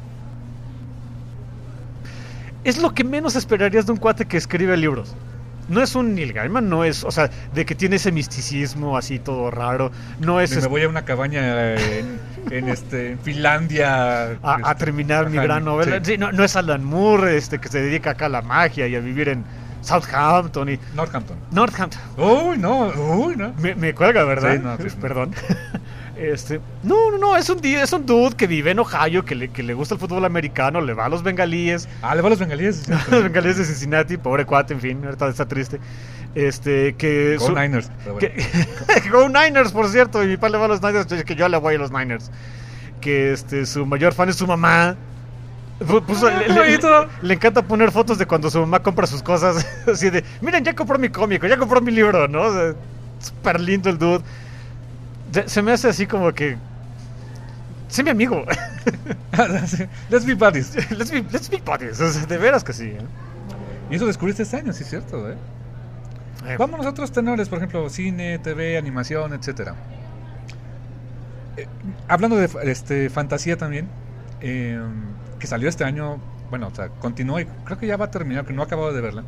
[SPEAKER 3] Es lo que menos esperarías de un cuate que escribe libros. No es un Neil Gaiman, no es, o sea, de que tiene ese misticismo así todo raro. No es.
[SPEAKER 2] Me, me voy a una cabaña en, en este en Finlandia
[SPEAKER 3] a,
[SPEAKER 2] este,
[SPEAKER 3] a terminar mi gran novela. Sí. Sí, no, no es Alan Moore, este, que se dedica acá a la magia y a vivir en Southampton y
[SPEAKER 2] Northampton.
[SPEAKER 3] Northampton.
[SPEAKER 2] Uy, no, uy, no.
[SPEAKER 3] Me, me cuelga, ¿verdad?
[SPEAKER 2] Sí, no, sí,
[SPEAKER 3] Perdón. Este, no, no, no, es un, es un dude que vive en Ohio, que le, que le gusta el fútbol americano, le va a los bengalíes.
[SPEAKER 2] Ah, le va a los bengalíes. Sí,
[SPEAKER 3] los bengalíes de Cincinnati, pobre cuate, en fin, ahorita está triste. Este, que...
[SPEAKER 2] Go
[SPEAKER 3] su,
[SPEAKER 2] Niners.
[SPEAKER 3] Bueno. Que, Go Niners, por cierto, y mi padre le va a los Niners, que yo le voy a los Niners. Que este, su mayor fan es su mamá. Puso, ah, le, le, le encanta poner fotos de cuando su mamá compra sus cosas. Así de, miren, ya compró mi cómico, ya compró mi libro, ¿no? O sea, súper lindo el dude. Se me hace así como que... Sé mi amigo.
[SPEAKER 2] Let's be buddies.
[SPEAKER 3] Let's be, let's be buddies. O sea, de veras que sí, ¿eh?
[SPEAKER 2] Y eso descubriste este año, sí es cierto, ¿eh? eh. Vamos a otros tenores, por ejemplo, cine, T V, animación, etcétera. eh, hablando de este, fantasía también, eh, que salió este año, bueno, o sea, continuó y creo que ya va a terminar, que no he acabado de verla.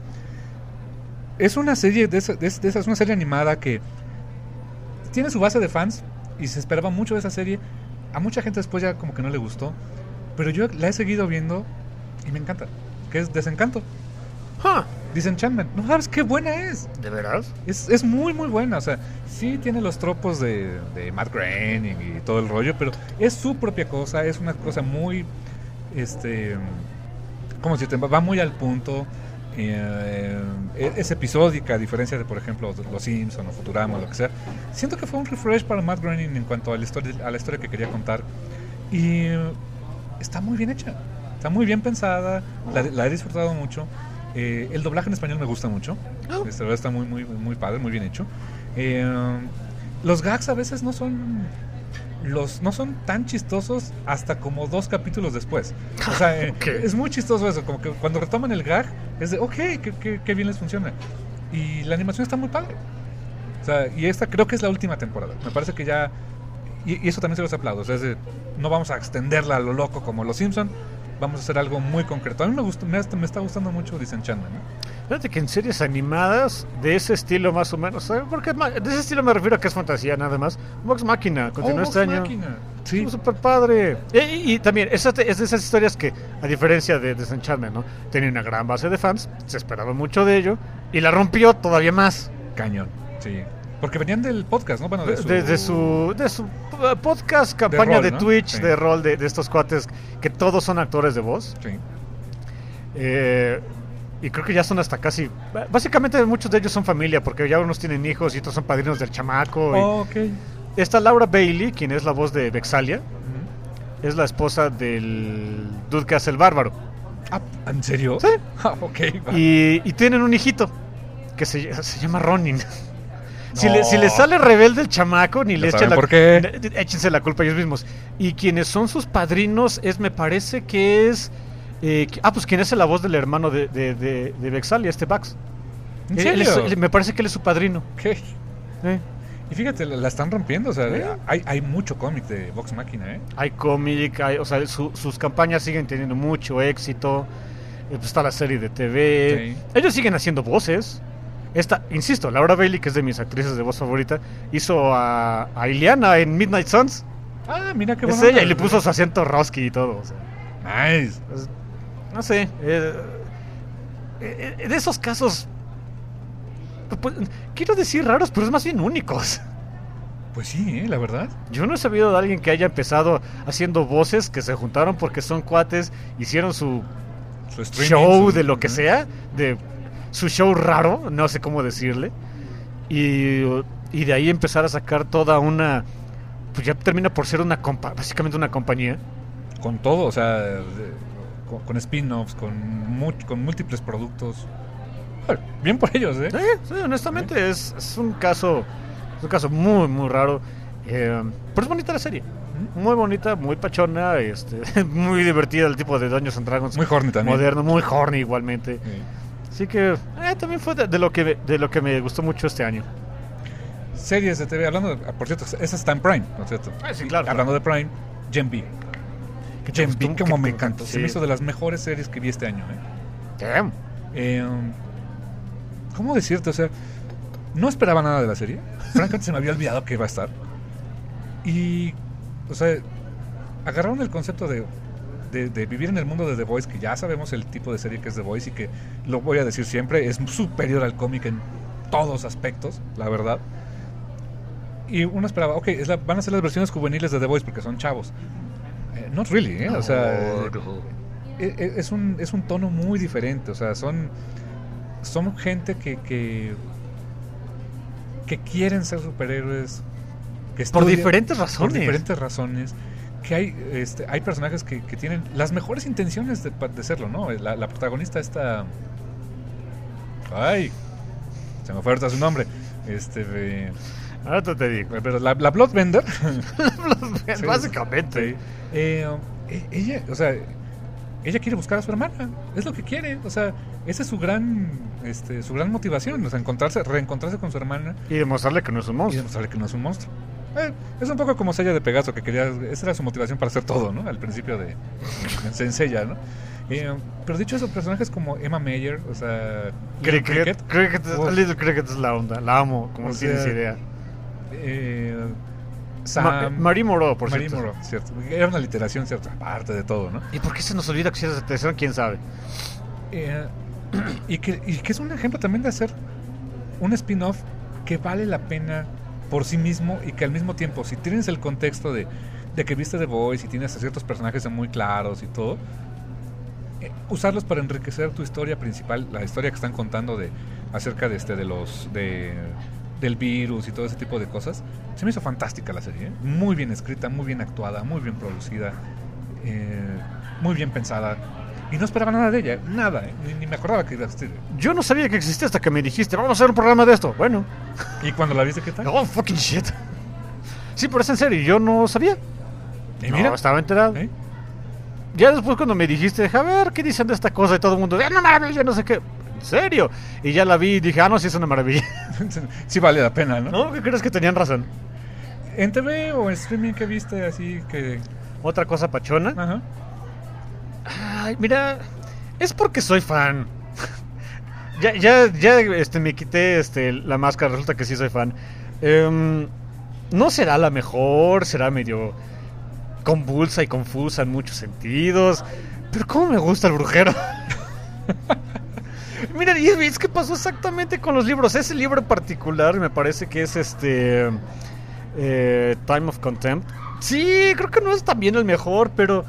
[SPEAKER 2] Es una serie de esas, de esas, una serie animada que tiene su base de fans y se esperaba mucho de esa serie. A mucha gente después ya como que no le gustó, pero yo la he seguido viendo y me encanta, que es Desencanto.
[SPEAKER 3] Huh.
[SPEAKER 2] Disenchantment. No sabes qué buena es.
[SPEAKER 3] ¿De veras?
[SPEAKER 2] Es, es muy muy buena, o sea, sí tiene los tropos de, de Matt Groening y todo el rollo, pero es su propia cosa, es una cosa muy, este, ¿cómo decirte? Va muy al punto. Eh, es episódica, a diferencia de, por ejemplo, Los Simpsons o Futurama o lo que sea. Siento que fue un refresh para Matt Groening en cuanto a la historia, a la historia que quería contar. Y está muy bien hecha, está muy bien pensada, la, la he disfrutado mucho. Eh, el doblaje en español me gusta mucho. Oh. Este, está muy, muy, muy padre, muy bien hecho. Eh, los gags a veces no son los no son tan chistosos hasta como dos capítulos después. O sea, eh, okay. Es muy chistoso eso, como que cuando retoman el gag es de, ok, qué, qué, qué bien les funciona. Y la animación está muy padre. O sea, y esta creo que es la última temporada. Me parece que ya, y, y eso también se los aplaudo. O sea, es de, no vamos a extenderla a lo loco como Los Simpsons. Vamos a hacer algo muy concreto. A mí me, gusta, me, me está gustando mucho Disenchantment, ¿no?
[SPEAKER 3] Fíjate que en series animadas de ese estilo más o menos, ¿sabes? Porque de ese estilo me refiero a que es fantasía nada más. Vox Machina continuó
[SPEAKER 2] oh,
[SPEAKER 3] este
[SPEAKER 2] Vox
[SPEAKER 3] año.
[SPEAKER 2] Machina. Sí,
[SPEAKER 3] súper padre. Y, y, y también es, es de esas historias que, a diferencia de Disenchantment, ¿no? Tenía una gran base de fans, se esperaba mucho de ello y la rompió todavía más.
[SPEAKER 2] Cañón, sí. Porque venían del podcast, ¿no? Bueno, de su,
[SPEAKER 3] de, de su, de su podcast, campaña de, rol, de Twitch, ¿no? Sí. De rol de, de estos cuates que todos son actores de voz.
[SPEAKER 2] Sí.
[SPEAKER 3] Eh, y creo que ya son hasta casi... Básicamente muchos de ellos son familia, porque ya unos tienen hijos y otros son padrinos del chamaco.
[SPEAKER 2] Oh, ok.
[SPEAKER 3] Está Laura Bailey, quien es la voz de Vexalia. Uh-huh. Es la esposa del dude que hace el bárbaro.
[SPEAKER 2] Ah, ¿en serio?
[SPEAKER 3] Sí.
[SPEAKER 2] Ah, ok.
[SPEAKER 3] Y, y tienen un hijito que se, se llama Ronin. Si, no. le, si le sale rebelde el chamaco, ni le echen la,
[SPEAKER 2] por qué?
[SPEAKER 3] échense la culpa ellos mismos. Y quienes son sus padrinos es, me parece que es... Eh, ah, pues quien es la voz del hermano de, de, de, de Vexalia, este Bax.
[SPEAKER 2] ¿En serio?
[SPEAKER 3] Él es, me parece que él es su padrino.
[SPEAKER 2] ¿Qué? ¿Eh? Y fíjate, la, la están rompiendo, o sea, ¿eh? hay, hay mucho cómic de Vox Machina, ¿eh?
[SPEAKER 3] Hay cómic, hay, o sea, su, sus campañas siguen teniendo mucho éxito. Eh, pues está la serie de T V. Sí. Ellos siguen haciendo voces. Esta, insisto, Laura Bailey, que es de mis actrices de voz favorita, hizo a, a Ileana en Midnight Suns.
[SPEAKER 2] Ah, mira qué
[SPEAKER 3] bueno. Es ella y le puso su acento Roski y todo. O sea.
[SPEAKER 2] Nice.
[SPEAKER 3] Pues, no sé. Eh, eh, de esos casos, pues, quiero decir raros, pero es más bien únicos.
[SPEAKER 2] Pues sí, ¿eh? La verdad.
[SPEAKER 3] Yo no he sabido de alguien que haya empezado haciendo voces, que se juntaron porque son cuates, hicieron su,
[SPEAKER 2] su
[SPEAKER 3] show
[SPEAKER 2] su,
[SPEAKER 3] de lo que uh-huh. sea, de su show raro, no sé cómo decirle, y, y de ahí empezar a sacar toda una, pues ya termina por ser una compa, básicamente una compañía.
[SPEAKER 2] Con todo, o sea, de, con, con spin-offs, con, mu- con múltiples productos. Bueno, bien por ellos, ¿eh?
[SPEAKER 3] Sí, sí honestamente ¿Eh? es, es un caso, es un caso muy, muy raro. Eh, pero es bonita la serie. Muy bonita, muy pachona, este, muy divertida, el tipo de Dungeons and Dragons.
[SPEAKER 2] Muy horny también.
[SPEAKER 3] Moderno, muy horny igualmente.
[SPEAKER 2] Sí.
[SPEAKER 3] Así que eh, también fue de, de lo que de lo que me gustó mucho este año.
[SPEAKER 2] Series de T V, hablando de, por cierto, esa está en Prime, ¿no es cierto?
[SPEAKER 3] Ah, sí, claro.
[SPEAKER 2] Hablando de Prime, Gen V. Gen V, como me encantó. Sí. Se me hizo de las mejores series que vi este año, ¿eh?
[SPEAKER 3] Damn.
[SPEAKER 2] Eh, ¿Cómo decirte? O sea, no esperaba nada de la serie. Francamente se me había olvidado que iba a estar. Y, o sea, agarraron el concepto de De, de vivir en el mundo de The Voice, que ya sabemos el tipo de serie que es The Voice y que, lo voy a decir siempre, es superior al cómic en todos aspectos, la verdad. Y uno esperaba, ok, es la, van a ser las versiones juveniles de The Voice porque son chavos. Eh, not really, ¿eh? O sea, eh, eh, es, un, es un tono muy diferente, o sea, son, son gente que, que, que quieren ser superhéroes. Que estudian,
[SPEAKER 3] por diferentes razones.
[SPEAKER 2] Por diferentes razones. Que hay este hay personajes que, que tienen las mejores intenciones de, de serlo, ¿no? La, la protagonista esta, ay, se me fue ahorita su nombre, este de,
[SPEAKER 3] ahora te digo,
[SPEAKER 2] pero la, la Bloodbender,
[SPEAKER 3] Bloodbender sí, básicamente,
[SPEAKER 2] sí. eh, ella, o sea, ella quiere buscar a su hermana, es lo que quiere, o sea, esa es su gran, este, su gran motivación, o sea, encontrarse, reencontrarse con su hermana
[SPEAKER 3] y demostrarle que no es un monstruo,
[SPEAKER 2] y demostrarle que no es un monstruo. Eh, es un poco como Seiya de Pegaso, que quería, esa era su motivación para hacer todo, ¿no? Al principio de, de Seiya, ¿no? Eh, pero dicho eso, personajes como Emma Mayer, o sea...
[SPEAKER 3] Cricket, Cricket, Little Cricket es la onda, la amo, como no tienes idea.
[SPEAKER 2] Eh, Sam,
[SPEAKER 3] Ma Marie Moreau, por
[SPEAKER 2] Marie
[SPEAKER 3] cierto.
[SPEAKER 2] Moreau, cierto. Era una literación, cierto, aparte de todo, ¿no?
[SPEAKER 3] ¿Y por qué se nos olvida que si es atención? ¿Quién sabe?
[SPEAKER 2] Eh, y, que, y que es un ejemplo también de hacer un spin-off que vale la pena por sí mismo y que al mismo tiempo, si tienes el contexto de, de que viste The Voice y tienes a ciertos personajes muy claros y todo, eh, usarlos para enriquecer tu historia principal, la historia que están contando de acerca de este de los de del virus y todo ese tipo de cosas. Se me hizo fantástica la serie, ¿eh? Muy bien escrita, muy bien actuada, muy bien producida, eh, muy bien pensada. Y no esperaba nada de ella, nada, ¿eh? ni, ni me acordaba que iba a existir.
[SPEAKER 3] Yo no sabía que existía hasta que me dijiste, vamos a hacer un programa de esto. Bueno.
[SPEAKER 2] ¿Y cuando la viste qué tal?
[SPEAKER 3] Oh, fucking shit. Sí, pero es en serio, yo no sabía.
[SPEAKER 2] Y mira,
[SPEAKER 3] no, estaba enterado.
[SPEAKER 2] ¿eh?
[SPEAKER 3] Ya después cuando me dijiste, a ver, ¿qué dicen de esta cosa? Y todo el mundo, ¡es una maravilla! No sé qué. ¿En serio? Y ya la vi y dije, ah, no, sí es una maravilla.
[SPEAKER 2] Sí vale la pena, ¿no?
[SPEAKER 3] ¿No? ¿Qué crees que tenían razón?
[SPEAKER 2] ¿En T V o en streaming que viste así que...?
[SPEAKER 3] Otra cosa pachona.
[SPEAKER 2] Ajá.
[SPEAKER 3] Ay, mira, es porque soy fan. ya, ya, ya este, me quité este, la máscara, resulta que sí soy fan. Um, no será la mejor, será medio convulsa y confusa en muchos sentidos. Pero cómo me gusta el brujero. Mira, y es que pasó exactamente con los libros. Ese libro en particular me parece que es este eh, Time of Contempt. Sí, creo que no es también el mejor, pero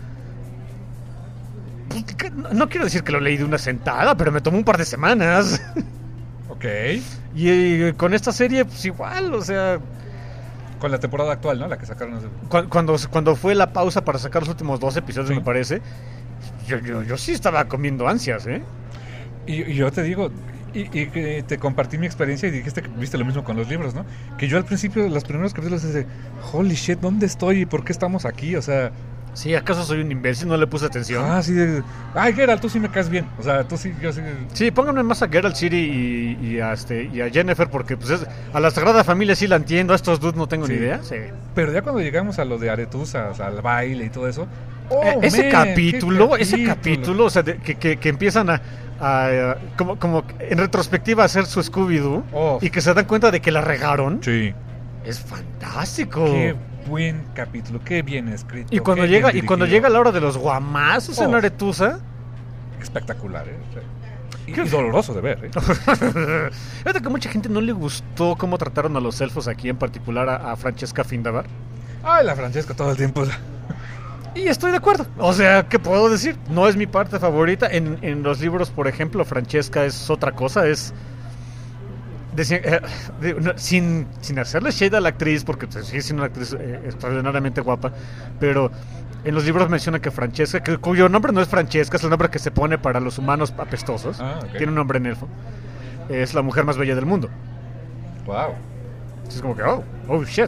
[SPEAKER 3] no quiero decir que lo leí de una sentada, pero me tomó un par de semanas.
[SPEAKER 2] Ok.
[SPEAKER 3] Y, y con esta serie, pues igual, o sea...
[SPEAKER 2] Con la temporada actual, ¿no? La que sacaron hace...
[SPEAKER 3] Cu cuando, cuando fue la pausa para sacar los últimos dos episodios,
[SPEAKER 2] sí.
[SPEAKER 3] Me parece, yo, yo, yo sí estaba comiendo ansias, ¿eh?
[SPEAKER 2] Y, y yo te digo, y, y que te compartí mi experiencia y dijiste que viste lo mismo con los libros, ¿no? Que yo al principio, los primeros capítulos, es de, holy shit, ¿dónde estoy y por qué estamos aquí? O sea...
[SPEAKER 3] Sí, ¿acaso soy un imbécil? No le puse atención.
[SPEAKER 2] Ah, sí. De, ay, Geralt, tú sí me caes bien. O sea, tú sí, yo sí...
[SPEAKER 3] Sí, pónganme más a Geralt City y, y, a, este, y a Jennifer, porque pues es, a la Sagrada Familia sí la entiendo, a estos dudes no tengo
[SPEAKER 2] sí.
[SPEAKER 3] ni idea. Sí.
[SPEAKER 2] Pero ya cuando llegamos a lo de Aretusa, o sea, al baile y todo eso...
[SPEAKER 3] Oh, eh, ese,
[SPEAKER 2] man,
[SPEAKER 3] capítulo,
[SPEAKER 2] capítulo,
[SPEAKER 3] ese capítulo, o sea, de, que, que, que empiezan a, a, a como, como en retrospectiva a hacer su Scooby-Doo oh. y que se dan cuenta de que la regaron.
[SPEAKER 2] Sí.
[SPEAKER 3] Es fantástico.
[SPEAKER 2] Qué buen capítulo, qué bien escrito.
[SPEAKER 3] Y cuando llega y cuando llega la hora de los guamazos oh. en Aretusa,
[SPEAKER 2] espectacular, ¿eh? Y, y doloroso de ver, ¿eh?
[SPEAKER 3] Fíjate que a mucha gente no le gustó cómo trataron a los elfos aquí, en particular a, a Francesca Findabar.
[SPEAKER 2] Ay, la Francesca todo el tiempo.
[SPEAKER 3] Y estoy de acuerdo. O sea, ¿qué puedo decir? No es mi parte favorita. En, en los libros, por ejemplo, Francesca es otra cosa. Es... De, eh, de, no, sin, sin hacerle shade a la actriz, porque pues, sí es una actriz eh, extraordinariamente guapa, pero en los libros menciona que Francesca, que, cuyo nombre no es Francesca, es el nombre que se pone para los humanos apestosos. Ah, okay. Tiene un nombre en elfo. Es la mujer más bella del mundo.
[SPEAKER 2] Wow.
[SPEAKER 3] Es como que, oh, oh shit.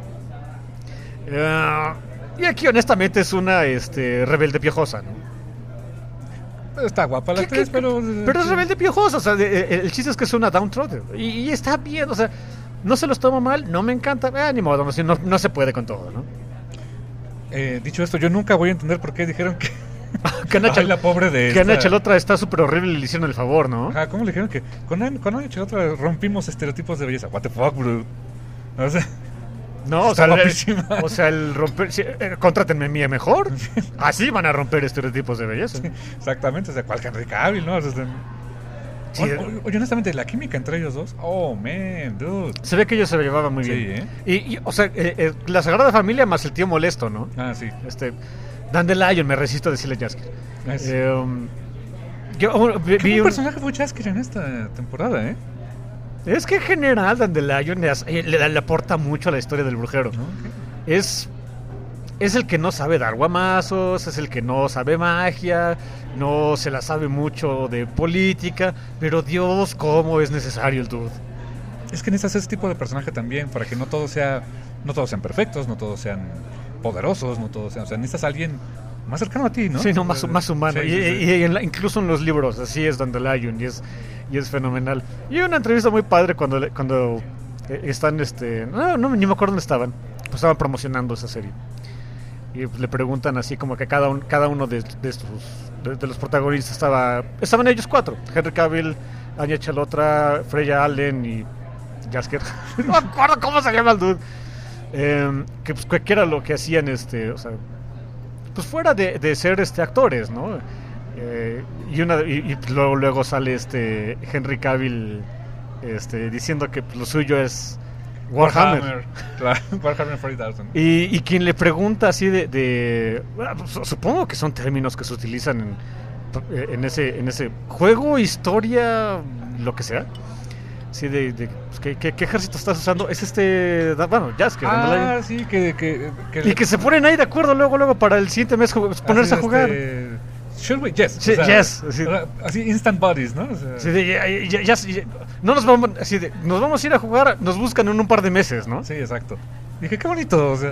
[SPEAKER 3] Uh, y aquí honestamente es una este, rebelde piojosa, ¿no?
[SPEAKER 2] Está guapa la actriz, pero...
[SPEAKER 3] Pero es rebelde piojosa, o sea, de, de, el chiste es que es una downtrodden. Y, y está bien, o sea, no se los tomo mal, no me encanta, eh, ni modo, no, no, no se puede con todo, ¿no?
[SPEAKER 2] Eh, dicho esto, yo nunca voy a entender por qué dijeron que...
[SPEAKER 3] que Ana,
[SPEAKER 2] Ay, la pobre de
[SPEAKER 3] que Ana Chelotra está súper horrible y le hicieron el favor, ¿no?
[SPEAKER 2] Ajá, ¿cómo le dijeron que con Ana, con Ana Chelotra rompimos estereotipos de belleza? What the fuck, bro. O sea...
[SPEAKER 3] No, o sea, el, o sea, el romper... Sí, eh, contrátenme mía mejor. Así van a romper estereotipos de belleza.
[SPEAKER 2] Sí, exactamente, o sea, cual Henry Cavill, ¿no? O sea, sí, oye, oye, honestamente, la química entre ellos dos, oh, man, dude.
[SPEAKER 3] Se ve que ellos se llevaban muy
[SPEAKER 2] sí,
[SPEAKER 3] bien.
[SPEAKER 2] ¿eh?
[SPEAKER 3] Y, y, o sea, eh, eh, la Sagrada Familia más el tío molesto, ¿no?
[SPEAKER 2] Ah, sí.
[SPEAKER 3] Este, Dandelion, me resisto a decirle Jaskier.
[SPEAKER 2] Ah, sí.
[SPEAKER 3] eh, um, yo um, vi,
[SPEAKER 2] ¿Qué
[SPEAKER 3] un
[SPEAKER 2] personaje fue Jaskier en esta temporada, eh?
[SPEAKER 3] Es que en general Dandelion le, le, le aporta mucho a la historia del brujero. Okay. Es, es el que no sabe dar guamazos, es el que no sabe magia, no se la sabe mucho de política, pero Dios, cómo es necesario el dude.
[SPEAKER 2] Es que necesitas ese tipo de personaje también, para que no todos sea, no todos sean perfectos, no todos sean poderosos, no todos sean, o sea, necesitas a alguien más cercano a ti, ¿no?
[SPEAKER 3] Sí, no, más, más humano.
[SPEAKER 2] Sí,
[SPEAKER 3] y,
[SPEAKER 2] sí, sí.
[SPEAKER 3] y, y en la, incluso en los libros, así es Dandelion, y es, y es fenomenal. Y hay una entrevista muy padre cuando, cuando están, este... No, no, ni me acuerdo dónde estaban. pues, estaban promocionando esa serie. Y pues, le preguntan así como que cada, un, cada uno de, de estos de, de los protagonistas estaba estaban ellos cuatro: Henry Cavill, Anya Chalotra, Freya Allen y Jasker. No me acuerdo cómo se llama el dude. Eh, que pues que era lo que hacían, este, o sea, pues fuera de, de ser este actores, ¿no? Eh, y una y, y luego, luego sale este Henry Cavill este diciendo que pues, lo suyo es Warhammer.
[SPEAKER 2] Warhammer, claro, Warhammer cuarenta mil.
[SPEAKER 3] Y, y quien le pregunta así de, de bueno, supongo que son términos que se utilizan en, en ese en ese juego, historia, lo que sea. Sí, de, de pues, ¿qué, qué, ¿qué ejército estás usando? Es este, bueno, Jasker.
[SPEAKER 2] Ah, sí, que, que, que
[SPEAKER 3] y que se ponen ahí de acuerdo luego luego para el siguiente mes ponerse a jugar.
[SPEAKER 2] Este... Should we? Yes.
[SPEAKER 3] Sí,
[SPEAKER 2] o sea,
[SPEAKER 3] yes. Así,
[SPEAKER 2] así instant bodies, ¿no? O sea,
[SPEAKER 3] sí, de, ya, ya, ya, ya, no nos vamos, así de, nos vamos a ir a jugar, nos buscan en un par de meses, ¿no?
[SPEAKER 2] Sí, exacto. Dije, qué bonito, o sea.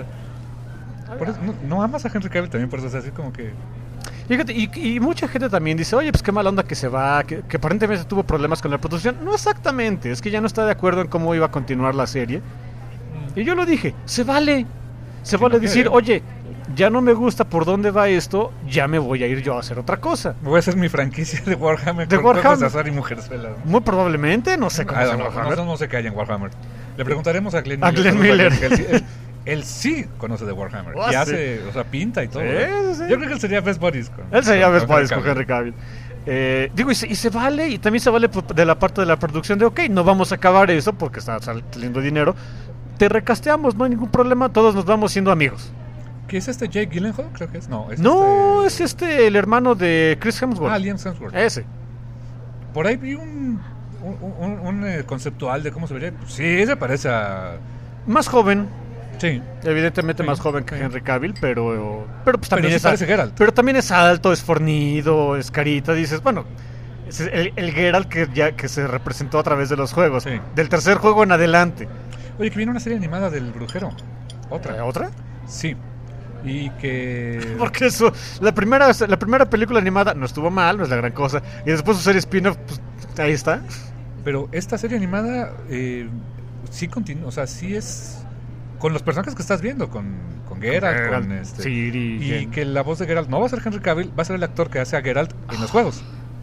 [SPEAKER 2] Por eso, no, no amas a Henry Cavill también por eso, o sea, así como que.
[SPEAKER 3] Fíjate, y, y mucha gente también dice, oye, pues qué mala onda que se va, que, que aparentemente tuvo problemas con la producción. No exactamente, es que ya no está de acuerdo en cómo iba a continuar la serie. Mm. Y yo lo dije, se vale, se sí, vale no decir, quiere. Oye, ya no me gusta por dónde va esto, ya me voy a ir yo a hacer otra cosa.
[SPEAKER 2] Voy a hacer mi franquicia de Warhammer
[SPEAKER 3] de
[SPEAKER 2] con
[SPEAKER 3] Warhammer.
[SPEAKER 2] Juegos de azar y mujerzuelas.
[SPEAKER 3] Muy probablemente, no sé cómo
[SPEAKER 2] ah,
[SPEAKER 3] se
[SPEAKER 2] no,
[SPEAKER 3] Warhammer.
[SPEAKER 2] No, no sé qué hay en Warhammer. Le preguntaremos a Glenn
[SPEAKER 3] a
[SPEAKER 2] Miller.
[SPEAKER 3] Glenn Miller.
[SPEAKER 2] Él, él, él sí conoce de Warhammer. Oh, y sí. hace, o sea, pinta y todo.
[SPEAKER 3] Sí, sí.
[SPEAKER 2] Yo creo que él sería Best Buddies con
[SPEAKER 3] Él sería con, Best Buddies con Henry Cavill. Eh, digo, y se, y se vale, y también se vale de la parte de la producción de, ok, no vamos a acabar eso porque está saliendo dinero. Te recasteamos, no hay ningún problema, todos nos vamos siendo amigos.
[SPEAKER 2] ¿Qué es este Jake Gyllenhaal? Creo que es. No, es,
[SPEAKER 3] no,
[SPEAKER 2] este...
[SPEAKER 3] es este, el hermano de Chris Hemsworth.
[SPEAKER 2] Ah, Liam Hemsworth.
[SPEAKER 3] Ese.
[SPEAKER 2] Por ahí vi un, un, un, un eh, conceptual de cómo se vería. Sí, se parece a...
[SPEAKER 3] Más joven.
[SPEAKER 2] Sí.
[SPEAKER 3] Evidentemente sí, más joven que sí. Henry Cavill, pero... Pero pues también
[SPEAKER 2] pero
[SPEAKER 3] es...
[SPEAKER 2] Sí parece Geralt.
[SPEAKER 3] Pero también es alto, es fornido, es carita. Dices, bueno, es el, el Geralt que, ya, que se representó a través de los juegos.
[SPEAKER 2] Sí.
[SPEAKER 3] Del tercer juego en adelante.
[SPEAKER 2] Oye, que viene una serie animada del Brujero. ¿Otra?
[SPEAKER 3] ¿Otra?
[SPEAKER 2] Sí. Y que...
[SPEAKER 3] Porque eso, la primera, la primera película animada no estuvo mal, no es la gran cosa. Y después su serie spin-off, pues ahí está.
[SPEAKER 2] Pero esta serie animada eh, sí continúa, o sea, sí es con los personajes que estás viendo, con, con Geralt, Geralt, con este...
[SPEAKER 3] Ciri,
[SPEAKER 2] y
[SPEAKER 3] Gen...
[SPEAKER 2] que la voz de Geralt no va a ser Henry Cavill, va a ser el actor que hace a Geralt en los juegos.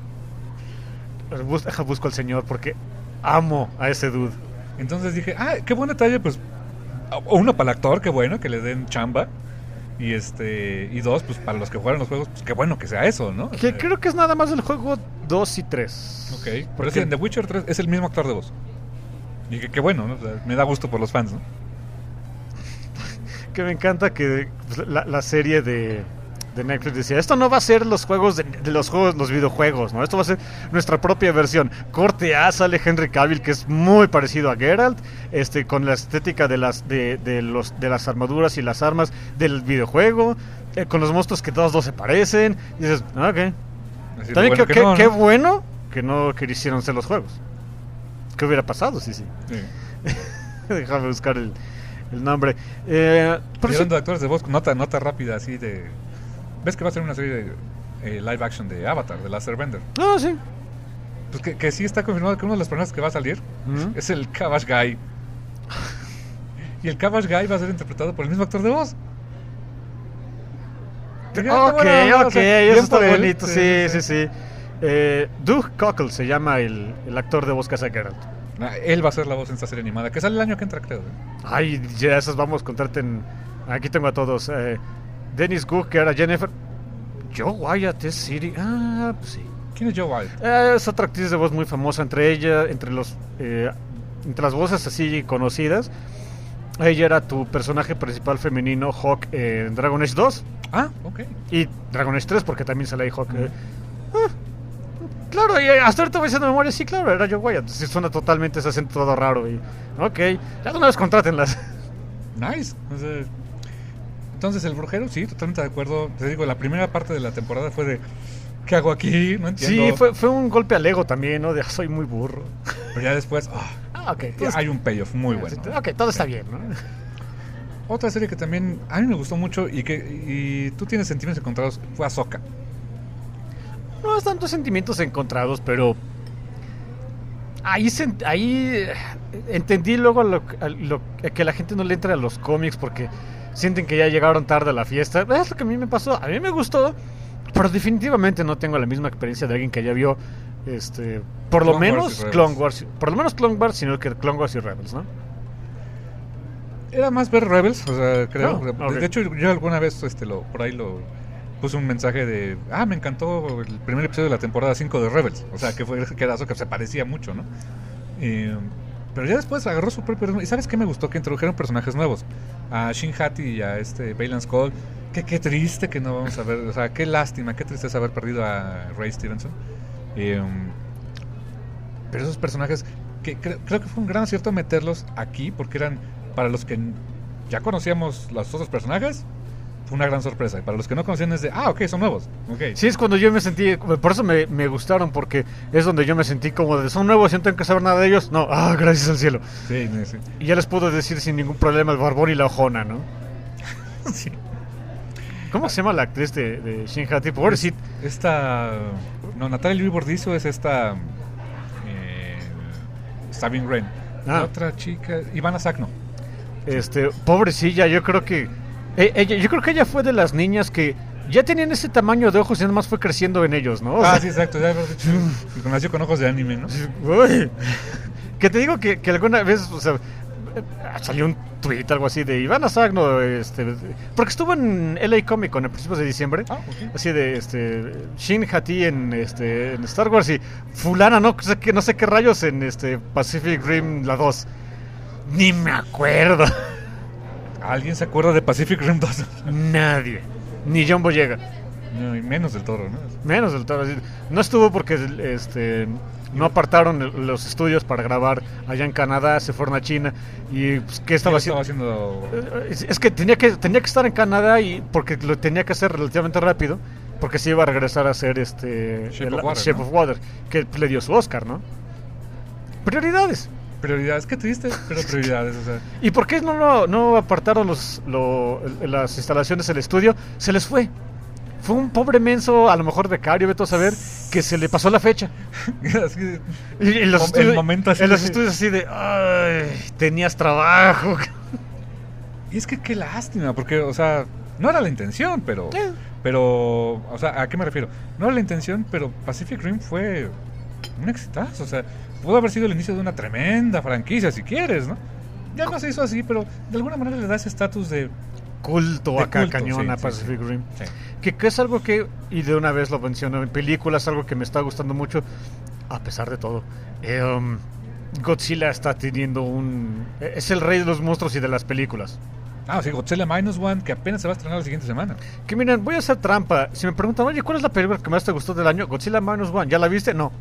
[SPEAKER 3] Bus, deja, busco al señor porque amo a ese dude.
[SPEAKER 2] Entonces dije, ah, qué buen detalle, pues, uno para el actor, qué bueno, que le den chamba. Y este y dos, pues para los que jugaron los juegos, pues qué bueno que sea eso, ¿no?
[SPEAKER 3] Que eh, creo que es nada más el juego dos y tres.
[SPEAKER 2] Ok, pero porque es en The Witcher tres es el mismo actor de voz. Y que qué bueno, ¿no? O sea, me da gusto por los fans, ¿no?
[SPEAKER 3] Que me encanta que pues, la, la serie de, de Netflix decía, esto no va a ser los juegos de, de los juegos, los videojuegos, ¿no? Esto va a ser nuestra propia versión. Corte A, sale Henry Cavill, que es muy parecido a Geralt, este, con la estética de las de, de los de las armaduras y las armas del videojuego, eh, con los monstruos que todos dos se parecen. Y dices, ah, ok. Así también bueno que, que, no, qué ¿no? bueno que no que hicieron ser los juegos. ¿Qué hubiera pasado? Sí, sí. sí. Déjame buscar el, el nombre. Eh,
[SPEAKER 2] pero sí, de actores de voz, nota, nota rápida así de... ¿Ves que va a ser una serie de eh, live action de Avatar, de Last Airbender?
[SPEAKER 3] Ah, sí.
[SPEAKER 2] Pues que, que sí está confirmado que uno de los personajes que va a salir ¿Mm? es el Cabbage Guy. Y el Cabbage Guy va a ser interpretado por el mismo actor de voz.
[SPEAKER 3] Ok, ok, o sea, eso está bonito, sí, sí, sí. sí, sí. Eh, Doug Cockle se llama el, el actor de voz que hace Geralt.
[SPEAKER 2] Ah, él va a ser la voz en esta serie animada, que sale el año que entra, creo. ¿eh?
[SPEAKER 3] Ay, ya esas vamos a contarte en... Aquí tengo a todos. Eh, Dennis Cook, que era Jennifer. Joe Wyatt es Siri. Ah, pues sí.
[SPEAKER 2] ¿Quién es Joe Wyatt?
[SPEAKER 3] Eh, es otra actriz de voz muy famosa entre ella, entre los, eh, entre las voces así conocidas. Ella era tu personaje principal femenino, Hawk, eh, en Dragon Age dos.
[SPEAKER 2] Ah, ok.
[SPEAKER 3] Y Dragon Age tres, porque también sale ahí Hawk. Eh. Ah, claro, y hasta ahorita voy haciendo memoria, sí, claro, era Joe Wyatt. Sí, suena totalmente ese acento todo raro. Y, ok, ya de una vez contrátenlas.
[SPEAKER 2] Nice. O sea, entonces, el brujero, sí, totalmente de acuerdo. Te digo, la primera parte de la temporada fue de... ¿Qué hago aquí? No entiendo.
[SPEAKER 3] Sí, fue, fue un golpe al ego también, ¿no? De soy muy burro.
[SPEAKER 2] Pero ya después... Oh,
[SPEAKER 3] ah, ok.
[SPEAKER 2] Entonces, hay un payoff muy bueno.
[SPEAKER 3] Sí, ok, todo está bien, ¿no?
[SPEAKER 2] Otra serie que también a mí me gustó mucho y que y tú tienes sentimientos encontrados fue Ahsoka.
[SPEAKER 3] No es tanto sentimientos encontrados, pero... ahí se, ahí entendí luego lo, lo, que la gente no le entra a los cómics porque sienten que ya llegaron tarde a la fiesta. Es lo que a mí me pasó. A mí me gustó, pero definitivamente no tengo la misma experiencia de alguien que ya vio este por lo
[SPEAKER 2] Clone
[SPEAKER 3] menos
[SPEAKER 2] Wars y
[SPEAKER 3] Clone
[SPEAKER 2] Rebels.
[SPEAKER 3] Wars, por lo menos Clone Wars, sino que Clone Wars y Rebels, ¿no?
[SPEAKER 2] Era más ver Rebels, o sea, creo.
[SPEAKER 3] No,
[SPEAKER 2] de,
[SPEAKER 3] ok.
[SPEAKER 2] de hecho, yo alguna vez este lo por ahí lo puse un mensaje de, ah, me encantó el primer episodio de la temporada cinco de Rebels. O sea, que fue que era eso que se parecía mucho, ¿no? Eh, pero ya después agarró su propio ritmo. ¿Y sabes qué me gustó? Que introdujeron personajes nuevos. A Shin Hati y a este Valance Cole. Que qué triste que no vamos a ver. O sea, qué lástima, qué tristeza haber perdido a Ray Stevenson. Eh, pero esos personajes, que cre- creo que fue un gran acierto meterlos aquí, porque eran, para los que ya conocíamos los otros personajes, fue una gran sorpresa. Y para los que no conocían es de, ah, ok, son nuevos. Okay.
[SPEAKER 3] Sí, es cuando yo me sentí, por eso me, me gustaron, porque es donde yo me sentí como de, son nuevos y no tengo que saber nada de ellos. No, ah, gracias al cielo.
[SPEAKER 2] Sí, sí, sí.
[SPEAKER 3] Y ya les puedo decir sin ningún problema el barbón y la ojona, ¿no?
[SPEAKER 2] Sí.
[SPEAKER 3] ¿Cómo se llama la actriz de, de Shin Hati? Pobrecita.
[SPEAKER 2] Esta. No, Natalia Louis Bordizo es esta. Eh, Sabine Wren.
[SPEAKER 3] Ah.
[SPEAKER 2] La otra chica. Ivana Sacno.
[SPEAKER 3] Este, pobrecilla, yo creo que eh, ella, yo creo que ella fue de las niñas que ya tenían ese tamaño de ojos y nada más fue creciendo en ellos, ¿no? O
[SPEAKER 2] Ah,
[SPEAKER 3] sea,
[SPEAKER 2] sí, exacto. Ya habías dicho. Nació con ojos de anime, ¿no?
[SPEAKER 3] uy, que te digo que, que alguna vez, o sea, salió un tweet, algo así de Ivana Sagno, este, porque estuvo en L A Comic Con a principios de diciembre,
[SPEAKER 2] Ah, ok.
[SPEAKER 3] así de este Shin Hati en este en Star Wars y fulana no sé qué no sé qué rayos en este Pacific Rim la dos. Ni me acuerdo.
[SPEAKER 2] ¿Alguien se acuerda de Pacific Rim dos?
[SPEAKER 3] Nadie. Ni John Boyega.
[SPEAKER 2] No, y menos del Toro, ¿no?
[SPEAKER 3] Menos del todo. No estuvo porque este no apartaron los estudios para grabar allá en Canadá, se fueron a China y pues, ¿qué estaba
[SPEAKER 2] ¿Qué
[SPEAKER 3] haciendo?
[SPEAKER 2] haciendo?
[SPEAKER 3] Es, es que tenía que tenía que estar en Canadá y porque lo tenía que hacer relativamente rápido porque se iba a regresar a hacer este
[SPEAKER 2] Shape
[SPEAKER 3] el-
[SPEAKER 2] of Water,
[SPEAKER 3] Shape
[SPEAKER 2] ¿no?
[SPEAKER 3] of Water, que le dio su Oscar, ¿no? Prioridades.
[SPEAKER 2] Prioridades, qué triste, pero prioridades, o sea.
[SPEAKER 3] ¿Y por qué no no, no apartaron los lo- las instalaciones del estudio? Se les fue. Fue un pobre menso, a lo mejor becario, vete a saber, que se le pasó la fecha.
[SPEAKER 2] Así de-
[SPEAKER 3] Y en los,
[SPEAKER 2] El
[SPEAKER 3] estudios,
[SPEAKER 2] momento así
[SPEAKER 3] en los
[SPEAKER 2] de-
[SPEAKER 3] estudios así de, ay, tenías trabajo.
[SPEAKER 2] Y es que qué lástima, porque, o sea, no era la intención, pero.
[SPEAKER 3] Eh.
[SPEAKER 2] Pero, o sea, ¿a qué me refiero? No era la intención, pero Pacific Rim fue un exitazo, o sea, pudo haber sido el inicio de una tremenda franquicia, si quieres, ¿no? Ya no se hizo así, pero de alguna manera le da ese estatus de.
[SPEAKER 3] Culto
[SPEAKER 2] De
[SPEAKER 3] acá,
[SPEAKER 2] culto,
[SPEAKER 3] cañón
[SPEAKER 2] sí,
[SPEAKER 3] a
[SPEAKER 2] sí,
[SPEAKER 3] Pacific
[SPEAKER 2] sí.
[SPEAKER 3] Rim.
[SPEAKER 2] Sí.
[SPEAKER 3] Que, que es algo que, y de una vez lo menciono en películas, algo que me está gustando mucho, a pesar de todo. Eh, um, Godzilla está teniendo un... Es el rey de los monstruos y de las películas.
[SPEAKER 2] Ah, sí, Godzilla Minus One, que apenas se va a estrenar la siguiente semana.
[SPEAKER 3] Que miren, voy a hacer trampa. Si me preguntan, oye, ¿cuál es la película que más te gustó del año? Godzilla Minus One. ¿Ya la viste? No.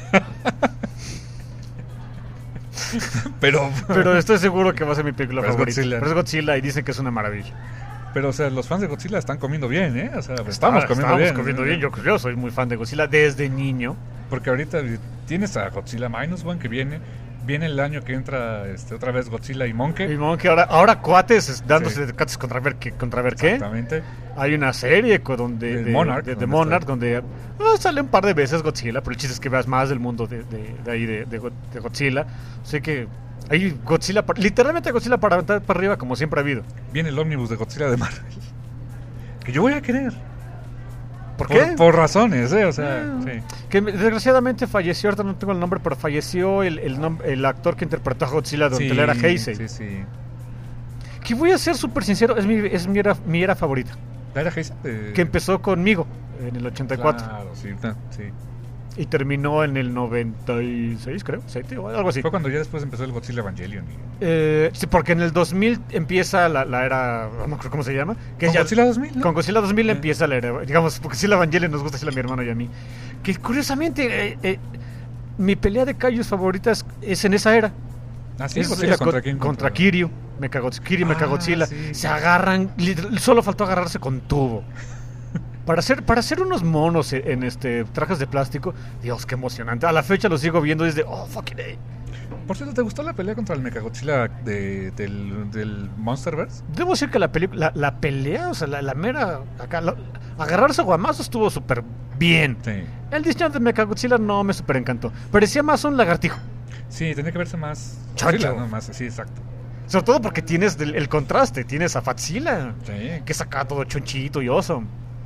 [SPEAKER 2] Pero,
[SPEAKER 3] Pero estoy seguro que va a ser mi película
[SPEAKER 2] Pero es
[SPEAKER 3] favorita.
[SPEAKER 2] Godzilla.
[SPEAKER 3] Pero es Godzilla y dicen que es una maravilla.
[SPEAKER 2] pero, o sea, los fans de Godzilla están comiendo bien, ¿eh? O sea, estamos
[SPEAKER 3] Ah,
[SPEAKER 2] comiendo
[SPEAKER 3] estamos
[SPEAKER 2] bien.
[SPEAKER 3] comiendo
[SPEAKER 2] ¿eh?
[SPEAKER 3] bien. Yo, yo soy muy fan de Godzilla desde niño.
[SPEAKER 2] Porque ahorita tienes a Godzilla Minus One que viene. Viene el año que entra este, otra vez Godzilla y Monkey.
[SPEAKER 3] Y Monkey ahora, ahora cuates es- dándose
[SPEAKER 2] Sí.
[SPEAKER 3] de cuates contra ver qué, contra ver qué.
[SPEAKER 2] Exactamente.
[SPEAKER 3] Hay una serie co- donde
[SPEAKER 2] De
[SPEAKER 3] de,
[SPEAKER 2] Monarch,
[SPEAKER 3] de- de
[SPEAKER 2] donde
[SPEAKER 3] Monarch,
[SPEAKER 2] está.
[SPEAKER 3] donde ah, sale un par de veces Godzilla, pero el chiste es que veas más del mundo de, de- de ahí de, de Go- de Godzilla. Así que hay Godzilla, pa- literalmente Godzilla para aventar para arriba como siempre ha habido.
[SPEAKER 2] Viene el ómnibus de Godzilla de Marvel. Que yo voy a querer.
[SPEAKER 3] ¿Por,
[SPEAKER 2] Por,
[SPEAKER 3] qué?
[SPEAKER 2] por razones, ¿eh? O sea,
[SPEAKER 3] Ah.
[SPEAKER 2] sí.
[SPEAKER 3] Que me- desgraciadamente falleció, ahorita no tengo el nombre, pero falleció el, el, nom- el actor que interpretó a Godzilla donde
[SPEAKER 2] Sí,
[SPEAKER 3] él era Heisei.
[SPEAKER 2] Sí, sí.
[SPEAKER 3] Que voy a ser súper sincero, es mi, es mi era, mi era favorita.
[SPEAKER 2] ¿La era Heisei? Eh,
[SPEAKER 3] Que empezó conmigo en el ochenta y cuatro
[SPEAKER 2] Claro, sí, ta- sí.
[SPEAKER 3] y terminó en el noventa y seis, creo, siete o algo así.
[SPEAKER 2] Fue cuando ya después empezó el Godzilla Evangelion. Y...
[SPEAKER 3] Eh, sí, porque en el dos mil empieza la, la era, no me acuerdo cómo se llama. Que
[SPEAKER 2] Con
[SPEAKER 3] ya-
[SPEAKER 2] Godzilla dos mil, ¿no?
[SPEAKER 3] Con Godzilla dos mil
[SPEAKER 2] Sí.
[SPEAKER 3] empieza la era, digamos, porque si la Evangelion nos gusta, si la mi hermano y a mí. Que curiosamente, eh, eh, mi pelea de Kaijus favoritas es en esa era.
[SPEAKER 2] Ah, sí,
[SPEAKER 3] Es-
[SPEAKER 2] Godzilla
[SPEAKER 3] es
[SPEAKER 2] contra
[SPEAKER 3] co-
[SPEAKER 2] quién?
[SPEAKER 3] Contra Kiryu. Mechagodzilla, Kiryu y
[SPEAKER 2] Ah,
[SPEAKER 3] Mechagodzilla.
[SPEAKER 2] sí.
[SPEAKER 3] Se agarran, lit- solo faltó agarrarse con tubo. Para hacer, para hacer unos monos en, en este trajes de plástico, Dios, qué emocionante. A la fecha lo sigo viendo desde, oh, fucking day.
[SPEAKER 2] Por cierto, ¿te gustó la pelea contra el Mechagodzilla de, del, del Monsterverse?
[SPEAKER 3] Debo decir que la, peli- la, la pelea, o sea, la, la mera. Acá, la- agarrarse a guamazos estuvo súper bien.
[SPEAKER 2] Sí.
[SPEAKER 3] El diseño de Mechagodzilla no me súper encantó. Parecía más un lagartijo.
[SPEAKER 2] Sí, tendría que verse más...
[SPEAKER 3] Chancho.
[SPEAKER 2] Godzilla, ¿no? Más, sí, exacto.
[SPEAKER 3] Sobre todo porque tienes el, el contraste, tienes a Godzilla,
[SPEAKER 2] Sí.
[SPEAKER 3] que es acá todo chonchito y awesome.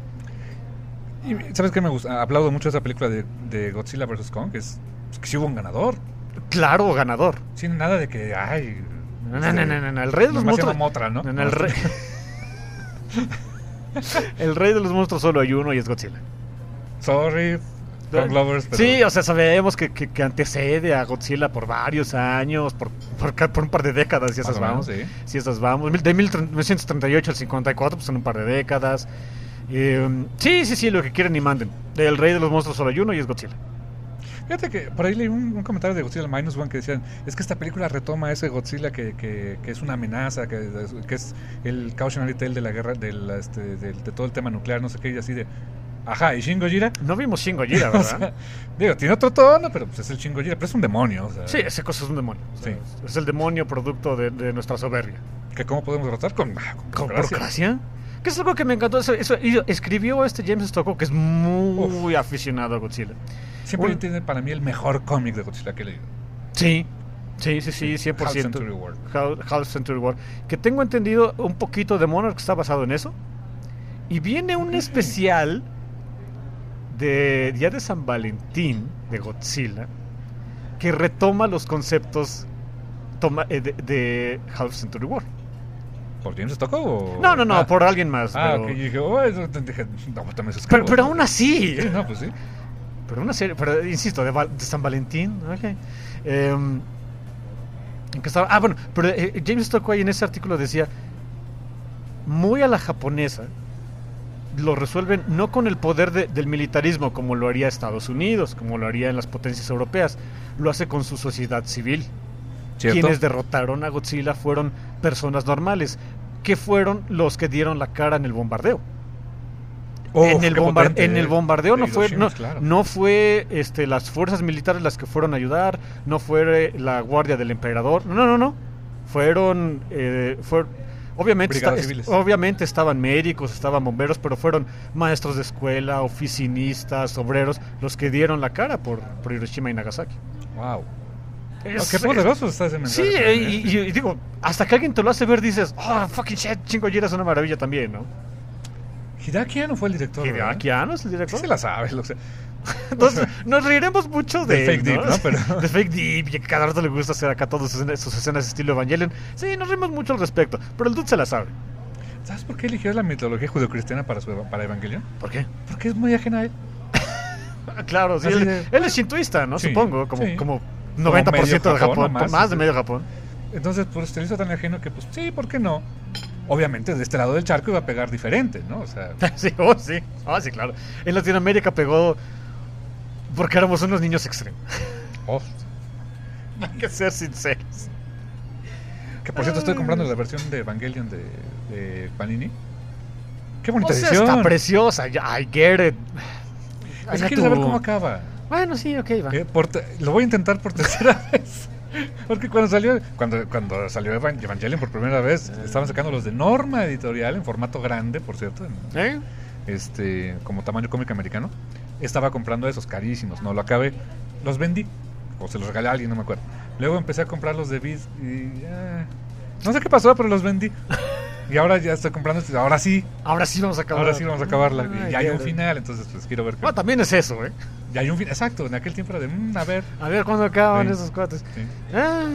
[SPEAKER 2] Y ¿sabes qué me gusta? Aplaudo mucho esa película de, de Godzilla versus. Kong, que es es que sí hubo un ganador.
[SPEAKER 3] Claro, ganador.
[SPEAKER 2] Sin nada de que, ay...
[SPEAKER 3] No, no, no, no, no, no, el rey de los
[SPEAKER 2] nomás se
[SPEAKER 3] monstruos...
[SPEAKER 2] llama Mothra, ¿no?
[SPEAKER 3] No, no, el rey... el rey de los monstruos solo hay uno y es Godzilla.
[SPEAKER 2] Sorry, Kong lovers, pero...
[SPEAKER 3] Sí, o sea, sabemos que, que, que antecede a Godzilla por varios años, por, por, ca- por un par de décadas, si
[SPEAKER 2] Más
[SPEAKER 3] esas
[SPEAKER 2] o
[SPEAKER 3] vamos.
[SPEAKER 2] menos, sí.
[SPEAKER 3] Si esas vamos. Mil- De mil novecientos treinta y ocho al cincuenta y cuatro, pues son un par de décadas. Eh, sí, sí, sí, lo que quieren y manden. El rey de los monstruos solo hay uno y es Godzilla.
[SPEAKER 2] Fíjate que por ahí leí un, un comentario de Godzilla Minus One que decían, es que esta película retoma ese Godzilla que, que, que es una amenaza, que, que es el cautionary tale de la guerra, del, este, del- de todo el tema nuclear, no sé qué, y así de... Ajá, ¿y Shin Gojira?
[SPEAKER 3] No vimos Shin Gojira,
[SPEAKER 2] O
[SPEAKER 3] ¿verdad?
[SPEAKER 2] sea, digo, tiene otro tono, pero pues es el Shin Gojira, pero es un demonio. O sea,
[SPEAKER 3] Sí, ese cosa es un demonio. O sea,
[SPEAKER 2] Sí.
[SPEAKER 3] Es el demonio producto de, de nuestra soberbia.
[SPEAKER 2] ¿Que ¿Cómo podemos derrotar? Con, ah, con
[SPEAKER 3] ¿Con
[SPEAKER 2] burocracia.
[SPEAKER 3] burocracia? Que es algo que me encantó. Eso, eso- y escribió este James Stockwell, que es muy aficionado a Godzilla.
[SPEAKER 2] Siempre
[SPEAKER 3] Un-
[SPEAKER 2] tiene para mí el mejor cómic de Godzilla que he leído.
[SPEAKER 3] Sí, sí, sí, sí, cien por
[SPEAKER 2] Half
[SPEAKER 3] ciento.
[SPEAKER 2] Century War.
[SPEAKER 3] Half, Half Century War. Que tengo entendido un poquito de Monarch está basado en eso. Y viene un
[SPEAKER 2] Ok.
[SPEAKER 3] especial de Día de San Valentín de Godzilla que retoma los conceptos toma, eh, de, de Half Century War.
[SPEAKER 2] ¿Por James Stockwell o...?
[SPEAKER 3] No, no, no,
[SPEAKER 2] Ah.
[SPEAKER 3] por alguien más.
[SPEAKER 2] Ah,
[SPEAKER 3] pero,
[SPEAKER 2] ok, yo dije, oh, eso, te- dije, no, pues también se
[SPEAKER 3] pero,
[SPEAKER 2] escribe.
[SPEAKER 3] pero aún así.
[SPEAKER 2] Sí, no, pues sí.
[SPEAKER 3] Pero una serie, pero insisto, de, Val- de San Valentín, ok. Em, ¿en qué estaba? Ah, bueno, pero eh, James Stockwell en ese artículo decía, muy a la japonesa, lo resuelven no con el poder de- del militarismo como lo haría Estados Unidos, como lo haría en las potencias europeas, lo hace con su sociedad civil.
[SPEAKER 2] ¿Cierto?
[SPEAKER 3] Quienes derrotaron a Godzilla fueron personas normales, que fueron los que dieron la cara en el bombardeo.
[SPEAKER 2] Uf,
[SPEAKER 3] en, el
[SPEAKER 2] qué
[SPEAKER 3] bombar-
[SPEAKER 2] potente,
[SPEAKER 3] en el
[SPEAKER 2] eh.
[SPEAKER 3] bombardeo
[SPEAKER 2] De
[SPEAKER 3] no fue
[SPEAKER 2] Hiroshima,
[SPEAKER 3] no,
[SPEAKER 2] claro.
[SPEAKER 3] no fue este las fuerzas militares las que fueron a ayudar, no fue la guardia del emperador, no, no, no, fueron eh, fue- obviamente
[SPEAKER 2] Brigadas
[SPEAKER 3] esta-
[SPEAKER 2] civiles.
[SPEAKER 3] obviamente estaban médicos, estaban bomberos, pero fueron maestros de escuela, oficinistas, obreros los que dieron la cara por, por Hiroshima y Nagasaki.
[SPEAKER 2] Wow.
[SPEAKER 3] Es-
[SPEAKER 2] qué poderoso está ese
[SPEAKER 3] Sí,
[SPEAKER 2] mensaje.
[SPEAKER 3] eh, y, y- y digo, hasta que alguien te lo hace ver dices, oh, fucking shit, Shin Gojira es una maravilla también, ¿no?
[SPEAKER 2] Hideaki Anno fue el director. ¿verdad?
[SPEAKER 3] Hideaki Anno es el
[SPEAKER 2] Sí
[SPEAKER 3] director.
[SPEAKER 2] se la sabe. Lo sé.
[SPEAKER 3] Entonces, nos reiremos mucho de
[SPEAKER 2] Del fake deep, ¿no? Pero-
[SPEAKER 3] de fake deep, y que cada rato le gusta hacer acá todas sus escenas, sus escenas estilo Evangelion. Sí, nos reímos mucho al respecto, pero el dude se la sabe.
[SPEAKER 2] ¿Sabes por qué eligió la mitología judeocristiana para, su, para Evangelion?
[SPEAKER 3] ¿Por qué?
[SPEAKER 2] Porque es muy ajena a él.
[SPEAKER 3] Claro, sí,
[SPEAKER 2] Así
[SPEAKER 3] él,
[SPEAKER 2] de-
[SPEAKER 3] él es shintoísta, ¿no?
[SPEAKER 2] Sí,
[SPEAKER 3] Supongo, como,
[SPEAKER 2] sí.
[SPEAKER 3] como noventa por ciento de
[SPEAKER 2] medio
[SPEAKER 3] Japón,
[SPEAKER 2] Japón, o más,
[SPEAKER 3] más de
[SPEAKER 2] sí.
[SPEAKER 3] medio Japón.
[SPEAKER 2] Entonces, pues se le hizo tan ajeno que, pues sí, ¿por qué no? Obviamente, de este lado del charco iba a pegar diferente, ¿no? O sea,
[SPEAKER 3] Sí, oh, sí, oh, sí, claro. En Latinoamérica pegó porque éramos unos niños extremos.
[SPEAKER 2] oh,
[SPEAKER 3] Hay que ser sinceros.
[SPEAKER 2] que por cierto estoy comprando la versión de Evangelion de, de Panini. Qué bonita
[SPEAKER 3] O sea,
[SPEAKER 2] edición.
[SPEAKER 3] está preciosa, ya, I get it.
[SPEAKER 2] Es
[SPEAKER 3] Allá
[SPEAKER 2] que quiero saber
[SPEAKER 3] tú.
[SPEAKER 2] cómo acaba.
[SPEAKER 3] Bueno, sí, ok, va.
[SPEAKER 2] Eh, por te- lo voy a intentar por tercera vez. Porque cuando salió cuando, cuando salió Evan- Evangelion por primera vez, estaban sacando los de Norma Editorial en formato grande, por cierto, en-
[SPEAKER 3] ¿Eh?
[SPEAKER 2] este como tamaño cómic americano. Estaba comprando esos carísimos, no lo acabé. Los vendí, o se los regalé a alguien, no me acuerdo. Luego empecé a comprar los de Viz y ya, no sé qué pasó, pero los vendí. Y ahora ya estoy comprando, este- ahora sí,
[SPEAKER 3] Ahora sí vamos a acabar.
[SPEAKER 2] ahora sí vamos a acabarla.
[SPEAKER 3] Ay,
[SPEAKER 2] Y ya hay un
[SPEAKER 3] qué-
[SPEAKER 2] final, entonces pues quiero ver qué.
[SPEAKER 3] Ah, también es eso, ¿eh?
[SPEAKER 2] Ya hay un final, exacto, en aquel tiempo era de, mm, a ver.
[SPEAKER 3] A ver cuándo acaban
[SPEAKER 2] Sí.
[SPEAKER 3] esos cuates.
[SPEAKER 2] Sí.
[SPEAKER 3] Ah,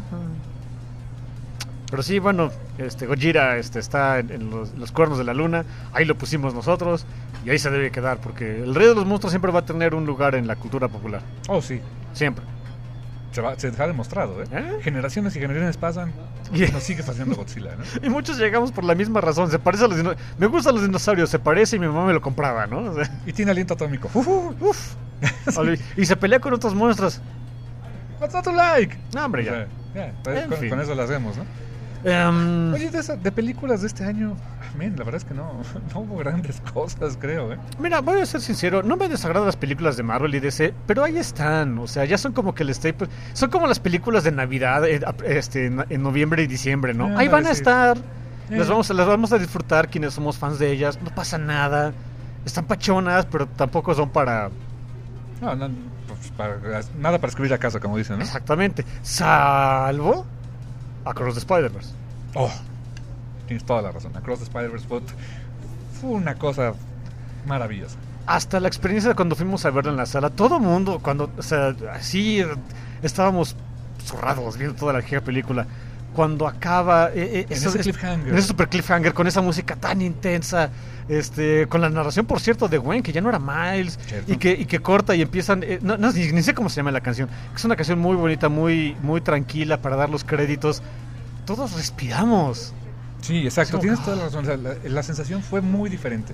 [SPEAKER 3] Pero sí, bueno, este Gojira este, está en, en los, los cuernos de la luna. Ahí lo pusimos nosotros y ahí se debe quedar porque el rey de los monstruos siempre va a tener un lugar en la cultura popular.
[SPEAKER 2] Oh, sí.
[SPEAKER 3] Siempre.
[SPEAKER 2] Se, va, se ha demostrado, ¿eh?
[SPEAKER 3] ¿Eh?
[SPEAKER 2] Generaciones y generaciones pasan
[SPEAKER 3] Y-
[SPEAKER 2] y nos sigue fascinando Godzilla, ¿no?
[SPEAKER 3] Y muchos llegamos por la misma razón. Se parece a los dinosaurios. Me gustan los dinosaurios, se parece y mi mamá me lo compraba, ¿no? O sea,
[SPEAKER 2] Y tiene aliento atómico. Uf, uf, uf.
[SPEAKER 3] y se pelea con otros monstruos.
[SPEAKER 2] What's not to like?
[SPEAKER 3] No, hombre,
[SPEAKER 2] O
[SPEAKER 3] ya.
[SPEAKER 2] sea, ya, pues,
[SPEAKER 3] En
[SPEAKER 2] con,
[SPEAKER 3] fin.
[SPEAKER 2] con eso lo hacemos, ¿no?
[SPEAKER 3] Em,
[SPEAKER 2] Oye, de, esa- de películas de este año, men, la verdad es que no, no hubo grandes cosas, creo, ¿eh?
[SPEAKER 3] Mira, voy a ser sincero, no me desagradan las películas de Marvel y D C, pero ahí están, o sea, ya son como que el staple, son como las películas de Navidad, eh, ap- este, en, en noviembre y diciembre, ¿no?
[SPEAKER 2] Ah,
[SPEAKER 3] ahí van a
[SPEAKER 2] sí.
[SPEAKER 3] estar,
[SPEAKER 2] Eh.
[SPEAKER 3] las vamos, a- las vamos a disfrutar quienes somos fans de ellas, no pasa nada, están pachonas, pero tampoco son para,
[SPEAKER 2] No, no, pues para, nada para escribir a casa, como dicen, ¿no?
[SPEAKER 3] Exactamente. Salvo Across the Spider-Verse.
[SPEAKER 2] Oh, tienes toda la razón. Across the Spider-Verse fue, fue una cosa maravillosa.
[SPEAKER 3] Hasta la experiencia de cuando fuimos a verlo en la sala, todo mundo, cuando, o sea, así estábamos zurrados viendo toda la giga película. Cuando acaba eh, eh,
[SPEAKER 2] en
[SPEAKER 3] eso,
[SPEAKER 2] ese cliffhanger,
[SPEAKER 3] en ese super cliffhanger, con esa música tan intensa, este, con la narración, por cierto, de Gwen, que ya no era Miles, y que, y que corta y empiezan, eh, no, no, ni, ni sé cómo se llama la canción, es una canción muy bonita, muy, muy tranquila para dar los créditos. Todos respiramos.
[SPEAKER 2] Sí, exacto,
[SPEAKER 3] So,
[SPEAKER 2] tienes
[SPEAKER 3] oh.
[SPEAKER 2] toda la razón. O sea, la, la sensación fue muy diferente.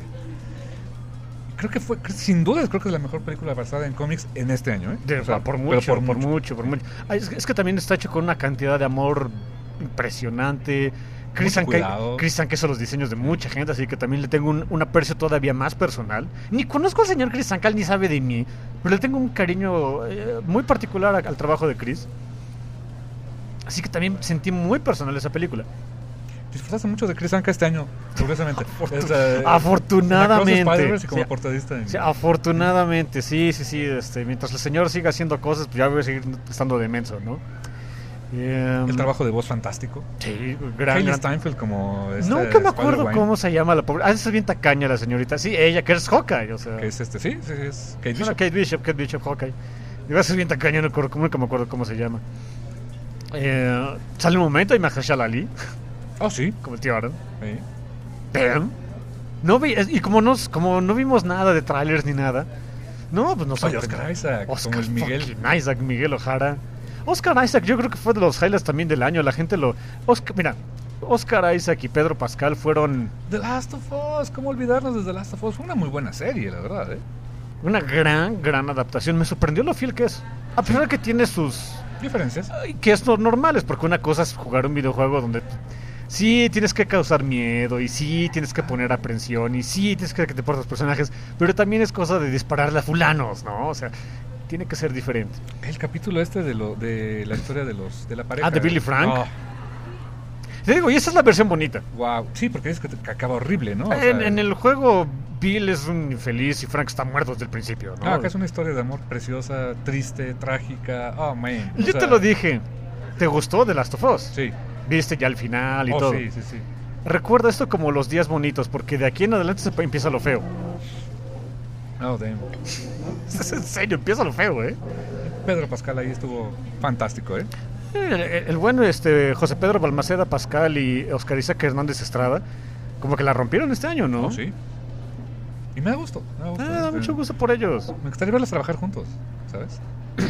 [SPEAKER 2] Creo que fue, sin duda, creo que es la mejor película basada en cómics en este año, ¿eh?
[SPEAKER 3] De,
[SPEAKER 2] o sea,
[SPEAKER 3] por, mucho,
[SPEAKER 2] por,
[SPEAKER 3] por
[SPEAKER 2] mucho,
[SPEAKER 3] mucho, por mucho. Ay, es, es que también está hecho con una cantidad de amor impresionante. Cristian que, Cristian que hizo los diseños de mucha gente, así que también le tengo un, un aprecio todavía más personal. Ni conozco al señor Cristian Cal, ni sabe de mí, pero le tengo un cariño eh, muy particular a, al trabajo de Chris. Así que también sentí muy personal esa película.
[SPEAKER 2] Disfrutaste mucho de Chris Anka este año, curiosamente.
[SPEAKER 3] Afortun es, uh, afortunadamente.
[SPEAKER 2] Y como
[SPEAKER 3] sí,
[SPEAKER 2] portadista en...
[SPEAKER 3] sí, afortunadamente, sí, sí, sí. Este, mientras el señor siga haciendo cosas, pues ya voy a seguir estando demenso, ¿no? Um,
[SPEAKER 2] el trabajo de voz fantástico.
[SPEAKER 3] Sí, gran.
[SPEAKER 2] Hailey Steinfeld como.
[SPEAKER 3] Nunca me acuerdo cómo se llama la pobre. Ah, es bien tacaña la señorita. Sí, ella, que es Hawkeye, o sea.
[SPEAKER 2] Que es este, sí, sí, es Kate Bishop.
[SPEAKER 3] No, Kate Bishop, Kate Bishop, Hawkeye. Iba a ser bien tacaña, no recuerdo, nunca me acuerdo cómo se llama. Eh, sale un momento y Mahershala Ali.
[SPEAKER 2] Oh, sí.
[SPEAKER 3] Como el tío Aaron.
[SPEAKER 2] Sí.
[SPEAKER 3] Pero no vi, y como, nos, como no vimos nada de trailers ni nada, no, pues no
[SPEAKER 2] Oye, Oscar Isaac,
[SPEAKER 3] Oscar
[SPEAKER 2] como el Miguel.
[SPEAKER 3] Isaac, Miguel Ojara. Oscar Isaac, yo creo que fue de los highlights también del año. La gente lo. Oscar, mira, Oscar Isaac y Pedro Pascal fueron.
[SPEAKER 2] The Last of Us, ¿cómo olvidarnos de The Last of Us? Fue una muy buena serie, la verdad, ¿eh?
[SPEAKER 3] Una gran, gran adaptación. Me sorprendió lo fiel que es. A pesar de que tiene sus
[SPEAKER 2] diferencias,
[SPEAKER 3] que es normales, porque una cosa es jugar un videojuego donde sí tienes que causar miedo, y sí tienes que poner aprensión, y sí tienes que que te portas los personajes, pero también es cosa de dispararle a fulanos, ¿no? O sea, tiene que ser diferente.
[SPEAKER 2] El capítulo este de lo de la historia de los de la pareja.
[SPEAKER 3] Ah, de Billy Frank.
[SPEAKER 2] Oh.
[SPEAKER 3] Te digo, y esa es la versión bonita.
[SPEAKER 2] Wow, sí, porque es que, te, que acaba horrible, ¿no? O
[SPEAKER 3] en,
[SPEAKER 2] sea,
[SPEAKER 3] en el juego Bill es un infeliz y Frank está muerto desde el principio, ¿no?
[SPEAKER 2] Ah, acá es una historia de amor preciosa, triste, trágica. Oh, man.
[SPEAKER 3] Yo sea, te lo dije. ¿Te gustó The Last of Us?
[SPEAKER 2] Sí.
[SPEAKER 3] Viste ya el final y
[SPEAKER 2] oh,
[SPEAKER 3] todo.
[SPEAKER 2] Sí, sí, sí.
[SPEAKER 3] Recuerda esto como los días bonitos, porque de aquí en adelante se empieza lo feo.
[SPEAKER 2] Oh, damn.
[SPEAKER 3] Es en serio, empieza lo feo, ¿eh?
[SPEAKER 2] Pedro Pascal ahí estuvo fantástico, ¿eh?
[SPEAKER 3] El, el, el bueno este José Pedro Balmaceda Pascal y Oscar Isaac Hernández Estrada, como que la rompieron este año, ¿no?
[SPEAKER 2] Oh, sí. Y me da gusto. Me da, gusto,
[SPEAKER 3] ah, da mucho gusto por ellos.
[SPEAKER 2] Me gustaría verlos trabajar juntos, ¿sabes?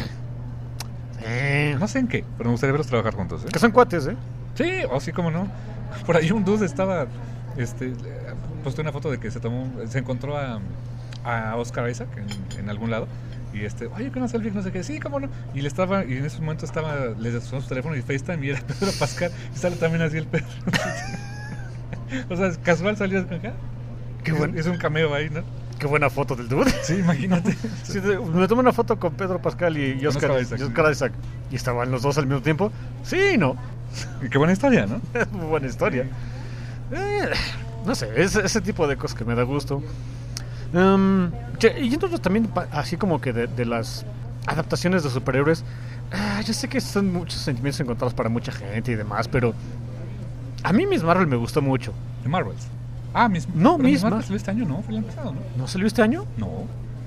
[SPEAKER 3] Eh.
[SPEAKER 2] No sé en qué, pero me gustaría verlos trabajar juntos, ¿eh?
[SPEAKER 3] Que son cuates, ¿eh?
[SPEAKER 2] Sí, o oh, sí, cómo no. Por ahí un dude estaba, este, posté una foto de que se tomó, se encontró a, a Oscar Isaac en, en algún lado. Y este, oye, ¿qué no selfie? No sé qué, sí, cómo no. Y le estaba, y en ese momento estaba, le sonó su teléfono y FaceTime y era Pedro Pascal. Y sale también así el Pedro. O sea, casual salió acá.
[SPEAKER 3] Qué bueno.
[SPEAKER 2] Es, es un cameo ahí, ¿no?
[SPEAKER 3] Qué buena foto del dude.
[SPEAKER 2] Sí, imagínate.
[SPEAKER 3] Sí, me tomé una foto con Pedro Pascal y, y Oscar, Oscar, Isaac, y Oscar Isaac. Y estaban los dos al mismo tiempo. Sí, no.
[SPEAKER 2] Y qué buena historia, ¿no?
[SPEAKER 3] Muy buena historia. Eh, no sé, es ese tipo de cosas que me da gusto. Um, y entonces también, así como que de, de las adaptaciones de superhéroes, uh, yo sé que son muchos sentimientos encontrados para mucha gente y demás, pero a mí Miss Marvel me gustó mucho.
[SPEAKER 2] ¿De Marvels? Ah, Miss
[SPEAKER 3] No, Miss
[SPEAKER 2] Marvel salió este año, ¿no? Fue el año pasado, ¿no?
[SPEAKER 3] ¿No salió este año?
[SPEAKER 2] No.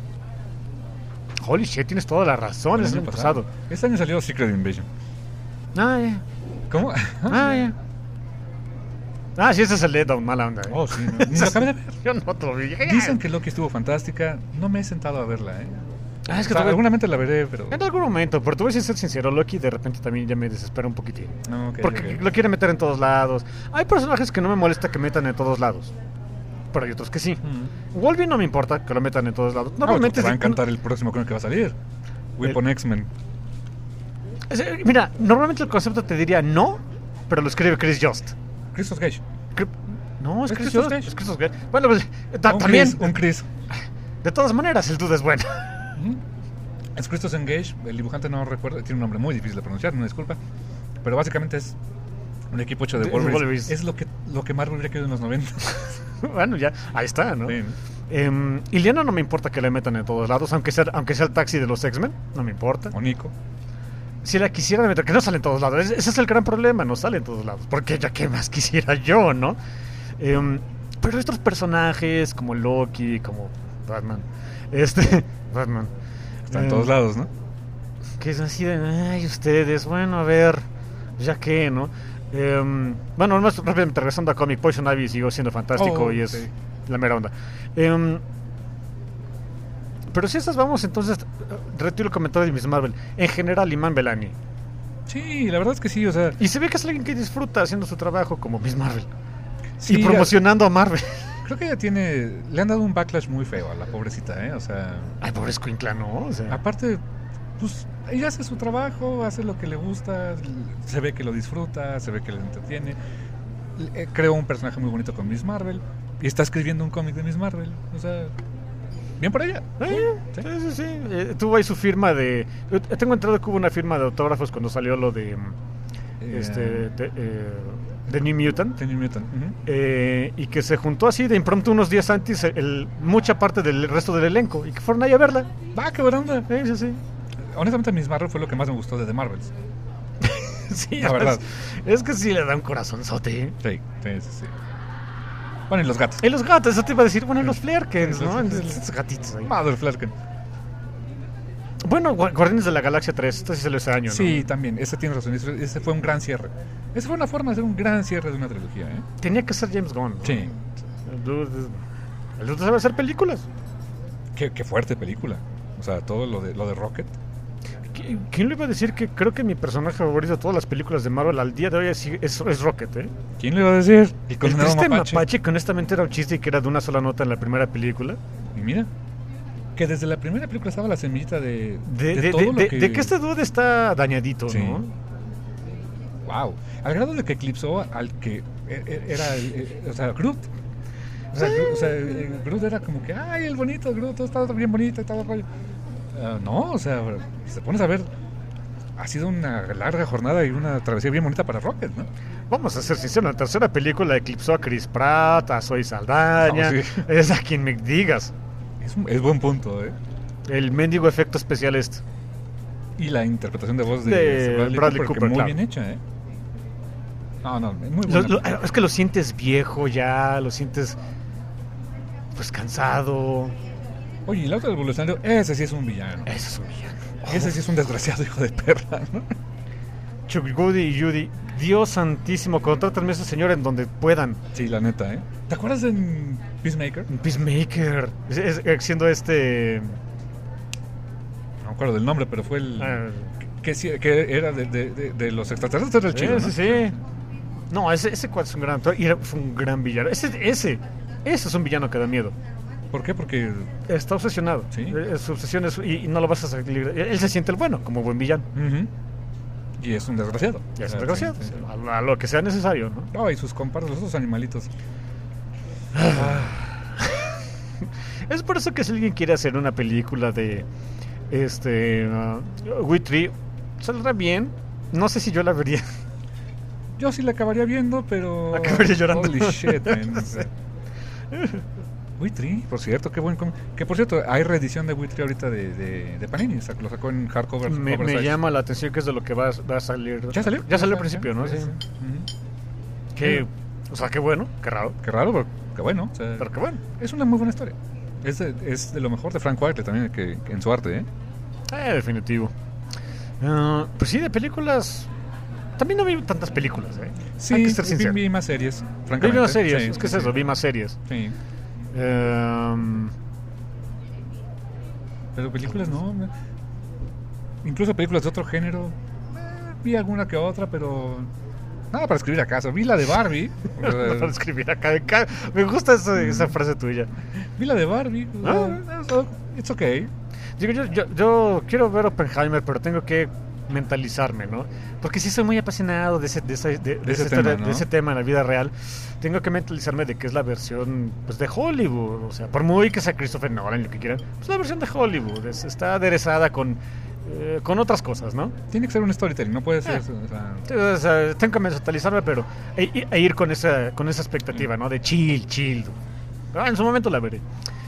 [SPEAKER 3] Holy shit, tienes toda la razón, es el año pasado. pasado.
[SPEAKER 2] Este año salió Secret Invasion.
[SPEAKER 3] Ah, ya. Yeah.
[SPEAKER 2] ¿Cómo?
[SPEAKER 3] Ah, ya. Yeah. Ah, sí, ese es el letdown, mala onda. ¿eh?
[SPEAKER 2] Oh, sí, no. Ni lo acabé de ver.
[SPEAKER 3] Yo no te lo vi.
[SPEAKER 2] Dicen que Loki estuvo fantástica. No me he sentado a verla, ¿eh?
[SPEAKER 3] Ah, es que
[SPEAKER 2] o sea, alguna la veré, pero...
[SPEAKER 3] En algún momento, pero te voy a ser sincero, Loki de repente también ya me desespera un poquitín.
[SPEAKER 2] Okay,
[SPEAKER 3] porque
[SPEAKER 2] okay.
[SPEAKER 3] lo quiere meter en todos lados. Hay personajes que no me molesta que metan en todos lados, pero hay otros que sí. Mm. Wolverine no me importa que lo metan en todos lados. Normalmente
[SPEAKER 2] no, te va a encantar el próximo que va a salir. Weapon el... X-Men.
[SPEAKER 3] Mira, normalmente el concepto te diría no, pero lo escribe Chris Just.
[SPEAKER 2] Christos Gage.
[SPEAKER 3] No, es,
[SPEAKER 2] es
[SPEAKER 3] Chris
[SPEAKER 2] Just.
[SPEAKER 3] Es Chris Gage. Bueno, pues, ta,
[SPEAKER 2] un
[SPEAKER 3] también.
[SPEAKER 2] Chris, un Chris.
[SPEAKER 3] De todas maneras, el dude es bueno.
[SPEAKER 2] Es Christos Engage, el dibujante no recuerdo, tiene un nombre muy difícil de pronunciar, no disculpa, pero básicamente es un equipo hecho de, de Wolverine. Es lo que lo que Marvel hubiera querido en los noventa.
[SPEAKER 3] Bueno, ya, ahí está, ¿no?
[SPEAKER 2] Sí.
[SPEAKER 3] Eh, Iliana no me importa que la metan en todos lados, aunque sea, aunque sea el taxi de los X-Men, no me importa.
[SPEAKER 2] O Nico.
[SPEAKER 3] Si la quisiera meter, que no sale en todos lados, ese, ese es el gran problema, no sale en todos lados, porque ya que más quisiera yo, ¿no? Eh, pero estos personajes como Loki, como Batman, este, Batman.
[SPEAKER 2] Está en
[SPEAKER 3] eh,
[SPEAKER 2] todos lados, ¿no?
[SPEAKER 3] Que es así de, ay, ustedes, bueno, a ver, ya que, ¿no? Eh, bueno, más rápidamente regresando a cómic, Poison Ivy siguió siendo fantástico
[SPEAKER 2] Oh,
[SPEAKER 3] y es
[SPEAKER 2] sí.
[SPEAKER 3] la mera onda. Eh, pero si estas vamos, entonces, retiro el comentario de Miss Marvel. En general, Iman Belani.
[SPEAKER 2] Sí, la verdad es que sí, o sea...
[SPEAKER 3] Y se ve que es alguien que disfruta haciendo su trabajo como Miss Marvel.
[SPEAKER 2] Sí,
[SPEAKER 3] y promocionando a Marvel.
[SPEAKER 2] Creo que ella tiene... Le han dado un backlash muy feo a la pobrecita, ¿eh? O sea...
[SPEAKER 3] Ay, pobre escuincla, ¿no? O sea,
[SPEAKER 2] Aparte, pues ella hace su trabajo, hace lo que le gusta, se ve que lo disfruta, se ve que le entretiene. Eh, Creó un personaje muy bonito con Miss Marvel y está escribiendo un cómic de Miss Marvel. O sea, bien por ella.
[SPEAKER 3] Eh,
[SPEAKER 2] Sí.
[SPEAKER 3] sí, sí, sí. Eh, tuvo ahí su firma de... eh, Tengo entendido que hubo una firma de autógrafos cuando salió lo de...
[SPEAKER 2] Eh,
[SPEAKER 3] este de, eh, de New Mutant.
[SPEAKER 2] The New Mutant. Ujú.
[SPEAKER 3] Eh, y que se juntó así de impromptu unos días antes el, el- mucha parte del resto del elenco y que fueron ahí a verla.
[SPEAKER 2] Va, qué buena onda.
[SPEAKER 3] Sí, sí, sí.
[SPEAKER 2] Honestamente, Miss Marvel fue lo que más me gustó de The Marvels.
[SPEAKER 3] Sí,
[SPEAKER 2] La
[SPEAKER 3] es-
[SPEAKER 2] verdad.
[SPEAKER 3] Es que sí le da un corazonzote. ¿eh?
[SPEAKER 2] Sí, sí, sí, sí. Bueno, y los gatos.
[SPEAKER 3] Y los gatos, eso te iba a decir. Bueno, y los Flerkens,
[SPEAKER 2] Sí,
[SPEAKER 3] ¿no?
[SPEAKER 2] sí, sí.
[SPEAKER 3] Esos gatitos ahí.
[SPEAKER 2] Mother Flerken.
[SPEAKER 3] Bueno, Gua- Guardianes de la Galaxia tres, esto sí salió ese año, ¿no?
[SPEAKER 2] Sí, también. Ese tiene razón. Ese, ese fue un gran cierre. Esa fue una forma de hacer un gran cierre de una trilogía, ¿eh?
[SPEAKER 3] Tenía que ser James Gunn, ¿no?
[SPEAKER 2] Sí.
[SPEAKER 3] El dude, el dude sabe hacer películas.
[SPEAKER 2] Qué, qué fuerte película. O sea, todo lo de, lo de Rocket.
[SPEAKER 3] ¿Qui- ¿Quién le iba a decir que creo que mi personaje favorito de todas las películas de Marvel al día de hoy es, es, es Rocket, eh?
[SPEAKER 2] ¿Quién le iba a decir? Y con
[SPEAKER 3] El
[SPEAKER 2] un nuevo
[SPEAKER 3] triste
[SPEAKER 2] mapache.
[SPEAKER 3] mapache, que honestamente era un chiste y que era de una sola nota en la primera película.
[SPEAKER 2] Y mira, que desde la primera película estaba la semillita de,
[SPEAKER 3] De,
[SPEAKER 2] de
[SPEAKER 3] de-
[SPEAKER 2] todo
[SPEAKER 3] de-
[SPEAKER 2] lo
[SPEAKER 3] de-
[SPEAKER 2] que...
[SPEAKER 3] de que este dude está dañadito,
[SPEAKER 2] Sí.
[SPEAKER 3] ¿no?
[SPEAKER 2] Wow. Al grado de que eclipsó al que e- e- era, el, eh, o sea, Groot. O sea, Groot, o sea, eh, Groot era como que, ay, el bonito Groot, todo está bien bonito y todo el rollo. Ah, no, o sea, si te pones a ver, ha sido una larga jornada y una travesía bien bonita para Rocket, ¿no?
[SPEAKER 3] Vamos a ser sinceros, la tercera película eclipsó a Chris Pratt, a Zoe Saldaña,
[SPEAKER 2] No, sí.
[SPEAKER 3] es a quien me digas.
[SPEAKER 2] Es, un- es buen punto, ¿eh?
[SPEAKER 3] El mendigo efecto especial este.
[SPEAKER 2] Y la interpretación de voz de,
[SPEAKER 3] De
[SPEAKER 2] Bradley,
[SPEAKER 3] Bradley
[SPEAKER 2] Cooper, que
[SPEAKER 3] Cooper,
[SPEAKER 2] muy
[SPEAKER 3] claro.
[SPEAKER 2] bien hecha, ¿eh? No, no, es muy
[SPEAKER 3] Lo-
[SPEAKER 2] buena.
[SPEAKER 3] lo- es que lo sientes viejo ya, lo sientes pues cansado.
[SPEAKER 2] Oye, y el auto del evolucionario, ese sí es un villano.
[SPEAKER 3] Eso es un villano.
[SPEAKER 2] Ese sí es un desgraciado hijo de perra, ¿no?
[SPEAKER 3] Chuck Goody y Judy, Dios santísimo, contrátenme a ese señor en donde puedan.
[SPEAKER 2] Sí, la neta, ¿eh? ¿Te acuerdas de Peacemaker?
[SPEAKER 3] Peacemaker, es- es- siendo este...
[SPEAKER 2] No me acuerdo del nombre, pero fue el...
[SPEAKER 3] ah,
[SPEAKER 2] que, sí- que era de, de, de, de los extraterrestres del
[SPEAKER 3] sí,
[SPEAKER 2] chido, ¿no?
[SPEAKER 3] sí, sí. No, ese, ese cuate es un gran actor y era- fue un gran villano. Ese, ese, ese es un villano que da miedo.
[SPEAKER 2] ¿Por qué? Porque...
[SPEAKER 3] Está obsesionado.
[SPEAKER 2] Sí.
[SPEAKER 3] Eh, Su obsesión es, y, y no lo vas a salir. Él se siente el bueno, como buen villano.
[SPEAKER 2] Ujú. Y es un desgraciado.
[SPEAKER 3] Y es
[SPEAKER 2] O sea,
[SPEAKER 3] un desgraciado.
[SPEAKER 2] sí, sí.
[SPEAKER 3] A, a lo que sea necesario, ¿no?
[SPEAKER 2] No, y sus compadres, los otros animalitos.
[SPEAKER 3] Es por eso que si alguien quiere hacer una película de este uh, Witry, saldrá bien. No sé si yo la vería.
[SPEAKER 2] Yo sí la acabaría viendo, pero...
[SPEAKER 3] Acabaría llorando.
[SPEAKER 2] Holy shit, man. O sea, Witry, por cierto, qué buen... com- Que por cierto, hay reedición de Witry ahorita de, de, de Panini. O sea, que lo sacó en hardcover.
[SPEAKER 3] Me, me
[SPEAKER 2] oversize.
[SPEAKER 3] llama la atención que es de lo que va, a- va a salir.
[SPEAKER 2] ¿Ya salió?
[SPEAKER 3] Ya salió al principio, ¿no?
[SPEAKER 2] Sí,
[SPEAKER 3] Sí.
[SPEAKER 2] sí. Ujú.
[SPEAKER 3] Que, o sea, qué bueno, qué raro.
[SPEAKER 2] Qué raro, pero qué bueno. O sea,
[SPEAKER 3] Pero qué bueno.
[SPEAKER 2] es una muy buena historia. Es de, es de lo mejor de Frank Whiteley también que, que en su arte, ¿eh?
[SPEAKER 3] Eh, definitivo. Ah, pues sí, de películas. También no vi tantas películas, ¿eh?
[SPEAKER 2] Sí,
[SPEAKER 3] Hay que ser
[SPEAKER 2] vi,
[SPEAKER 3] sincero.
[SPEAKER 2] vi más series,
[SPEAKER 3] Vi
[SPEAKER 2] francamente.
[SPEAKER 3] más series,
[SPEAKER 2] Sí,
[SPEAKER 3] es que
[SPEAKER 2] sí,
[SPEAKER 3] es eso,
[SPEAKER 2] sí.
[SPEAKER 3] vi más series.
[SPEAKER 2] Sí,
[SPEAKER 3] Ehm,
[SPEAKER 2] pero películas no. no. Incluso películas de otro género. eh, vi alguna que otra, pero nada para escribir acaso. Vi la de Barbie. o
[SPEAKER 3] no
[SPEAKER 2] sea,
[SPEAKER 3] para escribir acá, acá. Me gusta eso- esa frase tuya.
[SPEAKER 2] vi la de Barbie. o sea,
[SPEAKER 3] Ah.
[SPEAKER 2] eso, it's okay.
[SPEAKER 3] Digo, yo, yo, yo quiero ver Oppenheimer, pero tengo que mentalizarme, ¿no? Porque sí soy muy apasionado de ese, de ese, de, de
[SPEAKER 2] ese
[SPEAKER 3] esa
[SPEAKER 2] tema,
[SPEAKER 3] historia-
[SPEAKER 2] ¿no?
[SPEAKER 3] de ese tema en la vida real. Tengo que mentalizarme de que es la versión pues, de Hollywood. O sea, por muy que sea Christopher Nolan, lo que quieran, pues la versión de Hollywood. Es- está aderezada con, eh, con otras cosas, ¿no?
[SPEAKER 2] Tiene que ser un storytelling, no puede ser.
[SPEAKER 3] Eh.
[SPEAKER 2] o sea,
[SPEAKER 3] Sí, o sea, tengo que mentalizarme, pero e, e ir con esa, con esa expectativa, ¿no? De chill, chill. Pero en su momento la veré.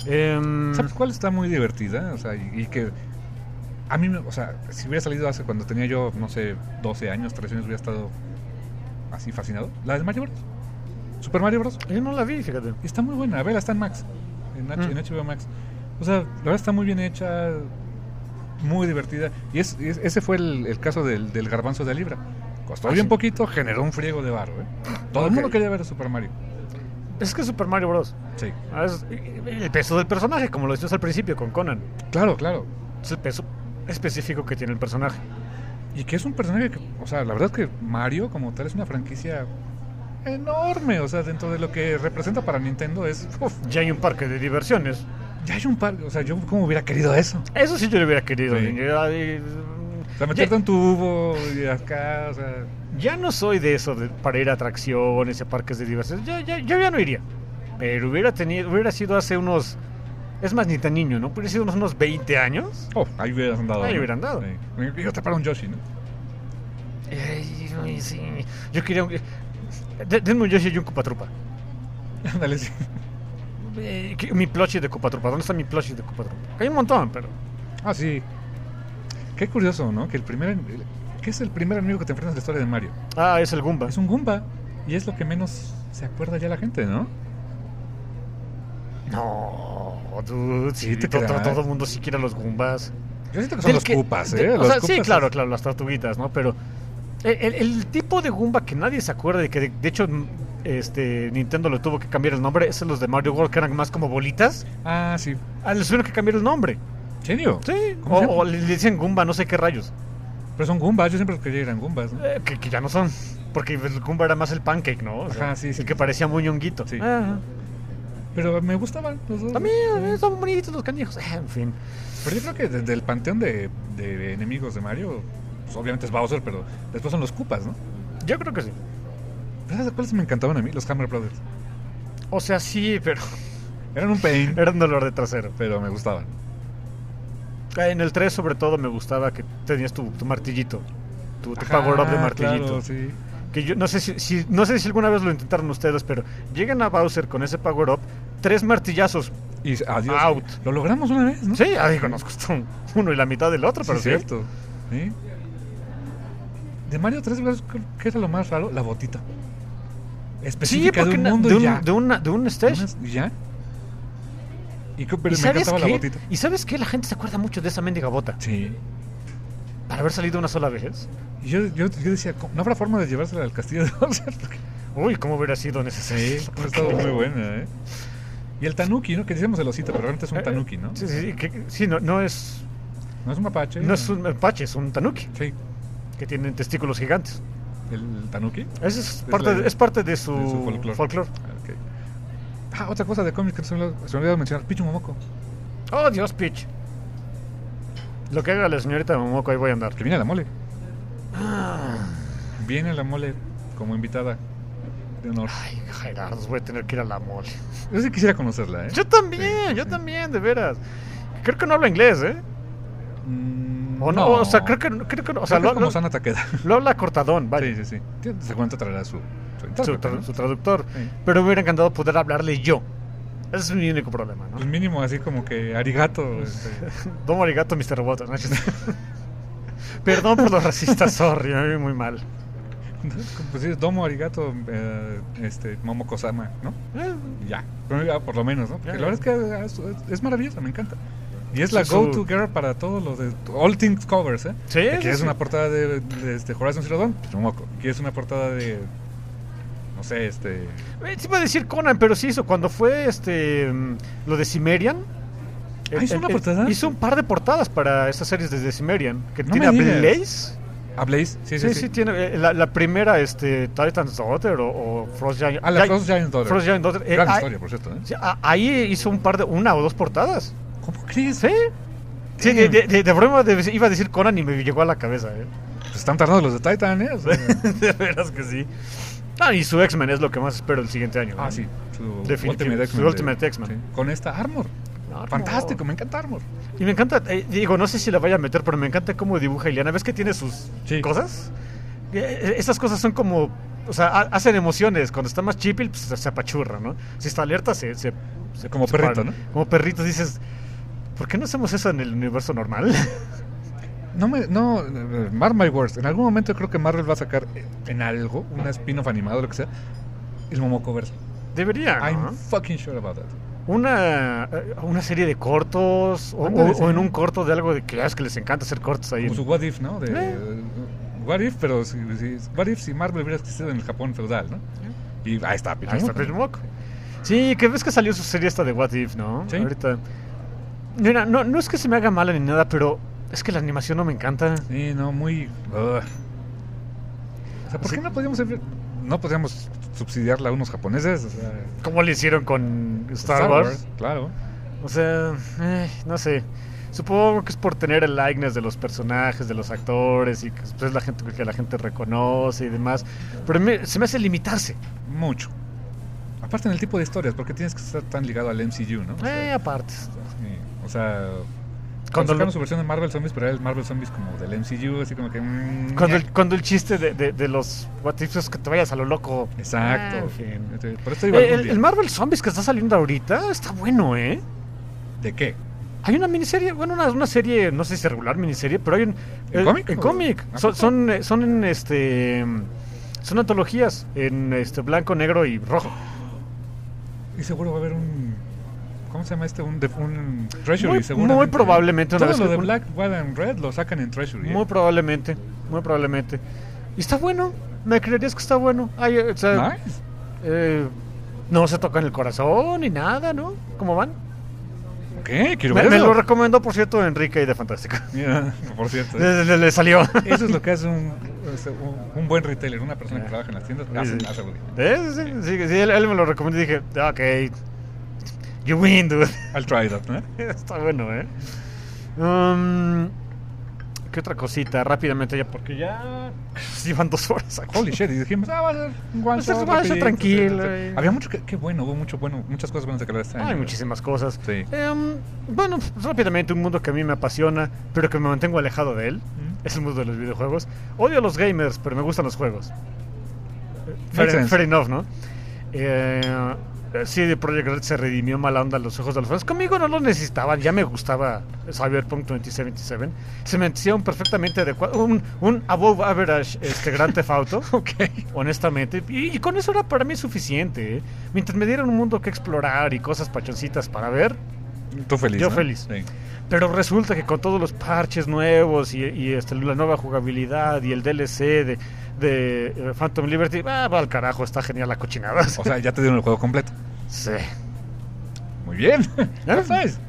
[SPEAKER 3] Eh,
[SPEAKER 2] ¿Sabes cuál está muy divertida? O sea, y, y que a mí, me, o sea, si hubiera salido hace cuando tenía yo, no sé, doce años, trece años, hubiera estado así fascinado. La de Mario Bros. Super Mario Bros.
[SPEAKER 3] Yo no la vi, fíjate.
[SPEAKER 2] Está muy buena. A ver, está en Max. En, H-
[SPEAKER 3] Mm.
[SPEAKER 2] en H B O Max. O sea, la verdad está muy bien hecha, muy divertida. Y es, es- ese fue el, el caso del, del garbanzo de libra. Costó
[SPEAKER 3] Ah,
[SPEAKER 2] bien
[SPEAKER 3] sí.
[SPEAKER 2] poquito, generó un friego de varo, ¿eh? Todo
[SPEAKER 3] Ok.
[SPEAKER 2] el mundo quería ver a Super Mario.
[SPEAKER 3] Es que Super Mario Bros.
[SPEAKER 2] Sí.
[SPEAKER 3] Es el peso del personaje, como lo decías al principio con Conan.
[SPEAKER 2] Claro, claro.
[SPEAKER 3] Es el peso específico que tiene el personaje.
[SPEAKER 2] Y que es un personaje que, o sea, la verdad es que Mario como tal es una franquicia enorme. O sea, dentro de lo que representa para Nintendo es... uf,
[SPEAKER 3] Ya hay un parque de diversiones.
[SPEAKER 2] ya hay un par... O sea, yo como hubiera querido eso.
[SPEAKER 3] Eso sí yo lo hubiera querido.
[SPEAKER 2] Sí.
[SPEAKER 3] Ya, eh,
[SPEAKER 2] O sea, meterte
[SPEAKER 3] ya-
[SPEAKER 2] un tubo y acá, o sea...
[SPEAKER 3] Ya no soy de eso de, para ir a atracciones y a parques de diversiones. Ya, ya, yo ya no iría. Pero hubiera tenido, hubiera sido hace unos. Es más, ni tan niño, ¿no? Hubiera sido unos, unos veinte años.
[SPEAKER 2] Oh, ahí hubieras andado.
[SPEAKER 3] Ahí
[SPEAKER 2] ¿no?
[SPEAKER 3] hubiera andado.
[SPEAKER 2] Sí. Y yo te para un Yoshi, ¿no?
[SPEAKER 3] Ay, ay, sí. Yo quería. un- de- Denme un Yoshi y un Cupatrupa.
[SPEAKER 2] Ándale, sí.
[SPEAKER 3] Eh, que- mi plushie de Cupatrupa. ¿Dónde está mi plushie de Cupatrupa? Hay un montón, pero.
[SPEAKER 2] Ah, sí. Qué curioso, ¿no? Que el primer... el- ¿Qué es el primer enemigo que te enfrentas en la historia de Mario?
[SPEAKER 3] Ah, es el Goomba.
[SPEAKER 2] Es un Goomba. Y es lo que menos se acuerda ya la gente, ¿no?
[SPEAKER 3] No, dude.
[SPEAKER 2] Sí,
[SPEAKER 3] Sí,
[SPEAKER 2] te
[SPEAKER 3] to- to-
[SPEAKER 2] creas.
[SPEAKER 3] todo el mundo sí quiere a los Goombas.
[SPEAKER 2] Yo siento que son
[SPEAKER 3] Del
[SPEAKER 2] los
[SPEAKER 3] que-
[SPEAKER 2] Koopas,
[SPEAKER 3] de-
[SPEAKER 2] ¿eh?
[SPEAKER 3] o
[SPEAKER 2] Los
[SPEAKER 3] sea, sí,
[SPEAKER 2] Koopas
[SPEAKER 3] claro,
[SPEAKER 2] es-
[SPEAKER 3] claro, las tortuguitas, ¿no? Pero el, el- el tipo de Goomba que nadie se acuerda de que de, de hecho mm, este Nintendo le tuvo que cambiar el nombre, es los de Mario World que eran más como bolitas.
[SPEAKER 2] Ah, sí.
[SPEAKER 3] Ah, les tuvieron que cambiar el nombre.
[SPEAKER 2] ¿En serio?
[SPEAKER 3] Sí,
[SPEAKER 2] ¿Cómo
[SPEAKER 3] o,
[SPEAKER 2] se llama?
[SPEAKER 3] o le, le dicen Goomba, no sé qué rayos.
[SPEAKER 2] Pero son Goombas, yo siempre los quería eran Goombas, ¿no?
[SPEAKER 3] Eh, que, que ya no son. Porque el Goomba era más el pancake, ¿no? O sea,
[SPEAKER 2] Ajá, sí, sí.
[SPEAKER 3] el que parecía muy ñonguito.
[SPEAKER 2] Sí.
[SPEAKER 3] Ajá.
[SPEAKER 2] Pero me gustaban los dos.
[SPEAKER 3] También,
[SPEAKER 2] Sí.
[SPEAKER 3] eh, son bonitos los canijos. Eh, en fin.
[SPEAKER 2] Pero yo creo que desde el panteón de, de enemigos de Mario, pues obviamente es Bowser, pero después son los Koopas, ¿no?
[SPEAKER 3] Yo creo que sí.
[SPEAKER 2] ¿Sabes cuáles me encantaban a mí? Los Hammer Brothers.
[SPEAKER 3] O sea, sí, pero
[SPEAKER 2] Eran un pain,
[SPEAKER 3] era un dolor de trasero.
[SPEAKER 2] pero me gustaban.
[SPEAKER 3] En el tres sobre todo me gustaba que tenías tu, tu martillito. Tu, tu
[SPEAKER 2] Ajá,
[SPEAKER 3] power up de martillito.
[SPEAKER 2] claro, sí.
[SPEAKER 3] Que yo no sé si, si- no sé si alguna vez lo intentaron ustedes, pero llegan a Bowser con ese power up, tres martillazos.
[SPEAKER 2] Y adiós.
[SPEAKER 3] Out.
[SPEAKER 2] Lo logramos una vez, ¿no?
[SPEAKER 3] Sí, ah, digo, nos costó un- uno y la mitad del otro,
[SPEAKER 2] Sí,
[SPEAKER 3] pero
[SPEAKER 2] es
[SPEAKER 3] sí.
[SPEAKER 2] cierto. ¿Sí? De Mario tres, ¿ves qué era lo más raro? La botita.
[SPEAKER 3] Sí,
[SPEAKER 2] Específica de
[SPEAKER 3] porque
[SPEAKER 2] un
[SPEAKER 3] na-
[SPEAKER 2] mundo
[SPEAKER 3] de
[SPEAKER 2] y
[SPEAKER 3] un,
[SPEAKER 2] ya.
[SPEAKER 3] de, una, de un stage.
[SPEAKER 2] Unas- ¿Y ya? Y, co-
[SPEAKER 3] ¿Y
[SPEAKER 2] pero me
[SPEAKER 3] sabes
[SPEAKER 2] encantaba la
[SPEAKER 3] qué?
[SPEAKER 2] botita.
[SPEAKER 3] ¿Y sabes qué? La gente se acuerda mucho de esa mendiga bota.
[SPEAKER 2] Sí.
[SPEAKER 3] Para haber salido una sola vez.
[SPEAKER 2] Y yo, yo, yo decía, ¿cómo- ¿no habrá forma de llevársela al castillo de Bowser? Porque-
[SPEAKER 3] Uy, cómo hubiera sido necesario.
[SPEAKER 2] Sí, ha estado muy buena, ¿eh? Y el tanuki, ¿no? Que decíamos el osito, pero realmente es un tanuki, ¿no?
[SPEAKER 3] Sí, sí, sí, que- sí, no, no es
[SPEAKER 2] No es un mapache.
[SPEAKER 3] no es un mapache, es un tanuki
[SPEAKER 2] Sí.
[SPEAKER 3] que tiene testículos gigantes.
[SPEAKER 2] ¿El tanuki?
[SPEAKER 3] Ese es
[SPEAKER 2] Es
[SPEAKER 3] parte,
[SPEAKER 2] la-
[SPEAKER 3] de, es parte de su,
[SPEAKER 2] de su folclore.
[SPEAKER 3] folclore.
[SPEAKER 2] Ah, ok. Ah, otra cosa de cómics que se me, olvidó- se me olvidó mencionar. Pichu Momoko,
[SPEAKER 3] Oh, Dios, Peach. Lo que haga la señorita Momoko, ahí voy a andar.
[SPEAKER 2] que viene a la mole.
[SPEAKER 3] Ah.
[SPEAKER 2] Viene a la mole como invitada de honor.
[SPEAKER 3] Ay, Gerardo, voy a tener que ir a la mole.
[SPEAKER 2] Yo sí quisiera conocerla, ¿eh?
[SPEAKER 3] Yo también,
[SPEAKER 2] Sí,
[SPEAKER 3] yo
[SPEAKER 2] sí.
[SPEAKER 3] también, de veras. Creo que no habla inglés, ¿eh?
[SPEAKER 2] Mm,
[SPEAKER 3] O no, o sea, creo que, creo que no, o sea,
[SPEAKER 2] Creo
[SPEAKER 3] lo,
[SPEAKER 2] que como
[SPEAKER 3] lo-
[SPEAKER 2] Sana Takeda.
[SPEAKER 3] lo habla cortadón, vaya.
[SPEAKER 2] Sí, sí, sí. Tiene- Seguramente traerá su, su
[SPEAKER 3] Su,
[SPEAKER 2] intérprete,
[SPEAKER 3] tra-
[SPEAKER 2] ¿no?
[SPEAKER 3] su traductor.
[SPEAKER 2] Sí.
[SPEAKER 3] Pero me hubiera encantado poder hablarle yo. Ese es mi único problema, ¿no?
[SPEAKER 2] Pues mínimo así como que arigato. Este.
[SPEAKER 3] Domo arigato, mister Roboto, ¿no? Perdón por los racistas, sorry, me vi muy mal.
[SPEAKER 2] Pues sí, domo arigato, eh, este, Momoko-sama, ¿no?
[SPEAKER 3] Eh,
[SPEAKER 2] Ya, pero ya, por lo menos, ¿no? Porque
[SPEAKER 3] Ya,
[SPEAKER 2] la verdad es que es, es maravillosa, me encanta. Y es la
[SPEAKER 3] Su- su-
[SPEAKER 2] go-to girl para todo lo de All Things Covers, ¿eh?
[SPEAKER 3] Sí,
[SPEAKER 2] Que
[SPEAKER 3] sí,
[SPEAKER 2] ¿Quieres
[SPEAKER 3] sí.
[SPEAKER 2] una portada de, de este Horizon Zero Dawn? Pues Momoko. ¿Quieres una portada de, no sé, este...
[SPEAKER 3] Eh, sí iba a decir Conan, pero sí hizo cuando fue este mm, lo de Cimmerian.
[SPEAKER 2] Ah, ¿hizo una portada?
[SPEAKER 3] Hizo un par de portadas para esas series de Cimmerian. Que
[SPEAKER 2] No
[SPEAKER 3] tiene a
[SPEAKER 2] me digas.
[SPEAKER 3] Blaze.
[SPEAKER 2] ¿A Blaze? Sí, sí,
[SPEAKER 3] Sí,
[SPEAKER 2] sí.
[SPEAKER 3] sí, tiene eh, la, la primera, este, Titan's Daughter o, o Frost Giant.
[SPEAKER 2] Ah, la
[SPEAKER 3] Gi-
[SPEAKER 2] Frost Giant Daughter.
[SPEAKER 3] Frost Giant Daughter. Eh,
[SPEAKER 2] Gran
[SPEAKER 3] ah,
[SPEAKER 2] historia, por cierto, ¿eh?
[SPEAKER 3] sí, a- ahí hizo un par de, una o dos portadas.
[SPEAKER 2] ¿Cómo crees?
[SPEAKER 3] Sí. Sí, de, de, de- de broma de- iba a decir Conan y me llegó a la cabeza, ¿eh?
[SPEAKER 2] Pues están tardando los de Titan, ¿eh? O sea,
[SPEAKER 3] De veras que sí. Ah, y su X-Men es lo que más espero el siguiente año.
[SPEAKER 2] ah,
[SPEAKER 3] ¿no?
[SPEAKER 2] sí. Su
[SPEAKER 3] Definitivo,
[SPEAKER 2] Ultimate
[SPEAKER 3] su
[SPEAKER 2] X-Men. de-
[SPEAKER 3] Ultimate X-Men.
[SPEAKER 2] sí. Con esta Armor.
[SPEAKER 3] Armor.
[SPEAKER 2] Fantástico, me encanta Armor.
[SPEAKER 3] Y me encanta, eh, digo, no sé si la vaya a meter, pero me encanta cómo dibuja Ileana. ¿Ves que tiene sus
[SPEAKER 2] Sí.
[SPEAKER 3] cosas? Eh, esas cosas son como, o sea, ha- hacen emociones. Cuando está más chipil, pues se apachurra, ¿no? Si está alerta, se, se se,
[SPEAKER 2] como
[SPEAKER 3] se
[SPEAKER 2] perrito,
[SPEAKER 3] paran.
[SPEAKER 2] ¿no?
[SPEAKER 3] Como perritos, dices, ¿por qué no hacemos eso en el universo normal?
[SPEAKER 2] No, me, no, mark my words, en algún momento creo que Marvel va a sacar en algo, un spin-off animado, lo que sea, el Momocoverse.
[SPEAKER 3] Debería, ¿no?
[SPEAKER 2] I'm fucking sure about that.
[SPEAKER 3] Una, una serie de cortos o,
[SPEAKER 2] Ándale,
[SPEAKER 3] o,
[SPEAKER 2] sí.
[SPEAKER 3] o en un corto de algo de que ya es que les encanta hacer cortos ahí.
[SPEAKER 2] Como su What If, ¿no? De,
[SPEAKER 3] Eh.
[SPEAKER 2] What If, pero si, si, What If si Marvel hubiera existido en el Japón feudal, ¿no? Y ahí está,
[SPEAKER 3] Ahí está Peter Mock. Sí, que ves que salió su serie esta de What If, ¿no?
[SPEAKER 2] Sí.
[SPEAKER 3] Ahorita. Mira, no, no es que se me haga mala ni nada, pero es que la animación no me encanta.
[SPEAKER 2] Sí, no, muy... Uh. O sea, ¿por
[SPEAKER 3] Sí.
[SPEAKER 2] qué no podíamos ser- no podíamos subsidiarla a unos japoneses? O sea,
[SPEAKER 3] Como le hicieron con Star, Wars.
[SPEAKER 2] Claro.
[SPEAKER 3] O sea, eh, no sé. Supongo que es por tener el likeness de los personajes, de los actores y que pues, es la gente que la gente reconoce y demás. Pero me- se me hace limitarse.
[SPEAKER 2] Mucho. Aparte en el tipo de historias, porque tienes que estar tan ligado al M C U, ¿no? O sea,
[SPEAKER 3] Eh, aparte.
[SPEAKER 2] sí, o sea,
[SPEAKER 3] Cuando
[SPEAKER 2] cuando sacaron
[SPEAKER 3] lo-
[SPEAKER 2] su versión de Marvel Zombies, pero era el Marvel Zombies como del M C U, así como que... mm,
[SPEAKER 3] Cuando
[SPEAKER 2] ñe.
[SPEAKER 3] el, cuando el chiste de, de, de los What Ifs es que te vayas a lo loco.
[SPEAKER 2] Exacto.
[SPEAKER 3] Ah, en fin.
[SPEAKER 2] Este, Por esto iba
[SPEAKER 3] Eh,
[SPEAKER 2] algún
[SPEAKER 3] el,
[SPEAKER 2] día.
[SPEAKER 3] el Marvel Zombies que está saliendo ahorita está bueno, ¿eh?
[SPEAKER 2] ¿De qué?
[SPEAKER 3] Hay una miniserie, bueno, una, una serie, no sé si regular miniserie, pero hay un...
[SPEAKER 2] ¿En
[SPEAKER 3] eh,
[SPEAKER 2] cómic?
[SPEAKER 3] En
[SPEAKER 2] ¿O-
[SPEAKER 3] cómic.
[SPEAKER 2] ¿A
[SPEAKER 3] Son,
[SPEAKER 2] poco?
[SPEAKER 3] son, eh, son en este... Son antologías en este blanco, negro y rojo.
[SPEAKER 2] Y seguro va a haber un... ¿Cómo se llama este? Un, de- un Treasury,
[SPEAKER 3] Muy-
[SPEAKER 2] seguramente.
[SPEAKER 3] muy probablemente una
[SPEAKER 2] Todo
[SPEAKER 3] vez
[SPEAKER 2] lo
[SPEAKER 3] que
[SPEAKER 2] de
[SPEAKER 3] un-
[SPEAKER 2] Black, White and Red lo sacan en Treasury. ¿eh?
[SPEAKER 3] Muy probablemente, muy probablemente. Y está bueno, me creerías que está bueno. Ay, o sea,
[SPEAKER 2] Nice.
[SPEAKER 3] eh, no se toca en el corazón ni nada, ¿no? ¿Cómo van?
[SPEAKER 2] ¿Qué? Quiero
[SPEAKER 3] Me,
[SPEAKER 2] ver
[SPEAKER 3] me
[SPEAKER 2] eso.
[SPEAKER 3] lo recomendó, por cierto, Enrique y de Fantástico.
[SPEAKER 2] Mira, por cierto. ¿eh?
[SPEAKER 3] Le, le- le salió.
[SPEAKER 2] Eso es lo que hace un, o sea, un, un buen retailer, una persona que trabaja en las tiendas. Hace,
[SPEAKER 3] Sí, sí.
[SPEAKER 2] hace algo.
[SPEAKER 3] ¿Eh? Sí, sí, sí, sí, él, él me lo recomendó y dije, ok, you win, dude.
[SPEAKER 2] I'll try that, ¿no?
[SPEAKER 3] Está bueno, ¿eh? Um, ¿Qué otra cosita? Rápidamente ya, porque ya llevan dos horas aquí.
[SPEAKER 2] Holy shit, y dijimos, ah, va a ser un one
[SPEAKER 3] Va a ser-
[SPEAKER 2] shot,
[SPEAKER 3] va a ser
[SPEAKER 2] rapidito,
[SPEAKER 3] tranquilo,
[SPEAKER 2] sí, sí.
[SPEAKER 3] eh.
[SPEAKER 2] Había mucho, que, qué bueno, hubo mucho bueno, muchas cosas buenas de que hablar este año.
[SPEAKER 3] Hay
[SPEAKER 2] ¿no?
[SPEAKER 3] muchísimas cosas.
[SPEAKER 2] Sí.
[SPEAKER 3] Em, bueno, pues, rápidamente, un mundo que a mí me apasiona, pero que me mantengo alejado de él.
[SPEAKER 2] Mm.
[SPEAKER 3] Es el mundo de los videojuegos. Odio a los gamers, pero me gustan los juegos.
[SPEAKER 2] Makes
[SPEAKER 3] Fair,
[SPEAKER 2] sense.
[SPEAKER 3] fair enough, ¿no? Eh, sí, de Projekt Red se redimió mala onda a los ojos de los fans. Conmigo no lo necesitaban, ya me gustaba Cyberpunk veinte setenta y siete. Se me hacía un perfectamente adecuado, un, un above average este, Grand Theft Auto.
[SPEAKER 2] Ok.
[SPEAKER 3] Honestamente, y, y con eso era para mí suficiente. ¿eh? Mientras me dieran un mundo que explorar y cosas pachoncitas para ver,
[SPEAKER 2] Tú feliz.
[SPEAKER 3] Yo
[SPEAKER 2] ¿no?
[SPEAKER 3] feliz.
[SPEAKER 2] Sí.
[SPEAKER 3] pero resulta que con todos los parches nuevos y, y este, la nueva jugabilidad y el D L C de, de eh, Phantom Liberty, ah, va al carajo, está genial la cochinada.
[SPEAKER 2] O sea, ya te dieron el juego completo.
[SPEAKER 3] Sí.
[SPEAKER 2] Muy bien.
[SPEAKER 3] ¿Ya?
[SPEAKER 2] ¿Sabes?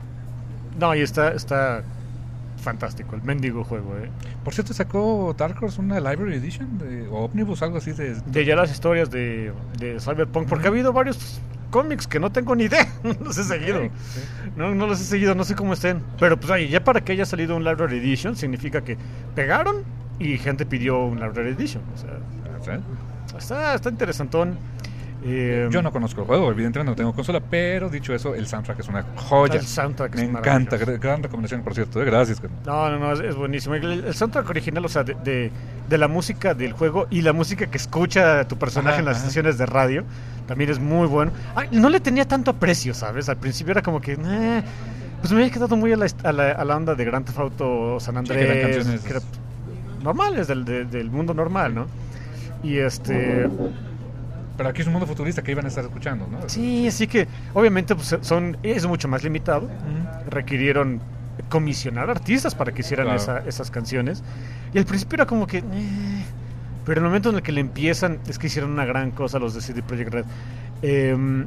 [SPEAKER 3] No, y está, está fantástico el mendigo juego, ¿eh?
[SPEAKER 2] Por cierto, sacó Dark Horse una Library Edition de, o Omnibus, algo así de...
[SPEAKER 3] De ya las historias de, de Cyberpunk, porque ha habido varios cómics que no tengo ni idea, no los he seguido.
[SPEAKER 2] Ok, sí.
[SPEAKER 3] No, no los he seguido, no sé cómo estén. Pero pues oye, ya para que haya salido un Library Edition significa que pegaron y gente pidió un Library Edition. O sea,
[SPEAKER 2] ¿Sí?
[SPEAKER 3] está, está interesantón. Eh,
[SPEAKER 2] Yo no conozco el juego, evidentemente no tengo consola, pero dicho eso, el soundtrack es una joya.
[SPEAKER 3] El soundtrack
[SPEAKER 2] Me
[SPEAKER 3] es
[SPEAKER 2] encanta,
[SPEAKER 3] maravilloso.
[SPEAKER 2] gran, gran recomendación, por cierto. ¿eh? Gracias. carnal.
[SPEAKER 3] No, no, no, es, es buenísimo. El, el soundtrack original, o sea, de, de, de la música del juego y la música que escucha tu personaje
[SPEAKER 2] Ajá,
[SPEAKER 3] en las
[SPEAKER 2] ajá.
[SPEAKER 3] estaciones de radio, también es muy bueno. Ay, no le tenía tanto aprecio, ¿sabes? Al principio era como que, eh, pues me había quedado muy a la, a la, a la onda de Grand Theft Auto San
[SPEAKER 2] Sí, que eran
[SPEAKER 3] Andrés,
[SPEAKER 2] canciones-
[SPEAKER 3] que era normales, del, de- del mundo normal, ¿no? Y este...
[SPEAKER 2] Pero aquí es un mundo futurista que iban a estar escuchando, ¿no?
[SPEAKER 3] Sí, así que obviamente pues, son, es mucho más limitado.
[SPEAKER 2] Ujú.
[SPEAKER 3] Requirieron comisionar artistas para que hicieran
[SPEAKER 2] Claro.
[SPEAKER 3] esa- esas canciones. Y al principio era como que... eh, pero el momento en el que le empiezan, es que hicieron una gran cosa los de C D Projekt Red. Em,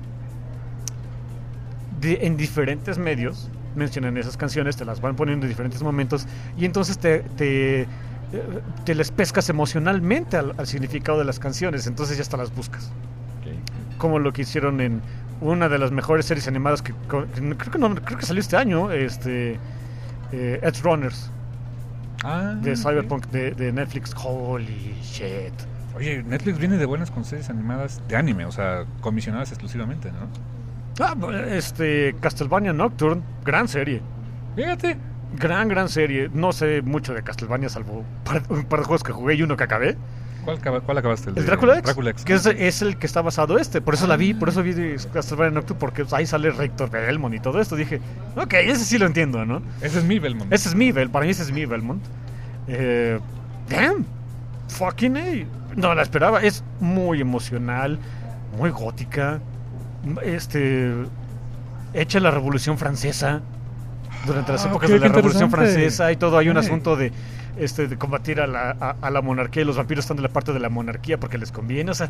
[SPEAKER 3] de- en diferentes medios mencionan esas canciones, te las van poniendo en diferentes momentos y entonces te... te eh, te les pescas emocionalmente al, al significado de las canciones, entonces ya hasta las buscas. Como lo que hicieron en una de las mejores series animadas que, co- que creo que no, creo que salió este año, este eh, Edge Runners
[SPEAKER 2] Ah,
[SPEAKER 3] de
[SPEAKER 2] ok.
[SPEAKER 3] Cyberpunk de, de Netflix. Holy shit.
[SPEAKER 2] Oye, Netflix viene de buenas con series animadas de anime, o sea, comisionadas exclusivamente, ¿no?
[SPEAKER 3] Ah, este Castlevania Nocturne, gran serie.
[SPEAKER 2] Fíjate.
[SPEAKER 3] Gran, gran serie. No sé mucho de Castlevania, salvo par- un par de juegos que jugué y uno que acabé.
[SPEAKER 2] ¿Cuál, acaba- cuál acabaste?
[SPEAKER 3] El
[SPEAKER 2] de
[SPEAKER 3] Drácula X,
[SPEAKER 2] Drácula X.
[SPEAKER 3] que es, es el que está basado este. Por eso la vi, por eso vi de Castlevania Nocturne, porque ahí sale Rector Belmont y todo esto. Dije, ok, ese sí lo entiendo, ¿no?
[SPEAKER 2] Ese es mi Belmont.
[SPEAKER 3] Ese es mi Bel, para mí ese es mi Belmont. Eh, damn, fucking A. No la esperaba, es muy emocional, muy gótica. Este, hecha en la Revolución Francesa, durante las
[SPEAKER 2] Ah,
[SPEAKER 3] épocas
[SPEAKER 2] ok,
[SPEAKER 3] de la
[SPEAKER 2] qué
[SPEAKER 3] Revolución
[SPEAKER 2] interesante.
[SPEAKER 3] Francesa y todo. Hay un
[SPEAKER 2] Ok.
[SPEAKER 3] asunto de, este, de combatir a la, a, a la monarquía, y los vampiros están de la parte de la monarquía porque les conviene. O sea,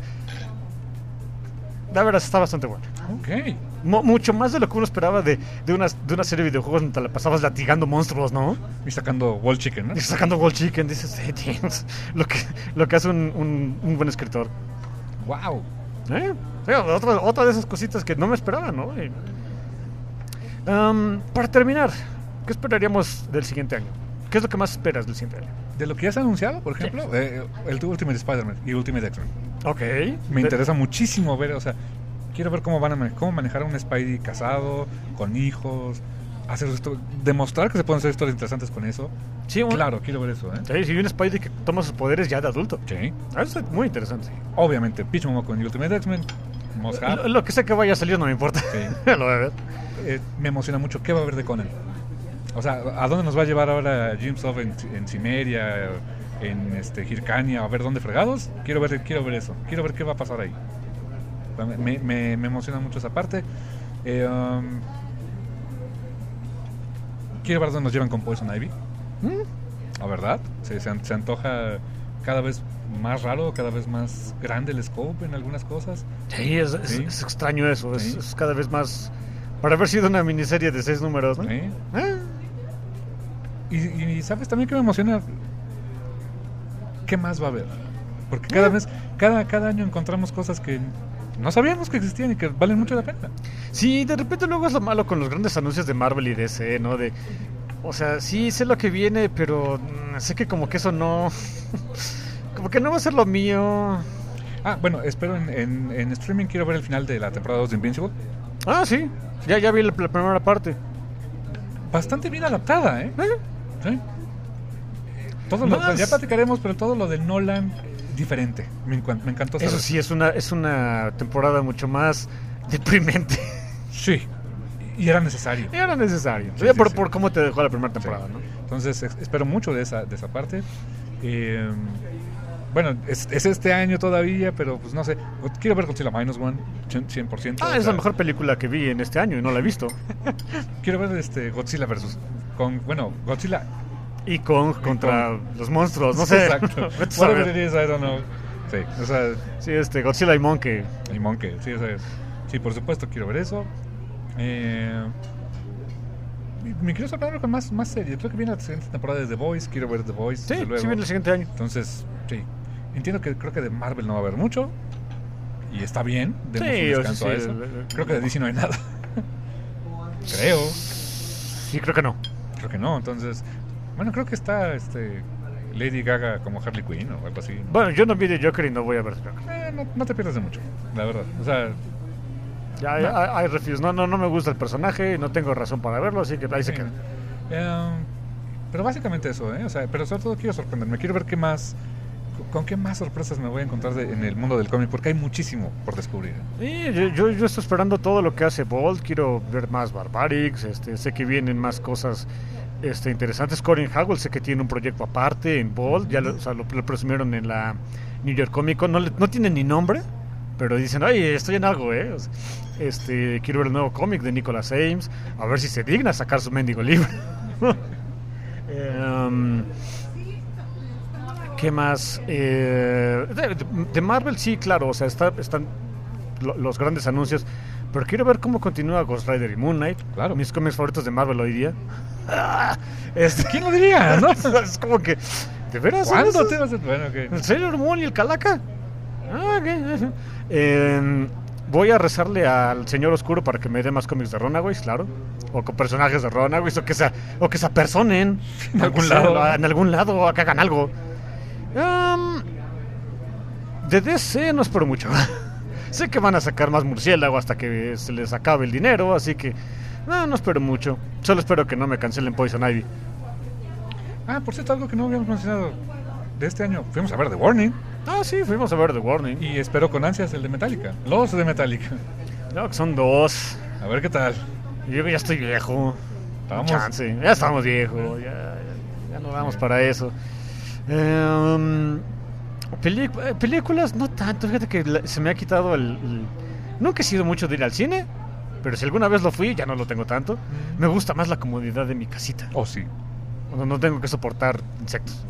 [SPEAKER 3] la verdad está bastante bueno.
[SPEAKER 2] Ok.
[SPEAKER 3] Mu- mucho más de lo que uno esperaba de, de, una, de una serie de videojuegos donde te la pasabas latigando monstruos, ¿no?
[SPEAKER 2] Y sacando Wall Chicken, ¿no?
[SPEAKER 3] Y sacando Gold Chicken, dices, hey, James, lo que, lo que hace un, un, un buen escritor.
[SPEAKER 2] Wow.
[SPEAKER 3] ¿Eh? Sí, otra, otra de esas cositas que no me esperaba, ¿no? Y, um, para terminar, ¿qué esperaríamos del siguiente año? ¿Qué es lo que más esperas del siguiente año?
[SPEAKER 2] De lo que ya se ha anunciado, por ejemplo, eh, el Ultimate Spider-Man y Ultimate X-Men.
[SPEAKER 3] Ok.
[SPEAKER 2] Me
[SPEAKER 3] De-
[SPEAKER 2] interesa muchísimo ver, o sea, quiero ver cómo van a mane- cómo manejar a un Spidey casado, con hijos, hacer esto, demostrar que se pueden hacer historias interesantes con eso.
[SPEAKER 3] Sí, un,
[SPEAKER 2] Claro, quiero ver eso, ¿eh?
[SPEAKER 3] Sí, sí, un Spidey que toma sus poderes ya de adulto.
[SPEAKER 2] Sí.
[SPEAKER 3] Eso es muy interesante.
[SPEAKER 2] Obviamente, Peach Momoko en Ultimate X-Men, Must
[SPEAKER 3] Lo,
[SPEAKER 2] Have.
[SPEAKER 3] lo que sea que vaya a salir no me importa.
[SPEAKER 2] Sí.
[SPEAKER 3] Lo voy a ver.
[SPEAKER 2] Eh, me emociona mucho. ¿Qué va a haber de Conan? O sea, ¿a dónde nos va a llevar ahora Jim Sov en, en Cimeria, en este, Hircania? A ver dónde fregados. Quiero ver, quiero ver eso. Quiero ver qué va a pasar ahí. Me, me, me emociona mucho esa parte. Eh, um, quiero ver dónde nos llevan con Poison Ivy.
[SPEAKER 3] ¿Mm?
[SPEAKER 2] La verdad, se, se, an- se antoja cada vez más raro, cada vez más grande el scope en algunas cosas.
[SPEAKER 3] Sí, es, es-
[SPEAKER 2] Sí.
[SPEAKER 3] es extraño eso. Es,
[SPEAKER 2] Sí.
[SPEAKER 3] es cada vez más. Para haber sido una miniserie de seis números, ¿no?
[SPEAKER 2] ¿eh?
[SPEAKER 3] Eh,
[SPEAKER 2] Y, y sabes también que me emociona. ¿Qué más va a haber? Porque cada vez, cada, cada año encontramos cosas que no sabíamos que existían y que valen mucho la pena.
[SPEAKER 3] Sí, de repente luego es lo malo con los grandes anuncios de Marvel y D C, ¿no? De, o sea, sí sé lo que viene, pero mm, sé que como que eso no... como que no va a ser lo mío.
[SPEAKER 2] Ah, bueno, espero en, en, en streaming quiero ver el final de la temporada dos de Invincible.
[SPEAKER 3] Ah, sí. Ya, ya vi la, la primera parte.
[SPEAKER 2] Bastante bien adaptada, ¿eh?
[SPEAKER 3] Eh,
[SPEAKER 2] Sí. Todo lo,
[SPEAKER 3] Más-
[SPEAKER 2] ya platicaremos, pero todo lo de Nolan diferente. Me, encan- me encantó saber.
[SPEAKER 3] Eso sí, es una, es una temporada mucho más deprimente.
[SPEAKER 2] Sí. Y era necesario.
[SPEAKER 3] Y era necesario.
[SPEAKER 2] Sí,
[SPEAKER 3] Sí,
[SPEAKER 2] sí,
[SPEAKER 3] por,
[SPEAKER 2] sí.
[SPEAKER 3] por cómo te dejó la primera temporada,
[SPEAKER 2] Sí.
[SPEAKER 3] ¿no?
[SPEAKER 2] Entonces ex- espero mucho de esa, de esa parte. Eh, bueno, es, es este año todavía, pero pues no sé. Quiero ver Godzilla Minus One, cien por ciento.
[SPEAKER 3] Ah,
[SPEAKER 2] o
[SPEAKER 3] es
[SPEAKER 2] sea,
[SPEAKER 3] la mejor película que vi en este año y no la he visto.
[SPEAKER 2] Quiero ver este Godzilla versus con bueno, Godzilla.
[SPEAKER 3] Y Kong contra los monstruos, no sé.
[SPEAKER 2] Exacto.
[SPEAKER 3] Vete a saber.
[SPEAKER 2] Whatever it is, I don't know. Sí, o sea,
[SPEAKER 3] Sí, este, Godzilla y Monkey.
[SPEAKER 2] y Monkey, sí, o sea, sí, por supuesto quiero ver eso. Eh, y me quiero sorprender con más, más series. Creo que viene la siguiente temporada de The Voice. Quiero ver The Voice.
[SPEAKER 3] Sí,
[SPEAKER 2] desde luego.
[SPEAKER 3] sí viene el siguiente año.
[SPEAKER 2] Entonces, sí. Entiendo que creo que de Marvel no va a haber mucho. Y está bien. Demos
[SPEAKER 3] Sí,
[SPEAKER 2] un
[SPEAKER 3] o
[SPEAKER 2] descanso
[SPEAKER 3] sea,
[SPEAKER 2] a
[SPEAKER 3] sí,
[SPEAKER 2] eso.
[SPEAKER 3] el- el-
[SPEAKER 2] Creo que de D C no hay nada. Creo.
[SPEAKER 3] Sí, creo que no.
[SPEAKER 2] Creo que no. Entonces, bueno, creo que está este Lady Gaga como Harley Quinn o algo así. ¿no?
[SPEAKER 3] Bueno, yo no vi de Joker y no voy a ver Joker.
[SPEAKER 2] Eh, no, no te pierdas de mucho, la verdad. O sea,
[SPEAKER 3] Ya,
[SPEAKER 2] No.
[SPEAKER 3] hay, hay refuse. No, no, no me gusta el personaje y no tengo razón para verlo, así que ahí se
[SPEAKER 2] sí.
[SPEAKER 3] queda.
[SPEAKER 2] Eh, pero básicamente eso, ¿eh? O sea, pero sobre todo quiero sorprenderme. Quiero ver qué más. ¿Con qué más sorpresas me voy a encontrar de- en el mundo del cómic? Porque hay muchísimo por descubrir.
[SPEAKER 3] Y yo, yo, yo estoy esperando todo lo que hace Bolt. Quiero ver más Barbarics. Este, sé que vienen más cosas este, interesantes. Corin Howell sé que tiene un proyecto aparte en Bolt. Ya lo, o sea, lo, lo presumieron en la New York Comic Con. No, le- no tiene ni nombre, pero dicen, oye, estoy en algo, ¿eh? O sea, este, quiero ver el nuevo cómic de Nicholas Ames. A ver si se digna sacar su mendigo libro. Em, ¿Qué más? Eh, de, de Marvel sí, claro, o sea, está, están lo- los grandes anuncios, pero quiero ver cómo continúa Ghost Rider y Moon Knight,
[SPEAKER 2] Claro.
[SPEAKER 3] mis cómics favoritos de Marvel hoy día. Este,
[SPEAKER 2] ¿Quién lo diría, no?
[SPEAKER 3] es como que, ¿de veras? son
[SPEAKER 2] ¿Cuándo
[SPEAKER 3] esos?
[SPEAKER 2] te vas a...? Bueno, ok.
[SPEAKER 3] ¿El Sailor Moon y el Calaca? Ah, ok. Eh, voy a rezarle al Señor Oscuro para que me dé más cómics de Runaways, claro. O con personajes de Runaways, o que se, o que se apersonen.
[SPEAKER 2] En
[SPEAKER 3] O
[SPEAKER 2] algún
[SPEAKER 3] que sea-
[SPEAKER 2] lado.
[SPEAKER 3] En algún lado, o que hagan algo. Um, de D C no espero mucho. Sé que van a sacar más murciélago hasta que se les acabe el dinero, así que no, no espero mucho. Solo espero que no me cancelen Poison Ivy.
[SPEAKER 2] Ah, por cierto, algo que no habíamos mencionado de este año. Fuimos a ver The Warning.
[SPEAKER 3] Ah, sí, fuimos a ver The Warning.
[SPEAKER 2] Y espero con ansias el de Metallica. Los de Metallica.
[SPEAKER 3] No, que son dos.
[SPEAKER 2] A ver qué tal.
[SPEAKER 3] Yo ya estoy viejo.
[SPEAKER 2] Vamos.
[SPEAKER 3] Chance. Ya estamos viejos. Ya, ya, ya no damos para eso. Eh, um, pelíc- eh, películas, no tanto. Fíjate que la- se me ha quitado el, el- Nunca he sido mucho de ir al cine. Pero si alguna vez lo fui, ya no lo tengo tanto. Me gusta más la comodidad de mi casita.
[SPEAKER 2] Oh, sí.
[SPEAKER 3] Cuando no tengo que soportar insectos.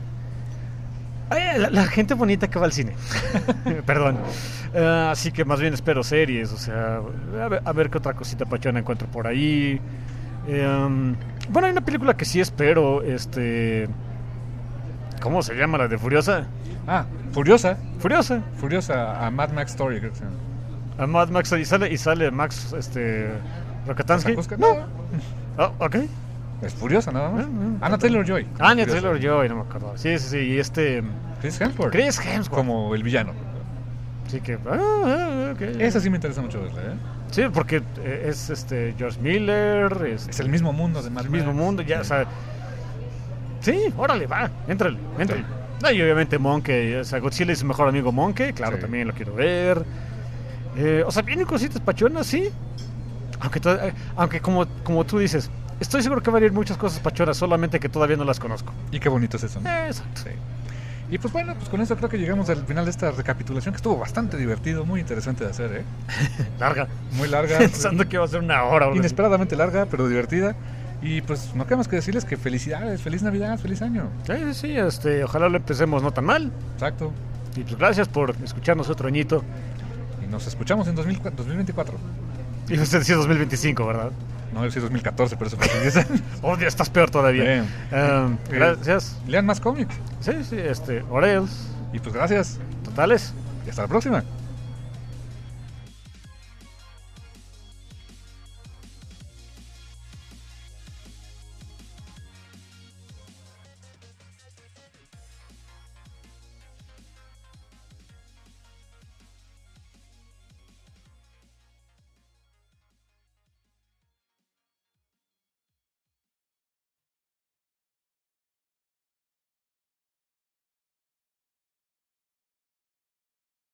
[SPEAKER 3] Ay, la, la gente bonita que va al cine. Perdón. Eh, así que más bien espero series. O sea, a ver, a ver qué otra cosita pachona encuentro por ahí. Eh, um, bueno, hay una película que sí espero. Este. ¿Cómo se llama la de Furiosa?
[SPEAKER 2] Ah, Furiosa.
[SPEAKER 3] Furiosa.
[SPEAKER 2] Furiosa a Mad Max Story, creo que se llama.
[SPEAKER 3] A Mad Max y sale, y sale Max este Rokatansky.
[SPEAKER 2] Zakuska, No,
[SPEAKER 3] Oh, ok.
[SPEAKER 2] es Furiosa nada más.
[SPEAKER 3] Ah, no.
[SPEAKER 2] Anna Taylor-Joy.
[SPEAKER 3] Anya
[SPEAKER 2] Furiosa.
[SPEAKER 3] Taylor-Joy, no me acuerdo. Sí, sí, sí. Y este.
[SPEAKER 2] Chris Hemsworth.
[SPEAKER 3] Chris Hemsworth.
[SPEAKER 2] Como el villano.
[SPEAKER 3] Sí que. Ah, ah, ok.
[SPEAKER 2] Esa sí me interesa mucho verla, ¿eh?
[SPEAKER 3] Sí, porque eh, es este George Miller, es,
[SPEAKER 2] Es el mismo mundo de Mad
[SPEAKER 3] el mismo
[SPEAKER 2] Max.
[SPEAKER 3] mundo, ya, o sea. Sí, órale, va, éntrale, éntrale.
[SPEAKER 2] Sí.
[SPEAKER 3] No, y obviamente Monkey, o sea, Godzilla es su mejor amigo Monkey, claro,
[SPEAKER 2] Sí.
[SPEAKER 3] también lo quiero ver. Eh, o sea, vienen cositas pachonas, sí. Aunque, to- eh, aunque como, como tú dices, estoy seguro que van a ir muchas cosas pachonas, solamente que todavía no las conozco.
[SPEAKER 2] Y qué bonito es eso, ¿no?
[SPEAKER 3] Eh, Exacto.
[SPEAKER 2] Sí. Y pues bueno, pues con eso creo que llegamos al final de esta recapitulación que estuvo bastante divertido, muy interesante de hacer, ¿eh?
[SPEAKER 3] Larga.
[SPEAKER 2] Muy larga.
[SPEAKER 3] Pensando que iba a ser una hora. o algo así.
[SPEAKER 2] Inesperadamente larga, pero divertida. Y pues no queda más que decirles que felicidades, feliz Navidad, feliz año.
[SPEAKER 3] Sí, sí, sí, este, ojalá lo empecemos no tan mal.
[SPEAKER 2] Exacto.
[SPEAKER 3] Y pues gracias por escucharnos otro añito.
[SPEAKER 2] Y nos escuchamos en dos mil veinticuatro.
[SPEAKER 3] Y usted decía dos mil veinticinco, ¿verdad?
[SPEAKER 2] No, yo sí dos mil catorce, pero eso fue hace diez años.
[SPEAKER 3] Oh, ya estás peor todavía.
[SPEAKER 2] Bien.
[SPEAKER 3] Um,
[SPEAKER 2] Eh,
[SPEAKER 3] gracias.
[SPEAKER 2] Lean más cómics.
[SPEAKER 3] Sí, sí, este, Orioles,
[SPEAKER 2] Y pues gracias.
[SPEAKER 3] totales.
[SPEAKER 2] Y hasta la próxima.